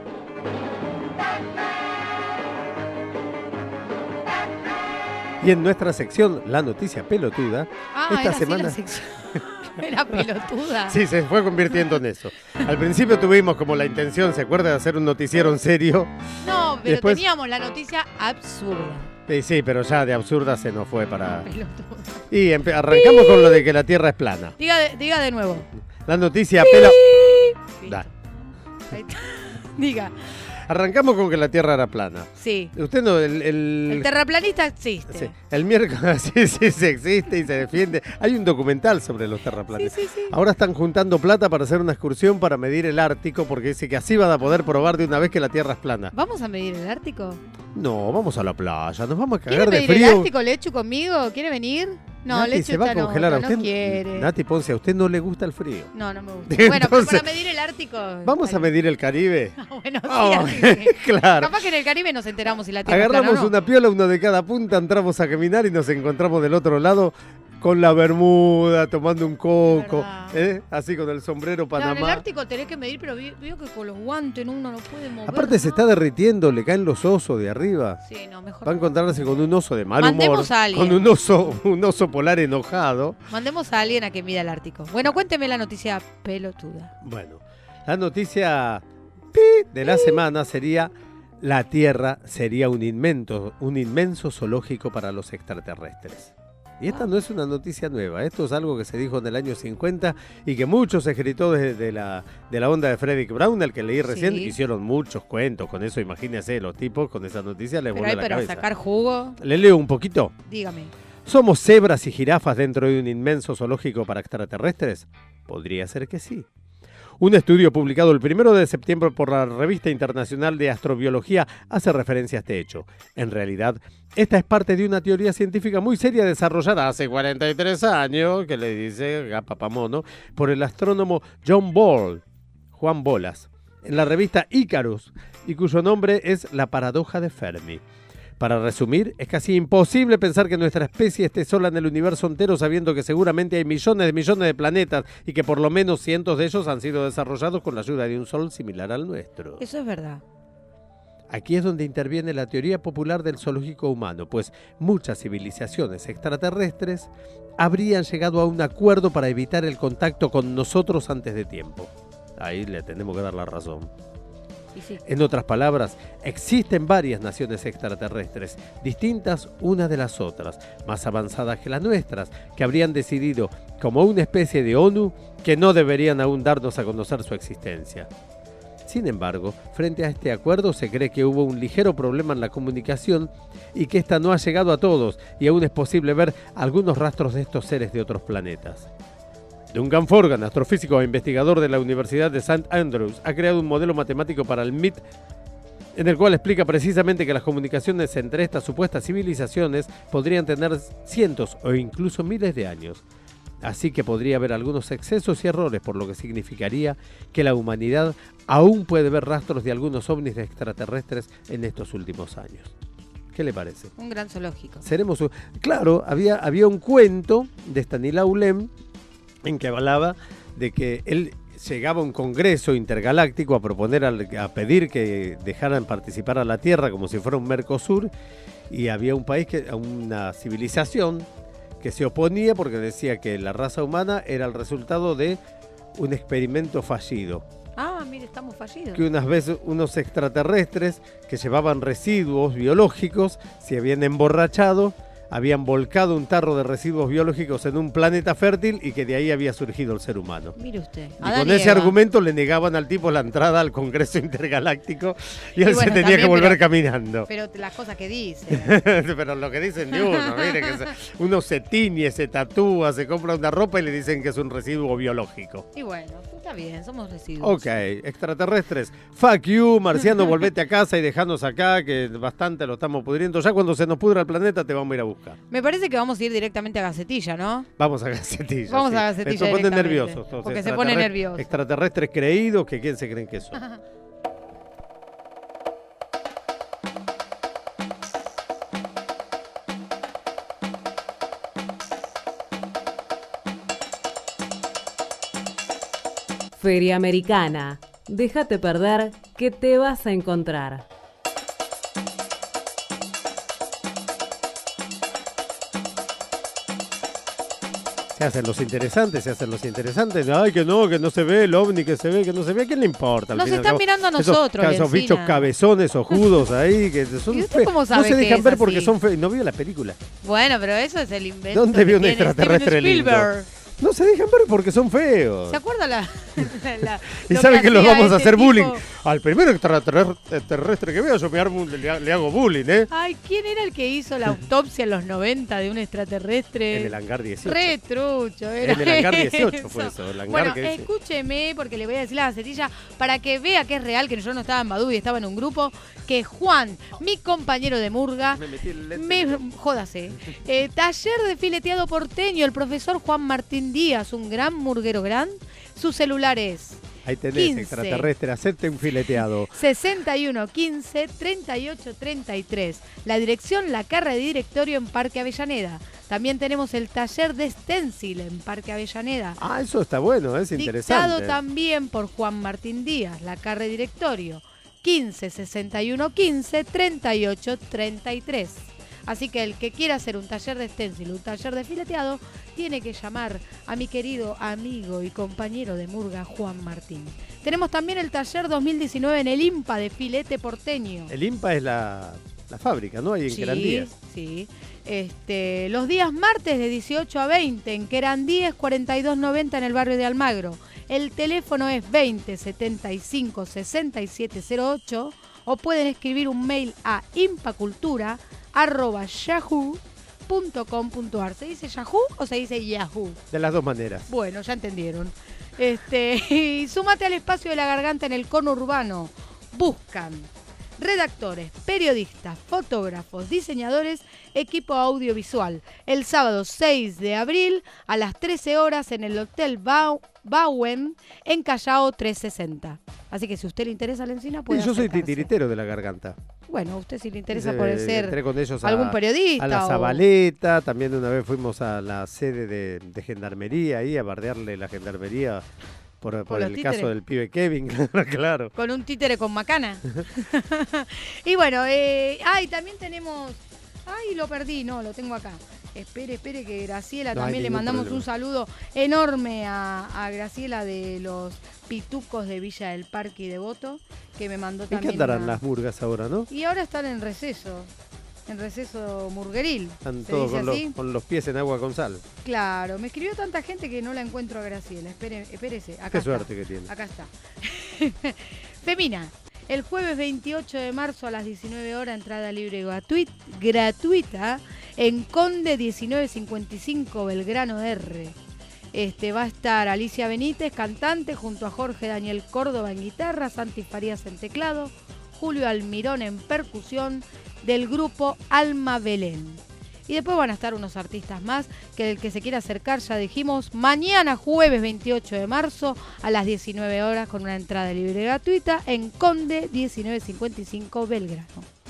[SPEAKER 2] Y en nuestra sección, la noticia pelotuda, esta
[SPEAKER 3] era
[SPEAKER 2] semana...
[SPEAKER 3] así la sección. Era pelotuda.
[SPEAKER 2] Sí, se fue convirtiendo en eso. Al principio tuvimos como la intención, ¿se acuerda? De hacer un noticiero en serio.
[SPEAKER 3] No, pero
[SPEAKER 2] Después...
[SPEAKER 3] teníamos la noticia absurda.
[SPEAKER 2] Sí, pero ya de absurda se nos fue para... Y arrancamos con lo de que la Tierra es plana.
[SPEAKER 3] Diga de nuevo.
[SPEAKER 2] La noticia Da.
[SPEAKER 3] Diga.
[SPEAKER 2] Arrancamos con que la Tierra era plana.
[SPEAKER 3] Sí.
[SPEAKER 2] Usted no...
[SPEAKER 3] El terraplanista existe.
[SPEAKER 2] Sí. El miércoles sí existe y se defiende. Hay un documental sobre los terraplanistas.
[SPEAKER 3] Sí.
[SPEAKER 2] Ahora están juntando plata para hacer una excursión para medir el Ártico porque dice que así van a poder probar de una vez que la Tierra es plana.
[SPEAKER 3] ¿Vamos a medir el Ártico?
[SPEAKER 2] No, vamos a la playa, nos vamos a cagar
[SPEAKER 3] ¿Quiere
[SPEAKER 2] de
[SPEAKER 3] medir
[SPEAKER 2] frío.
[SPEAKER 3] el Ártico, Lechu, conmigo? ¿Quiere venir? No,
[SPEAKER 2] Nati,
[SPEAKER 3] Lechu
[SPEAKER 2] se va a
[SPEAKER 3] está
[SPEAKER 2] congelar.
[SPEAKER 3] no
[SPEAKER 2] A usted
[SPEAKER 3] quiere.
[SPEAKER 2] Nati Ponce, a usted no le gusta el frío.
[SPEAKER 3] No me gusta.
[SPEAKER 2] Entonces,
[SPEAKER 3] Bueno, pero para medir el Ártico...
[SPEAKER 2] Vamos a medir el Caribe.
[SPEAKER 3] Bueno,
[SPEAKER 2] sí. Claro.
[SPEAKER 3] Capaz que en el Caribe nos enteramos si la Tierra
[SPEAKER 2] Agarramos
[SPEAKER 3] es plana o no.
[SPEAKER 2] una piola, uno de cada punta, entramos a caminar y nos encontramos del otro lado con la bermuda, tomando un coco, así con el sombrero Panamá.
[SPEAKER 3] Claro, en el Ártico tenés que medir, pero veo que con los guantes uno no puede mover.
[SPEAKER 2] Aparte se está derritiendo, le caen los osos de arriba.
[SPEAKER 3] Sí, no, mejor.
[SPEAKER 2] Va a encontrarse con un oso de mal
[SPEAKER 3] Mandemos
[SPEAKER 2] humor,
[SPEAKER 3] a alguien.
[SPEAKER 2] con un oso polar enojado.
[SPEAKER 3] Mandemos a alguien a que mida el Ártico. Bueno, cuénteme la noticia pelotuda.
[SPEAKER 2] Bueno, la noticia de la semana sería: la Tierra sería un inmenso zoológico para los extraterrestres. Y esta no es una noticia nueva, esto es algo que se dijo en el año 50 y que muchos escritores de la onda de Frederick Brown, el que leí recién, hicieron muchos cuentos con eso. Imagínense, los tipos con esa noticia les voló la cabeza.
[SPEAKER 3] Pero sacar jugo...
[SPEAKER 2] ¿Le leo un poquito?
[SPEAKER 3] Dígame.
[SPEAKER 2] ¿Somos cebras y jirafas dentro de un inmenso zoológico para extraterrestres? Podría ser que sí. Un estudio publicado el 1 de septiembre por la Revista Internacional de Astrobiología hace referencia a este hecho. En realidad, esta es parte de una teoría científica muy seria desarrollada hace 43 años, que le dice Papamono, por el astrónomo Juan Bolas, en la revista Icarus, y cuyo nombre es La paradoja de Fermi. Para resumir, es casi imposible pensar que nuestra especie esté sola en el universo entero, sabiendo que seguramente hay millones de planetas y que por lo menos cientos de ellos han sido desarrollados con la ayuda de un sol similar al nuestro.
[SPEAKER 3] Eso es verdad.
[SPEAKER 2] Aquí es donde interviene la teoría popular del zoológico humano, pues muchas civilizaciones extraterrestres habrían llegado a un acuerdo para evitar el contacto con nosotros antes de tiempo. Ahí le tenemos que dar la razón.
[SPEAKER 3] Sí.
[SPEAKER 2] En otras palabras, existen varias naciones extraterrestres, distintas unas de las otras, más avanzadas que las nuestras, que habrían decidido, como una especie de ONU, que no deberían aún darnos a conocer su existencia. Sin embargo, frente a este acuerdo se cree que hubo un ligero problema en la comunicación y que ésta no ha llegado a todos, y aún es posible ver algunos rastros de estos seres de otros planetas. Duncan Forgan, astrofísico e investigador de la Universidad de St. Andrews, ha creado un modelo matemático para el MIT en el cual explica precisamente que las comunicaciones entre estas supuestas civilizaciones podrían tener cientos o incluso miles de años. Así que podría haber algunos excesos y errores, por lo que significaría que la humanidad aún puede ver rastros de algunos ovnis extraterrestres en estos últimos años. ¿Qué le parece?
[SPEAKER 3] Un gran zoológico.
[SPEAKER 2] Claro, había un cuento de Stanislaw Lem en que hablaba de que él llegaba a un congreso intergaláctico a pedir que dejaran participar a la Tierra como si fuera un Mercosur, y había un país, una civilización que se oponía porque decía que la raza humana era el resultado de un experimento fallido.
[SPEAKER 3] Ah, mire, estamos fallidos.
[SPEAKER 2] Que unas veces unos extraterrestres que llevaban residuos biológicos se habían emborrachado, habían volcado un tarro de residuos biológicos en un planeta fértil y que de ahí había surgido el ser humano.
[SPEAKER 3] Mire usted.
[SPEAKER 2] Y con ese argumento le negaban al tipo la entrada al Congreso Intergaláctico y él se tenía que volver caminando.
[SPEAKER 3] Pero las cosas que dice.
[SPEAKER 2] Pero lo que dicen de uno, mire, que uno se tiñe, se tatúa, se compra una ropa y le dicen que es un residuo biológico.
[SPEAKER 3] Y bueno, está bien, somos residuos.
[SPEAKER 2] Ok, extraterrestres, fuck you, marciano, volvete a casa y dejanos acá, que bastante lo estamos pudriendo. Ya cuando se nos pudra el planeta te vamos a ir a buscar.
[SPEAKER 3] Me parece que vamos a ir directamente a Gacetilla, ¿no?
[SPEAKER 2] Vamos a Gacetilla.
[SPEAKER 3] Vamos a Gacetilla.
[SPEAKER 2] Se ponen nerviosos.
[SPEAKER 3] Porque se pone nervioso.
[SPEAKER 2] Extraterrestres creídos, que quién se creen que son.
[SPEAKER 1] Feria Americana. Déjate perder que te vas a encontrar.
[SPEAKER 2] Se hacen los interesantes. Ay, que no se ve el ovni, que se ve, que no se ve. ¿A quién le importa?
[SPEAKER 3] Nos están mirando a nosotros,
[SPEAKER 2] Esos bichos cabezones, ojudos ahí, que son
[SPEAKER 3] ¿Y usted cómo sabe
[SPEAKER 2] no se
[SPEAKER 3] que
[SPEAKER 2] dejan
[SPEAKER 3] es
[SPEAKER 2] ver
[SPEAKER 3] así?
[SPEAKER 2] porque son feos. No vio la película.
[SPEAKER 3] Bueno, pero eso es el invento.
[SPEAKER 2] ¿Dónde vio un
[SPEAKER 3] que tiene
[SPEAKER 2] extraterrestre
[SPEAKER 3] Steven
[SPEAKER 2] lindo?
[SPEAKER 3] Spielberg.
[SPEAKER 2] No se dejan ver porque son feos.
[SPEAKER 3] ¿Se acuerda la
[SPEAKER 2] Y
[SPEAKER 3] lo
[SPEAKER 2] saben que los
[SPEAKER 3] hacía
[SPEAKER 2] vamos a
[SPEAKER 3] ese
[SPEAKER 2] hacer
[SPEAKER 3] tipo?
[SPEAKER 2] bullying. Al primer extraterrestre que veo, yo le hago bullying, ¿eh?
[SPEAKER 3] Ay, ¿quién era el que hizo la autopsia en los 90 de un extraterrestre?
[SPEAKER 2] En el hangar 18.
[SPEAKER 3] Re trucho, era
[SPEAKER 2] En el hangar 18
[SPEAKER 3] eso.
[SPEAKER 2] fue eso. El hangar
[SPEAKER 3] Bueno,
[SPEAKER 2] que
[SPEAKER 3] escúcheme, porque le voy a decir la gacetilla para que vea que es real, que yo no estaba en Badú y estaba en un grupo, que Juan, mi compañero de murga, jódase, taller de fileteado porteño, el profesor Juan Martín Díaz, un gran murguero su celular es
[SPEAKER 2] Ahí tenés,
[SPEAKER 3] 15,
[SPEAKER 2] extraterrestre, acepte un fileteado.
[SPEAKER 3] 61 15 38 33. La dirección, la carra de directorio en Parque Avellaneda. También tenemos el taller de stencil en Parque Avellaneda.
[SPEAKER 2] Ah, eso está bueno, es interesante.
[SPEAKER 3] Dictado también por Juan Martín Díaz, la carra de directorio. 15 61 15 38 33. Así que el que quiera hacer un taller de stencil, un taller de fileteado, tiene que llamar a mi querido amigo y compañero de murga, Juan Martín. Tenemos también el taller 2019 en el IMPA de filete porteño.
[SPEAKER 2] El IMPA es la fábrica, ¿no? Ahí en Querandíes.
[SPEAKER 3] Sí. Los días martes de 18 a 20 en Querandíes, 4290 en el barrio de Almagro. El teléfono es 20 75 6708 o pueden escribir un mail a impacultura@yahoo.com.ar. ¿Se dice Yahoo o se dice Yahoo?
[SPEAKER 2] De las dos maneras.
[SPEAKER 3] Bueno, ya entendieron. Y súmate al espacio de la garganta en el cono urbano. Buscan redactores, periodistas, fotógrafos, diseñadores, equipo audiovisual. El sábado 6 de abril a las 13 horas en el Hotel Bauen en Callao 360. Así que si a usted le interesa la encina, puede
[SPEAKER 2] Yo soy
[SPEAKER 3] acercarse.
[SPEAKER 2] titiritero de la garganta.
[SPEAKER 3] Bueno, a usted si le interesa puede ser
[SPEAKER 2] Entré con ellos
[SPEAKER 3] algún periodista.
[SPEAKER 2] a la
[SPEAKER 3] o-
[SPEAKER 2] Zabaleta, también una vez fuimos a la sede de Gendarmería, ahí a bardearle la Gendarmería por
[SPEAKER 3] los
[SPEAKER 2] el
[SPEAKER 3] títeres.
[SPEAKER 2] caso del pibe Kevin, claro.
[SPEAKER 3] Con un títere con macana. Y bueno, y también tenemos... Ay, lo perdí, no, lo tengo acá. Espere, que Graciela,
[SPEAKER 2] No hay
[SPEAKER 3] también le
[SPEAKER 2] ningún
[SPEAKER 3] mandamos
[SPEAKER 2] problema.
[SPEAKER 3] un saludo enorme a Graciela de los Pitucos de Villa del Parque y Devoto, que me mandó
[SPEAKER 2] ¿En qué
[SPEAKER 3] también
[SPEAKER 2] andarán
[SPEAKER 3] una-
[SPEAKER 2] las murgas ahora, no?
[SPEAKER 3] Y ahora están en receso murgueril.
[SPEAKER 2] Están
[SPEAKER 3] ¿Se
[SPEAKER 2] todos
[SPEAKER 3] dice así?
[SPEAKER 2] con los pies en agua con sal.
[SPEAKER 3] Claro, me escribió tanta gente que no la encuentro a Graciela. Espérese, acá
[SPEAKER 2] Qué
[SPEAKER 3] está.
[SPEAKER 2] suerte que tiene.
[SPEAKER 3] Acá está. Femina, el jueves 28 de marzo a las 19 horas, entrada libre y gratuita en Conde 1955 Belgrano R. Va a estar Alicia Benítez, cantante, junto a Jorge Daniel Córdoba en guitarra, Santi Farías en teclado, Julio Almirón en percusión, del grupo Alma Belén. Y después van a estar unos artistas más, que el que se quiera acercar, ya dijimos, mañana jueves 28 de marzo a las 19 horas con una entrada libre y gratuita en Conde 1955 Belgrano.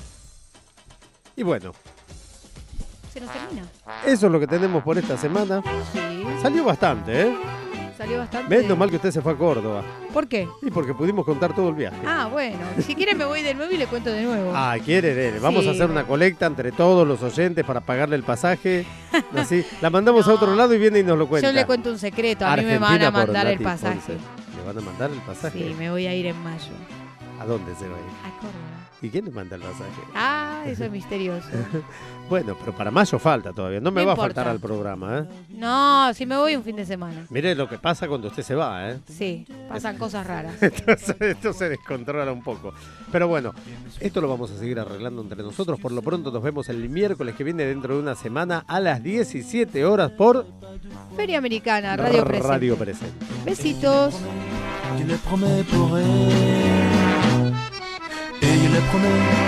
[SPEAKER 2] Y bueno,
[SPEAKER 3] Se nos termina.
[SPEAKER 2] eso es lo que tenemos por esta semana.
[SPEAKER 3] Sí.
[SPEAKER 2] Salió bastante, ¿eh?
[SPEAKER 3] Salió bastante.
[SPEAKER 2] Menos mal que usted se fue a Córdoba.
[SPEAKER 3] ¿Por qué?
[SPEAKER 2] Y porque pudimos contar todo el viaje.
[SPEAKER 3] Ah, bueno. Si quiere me voy de nuevo y le cuento de nuevo.
[SPEAKER 2] Ah, quiere, nene. Vamos
[SPEAKER 3] Sí.
[SPEAKER 2] a hacer una colecta entre todos los oyentes para pagarle el pasaje. Así, la mandamos a otro lado y viene y nos lo cuenta.
[SPEAKER 3] Yo le cuento un secreto. A mí me van
[SPEAKER 2] Argentina
[SPEAKER 3] a
[SPEAKER 2] por
[SPEAKER 3] mandar el
[SPEAKER 2] Nati
[SPEAKER 3] pasaje.
[SPEAKER 2] Ponce. ¿Le van a mandar el pasaje?
[SPEAKER 3] Sí, me voy a ir en mayo.
[SPEAKER 2] ¿A dónde se va a ir?
[SPEAKER 3] A Córdoba.
[SPEAKER 2] ¿Y quién le manda el pasaje?
[SPEAKER 3] Ah, eso es misterioso.
[SPEAKER 2] Bueno, pero para mayo falta todavía. No me
[SPEAKER 3] No
[SPEAKER 2] va
[SPEAKER 3] importa.
[SPEAKER 2] a faltar al programa, ¿eh?
[SPEAKER 3] No, si me voy un fin de semana.
[SPEAKER 2] Mire lo que pasa cuando usted se va, ¿eh?
[SPEAKER 3] Sí, pasan cosas raras.
[SPEAKER 2] Entonces, esto se descontrola un poco. Pero bueno, esto lo vamos a seguir arreglando entre nosotros. Por lo pronto nos vemos el miércoles que viene dentro de una semana a las 17 horas por
[SPEAKER 3] Feria Americana, Radio Presente.
[SPEAKER 2] Radio Presente.
[SPEAKER 3] Besitos.
[SPEAKER 6] Je le promets pour elle, et je le promets